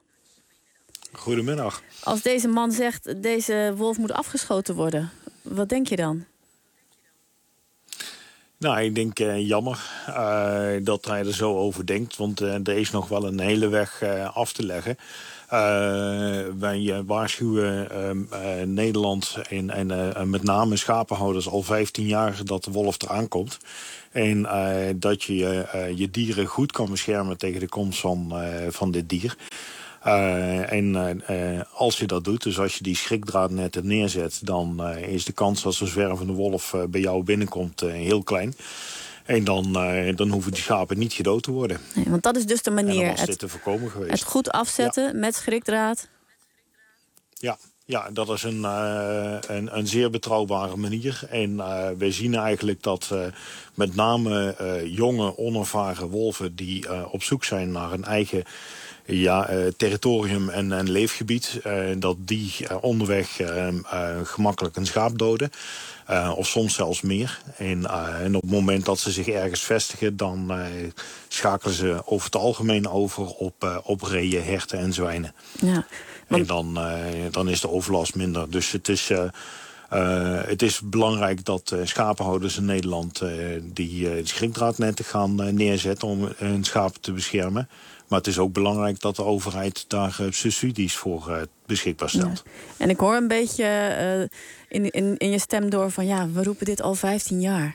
Goedemiddag. Als deze man zegt, deze wolf moet afgeschoten worden, wat denk je dan? Nou, ik denk uh, jammer uh, dat hij er zo over denkt. Want uh, er is nog wel een hele weg uh, af te leggen. Uh, wij uh, waarschuwen uh, uh, Nederland en, en uh, met name schapenhouders al vijftien jaar dat de wolf eraan komt. En uh, dat je uh, je dieren goed kan beschermen tegen de komst van, uh, van dit dier. Uh, en uh, als je dat doet, dus als je die schrikdraadnetten neerzet, dan uh, is de kans dat zo'n zwervende wolf uh, bij jou binnenkomt uh, heel klein. En dan, uh, dan hoeven die schapen niet gedood te worden. Nee, want dat is dus de manier. Was het, dit te voorkomen geweest. Het goed afzetten ja. met schrikdraad. Ja, ja, dat is een, uh, een, een zeer betrouwbare manier. En uh, wij zien eigenlijk dat uh, met name uh, jonge, onervaren wolven die uh, op zoek zijn naar een eigen ja, uh, territorium en, en leefgebied, uh, dat die uh, onderweg uh, uh, gemakkelijk een schaap doden. Uh, of soms zelfs meer. En, uh, en op het moment dat ze zich ergens vestigen, dan uh, schakelen ze over het algemeen over op, uh, op reeën, herten en zwijnen. Ja, want... En dan, uh, dan is de overlast minder. Dus het is, uh, uh, het is belangrijk dat uh, schapenhouders in Nederland uh, die uh, schrikdraadnetten gaan uh, neerzetten om hun schapen te beschermen. Maar het is ook belangrijk dat de overheid daar uh, subsidies voor uh, beschikbaar stelt. Ja. En ik hoor een beetje uh, in, in, in je stem door van ja, we roepen dit al vijftien jaar.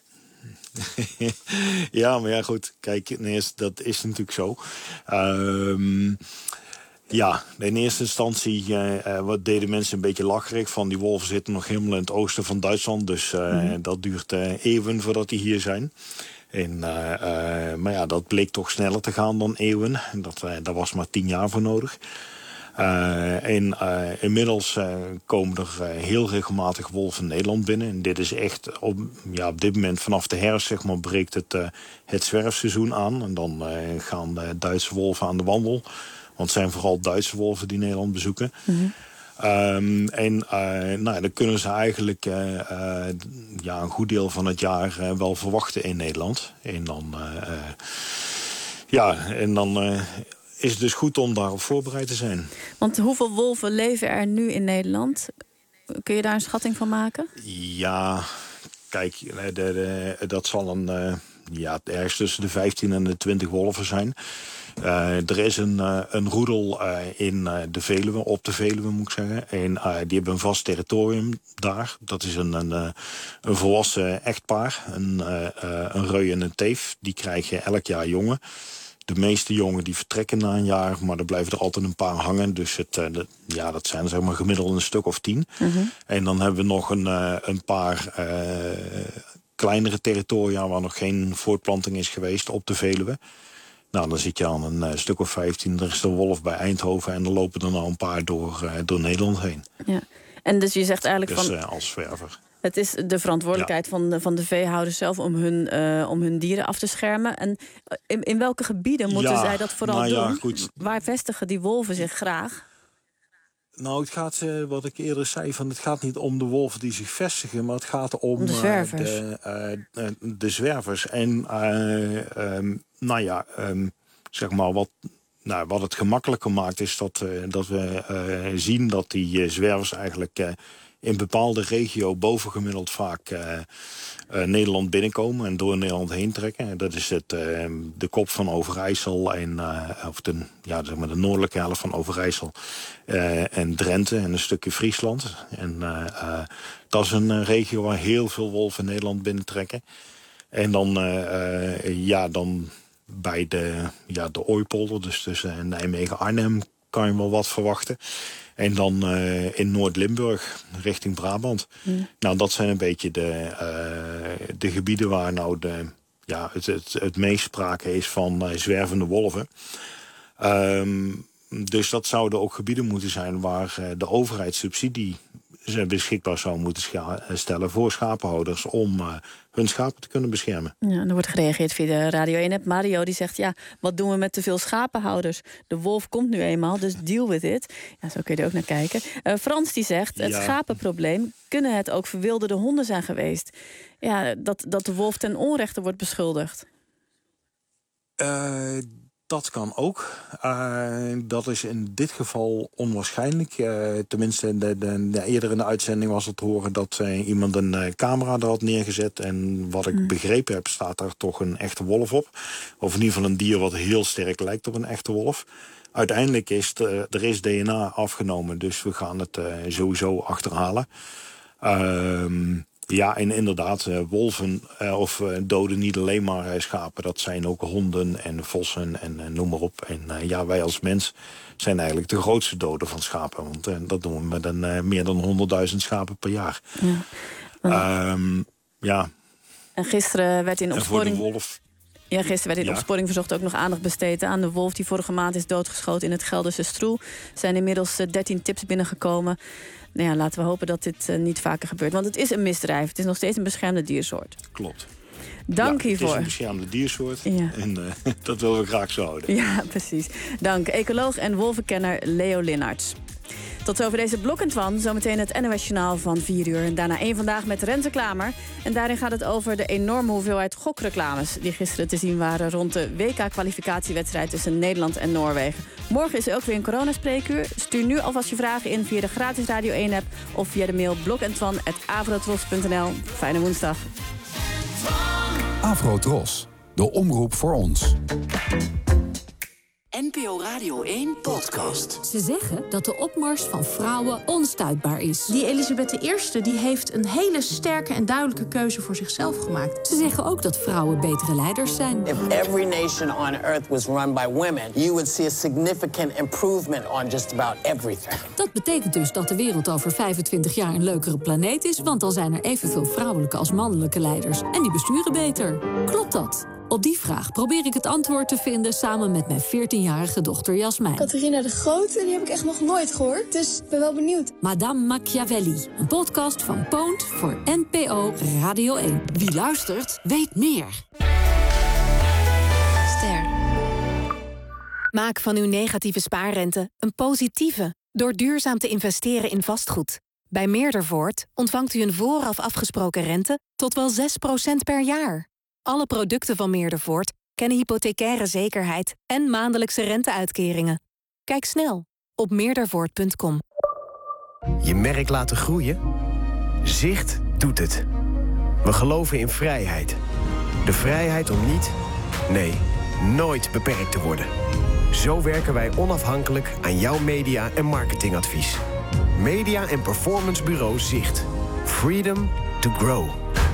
Ja, maar ja goed, kijk, nee, dat is natuurlijk zo. Um, ja, in eerste instantie uh, wat deden mensen een beetje lacherig van die wolven zitten nog helemaal in het oosten van Duitsland. Dus uh, mm. dat duurt uh, eeuwen voordat die hier zijn. En, uh, uh, maar ja, dat bleek toch sneller te gaan dan eeuwen. Dat, uh, daar was maar tien jaar voor nodig. Uh, en uh, inmiddels uh, komen er uh, heel regelmatig wolven Nederland binnen. En dit is echt op, ja, op dit moment vanaf de herfst zeg maar, breekt het, uh, het zwerfseizoen aan. En dan uh, gaan de Duitse wolven aan de wandel. Want het zijn vooral Duitse wolven die Nederland bezoeken. Mm-hmm. Um, en uh, nou, dan kunnen ze eigenlijk uh, uh, ja, een goed deel van het jaar uh, wel verwachten in Nederland. En dan, uh, uh, ja, en dan uh, is het dus goed om daarop voorbereid te zijn. Want hoeveel wolven leven er nu in Nederland? Kun je daar een schatting van maken? Ja, kijk, de, de, dat zal een, uh, ja, ergens tussen de vijftien en de twintig wolven zijn. Uh, er is een, uh, een roedel uh, in uh, de Veluwe, op de Veluwe moet ik zeggen. En uh, die hebben een vast territorium daar. Dat is een, een, uh, een volwassen echtpaar, een, uh, uh, een reu en een teef. Die krijgen elk jaar jongen. De meeste jongen die vertrekken na een jaar, maar er blijven er altijd een paar hangen. Dus het, uh, de, ja, dat zijn zeg maar gemiddeld een stuk of tien. Mm-hmm. En dan hebben we nog een, uh, een paar uh, kleinere territoria waar nog geen voortplanting is geweest op de Veluwe. Nou, dan zit je aan een uh, stuk of vijftien. Er is de wolf bij Eindhoven en er lopen er nou een paar door, uh, door Nederland heen. Ja. En dus je zegt eigenlijk dus, van... Uh, als zwerver. Het is de verantwoordelijkheid ja. van, de, van de veehouders zelf om hun, uh, om hun dieren af te schermen. En in, in welke gebieden moeten ja, zij dat vooral nou ja, doen? Goed. Waar vestigen die wolven zich graag? Nou, het gaat, uh, wat ik eerder zei, van het gaat niet om de wolven die zich vestigen, maar het gaat om, om de zwervers. Uh, de, uh, de zwervers. En uh, um, nou ja, um, zeg maar wat, nou, wat het gemakkelijker maakt is dat, uh, dat we uh, zien dat die uh, zwervers eigenlijk uh, in bepaalde regio bovengemiddeld vaak uh, uh, Nederland binnenkomen en door Nederland heen trekken. Dat is het, uh, de kop van Overijssel en uh, of de, ja, zeg maar de noordelijke helft van Overijssel uh, en Drenthe en een stukje Friesland. En uh, uh, dat is een uh, regio waar heel veel wolven Nederland binnentrekken. En dan, uh, uh, ja, dan bij de, ja, de Ooipolder, dus tussen Nijmegen en Arnhem, kan je wel wat verwachten. En dan uh, in Noord-Limburg, richting Brabant. Mm. Nou, dat zijn een beetje de, uh, de gebieden waar nou de, ja, het, het, het meest sprake is van uh, zwervende wolven. Um, dus dat zouden ook gebieden moeten zijn waar uh, de overheid subsidie beschikbaar zou moeten scha- stellen voor schapenhouders om uh, hun schapen te kunnen beschermen. Ja, er wordt gereageerd via de Radio één-app. Mario die zegt, ja, wat doen we met te veel schapenhouders? De wolf komt nu eenmaal, dus deal with it. Ja, zo kun je er ook naar kijken. Uh, Frans die zegt, het ja. schapenprobleem, kunnen het ook verwilderde honden zijn geweest? Ja, dat, dat de wolf ten onrechte wordt beschuldigd. Uh, dat kan ook. Uh, dat is in dit geval onwaarschijnlijk. Uh, tenminste, de, de, de, eerder in de uitzending was het te horen dat uh, iemand een uh, camera er had neergezet. En wat ik mm. begrepen heb, staat daar toch een echte wolf op. Of in ieder geval een dier wat heel sterk lijkt op een echte wolf. Uiteindelijk is het, uh, er is D N A afgenomen, dus we gaan het uh, sowieso achterhalen. Uh, Ja, en inderdaad, uh, wolven uh, of uh, doden niet alleen maar uh, schapen. Dat zijn ook honden en vossen en uh, noem maar op. En uh, ja, wij als mens zijn eigenlijk de grootste doden van schapen. Want uh, dat doen we met een, uh, meer dan honderdduizend schapen per jaar. Ja. Um, ja. En gisteren werd in opsporing... En voor de wolf... Ja, gisteren werd in ja. opsporing verzocht ook nog aandacht besteed aan de wolf die vorige maand is doodgeschoten in het Gelderse Stroe. Er zijn inmiddels uh, dertien tips binnengekomen. Nou ja, laten we hopen dat dit uh, niet vaker gebeurt. Want het is een misdrijf. Het is nog steeds een beschermde diersoort. Klopt. Dank ja, hiervoor. Het is een beschermde diersoort. Ja. En uh, dat willen we graag zo houden. Ja, precies. Dank. Ecoloog en wolvenkenner Leo Linnaerts. Tot zover deze Blok en Twan. Zometeen het N O S-journaal van vier uur. En daarna één Vandaag met Renze Klamer. En daarin gaat het over de enorme hoeveelheid gokreclames die gisteren te zien waren rond de W K-kwalificatiewedstrijd tussen Nederland en Noorwegen. Morgen is er ook weer een coronaspreekuur. Stuur nu alvast je vragen in via de gratis Radio één-app of via de mail blokentwan apenstaartje avrotros punt n l. Fijne woensdag. Avrotros, de omroep voor ons. N P O Radio één podcast. Ze zeggen dat de opmars van vrouwen onstuitbaar is. Die Elisabeth de Eerste die heeft een hele sterke en duidelijke keuze voor zichzelf gemaakt. Ze zeggen ook dat vrouwen betere leiders zijn. If every nation on earth was run by women, you would see a significant improvement on just about everything. Dat betekent dus dat de wereld over vijfentwintig jaar een leukere planeet is, want dan zijn er evenveel vrouwelijke als mannelijke leiders. En die besturen beter. Klopt dat? Op die vraag probeer ik het antwoord te vinden samen met mijn veertienjarige dochter Jasmijn. Catharina de Grote, die heb ik echt nog nooit gehoord, dus ik ben wel benieuwd. Madame Machiavelli, een podcast van Poont voor N P O Radio één. Wie luistert, weet meer. Ster. Maak van uw negatieve spaarrente een positieve door duurzaam te investeren in vastgoed. Bij Meerdervoort ontvangt u een vooraf afgesproken rente tot wel zes procent per jaar. Alle producten van Meerdervoort kennen hypothecaire zekerheid en maandelijkse renteuitkeringen. Kijk snel op meerdervoort punt com. Je merk laten groeien? Zicht doet het. We geloven in vrijheid. De vrijheid om niet, nee, nooit beperkt te worden. Zo werken wij onafhankelijk aan jouw media- en marketingadvies. Media- en performancebureau Zicht. Freedom to grow.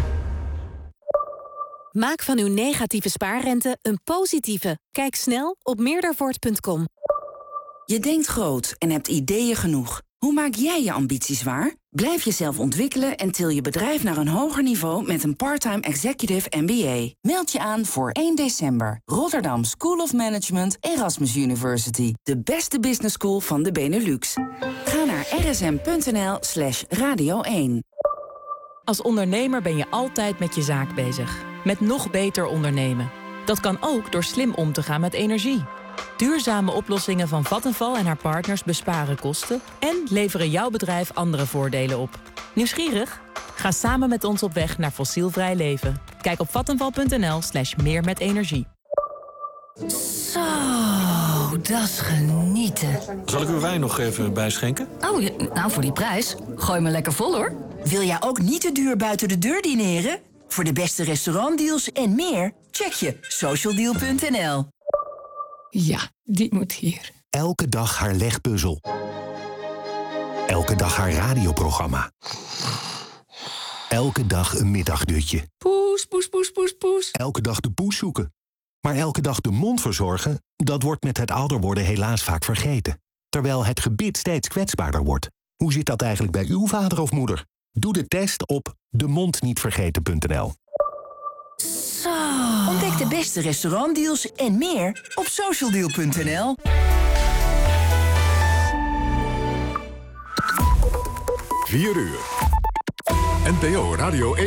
Maak van uw negatieve spaarrente een positieve. Kijk snel op meerdervoort punt com. Je denkt groot en hebt ideeën genoeg. Hoe maak jij je ambities waar? Blijf jezelf ontwikkelen en til je bedrijf naar een hoger niveau met een part-time executive M B A. Meld je aan voor één december. Rotterdam School of Management, Erasmus University. De beste business school van de Benelux. Ga naar rsm.nl slash radio één. Als ondernemer ben je altijd met je zaak bezig. Met nog beter ondernemen. Dat kan ook door slim om te gaan met energie. Duurzame oplossingen van Vattenfall en haar partners besparen kosten en leveren jouw bedrijf andere voordelen op. Nieuwsgierig? Ga samen met ons op weg naar fossielvrij leven. Kijk op vattenfall.nl slash meer met energie. Zo, dat is genieten. Zal ik uw wijn nog even bijschenken? Oh, ja, nou voor die prijs. Gooi me lekker vol hoor. Wil jij ook niet te duur buiten de deur dineren? Voor de beste restaurantdeals en meer, check je socialdeal punt n l. Ja, die moet hier. Elke dag haar legpuzzel. Elke dag haar radioprogramma. Elke dag een middagdutje. Poes, poes, poes, poes, poes. Elke dag de poes zoeken. Maar elke dag de mond verzorgen, dat wordt met het ouder worden helaas vaak vergeten. Terwijl het gebit steeds kwetsbaarder wordt. Hoe zit dat eigenlijk bij uw vader of moeder? Doe de test op de mond niet vergeten punt n l. Zo. Ontdek de beste restaurantdeals en meer op socialdeal punt n l. vier uur. N P O Radio één.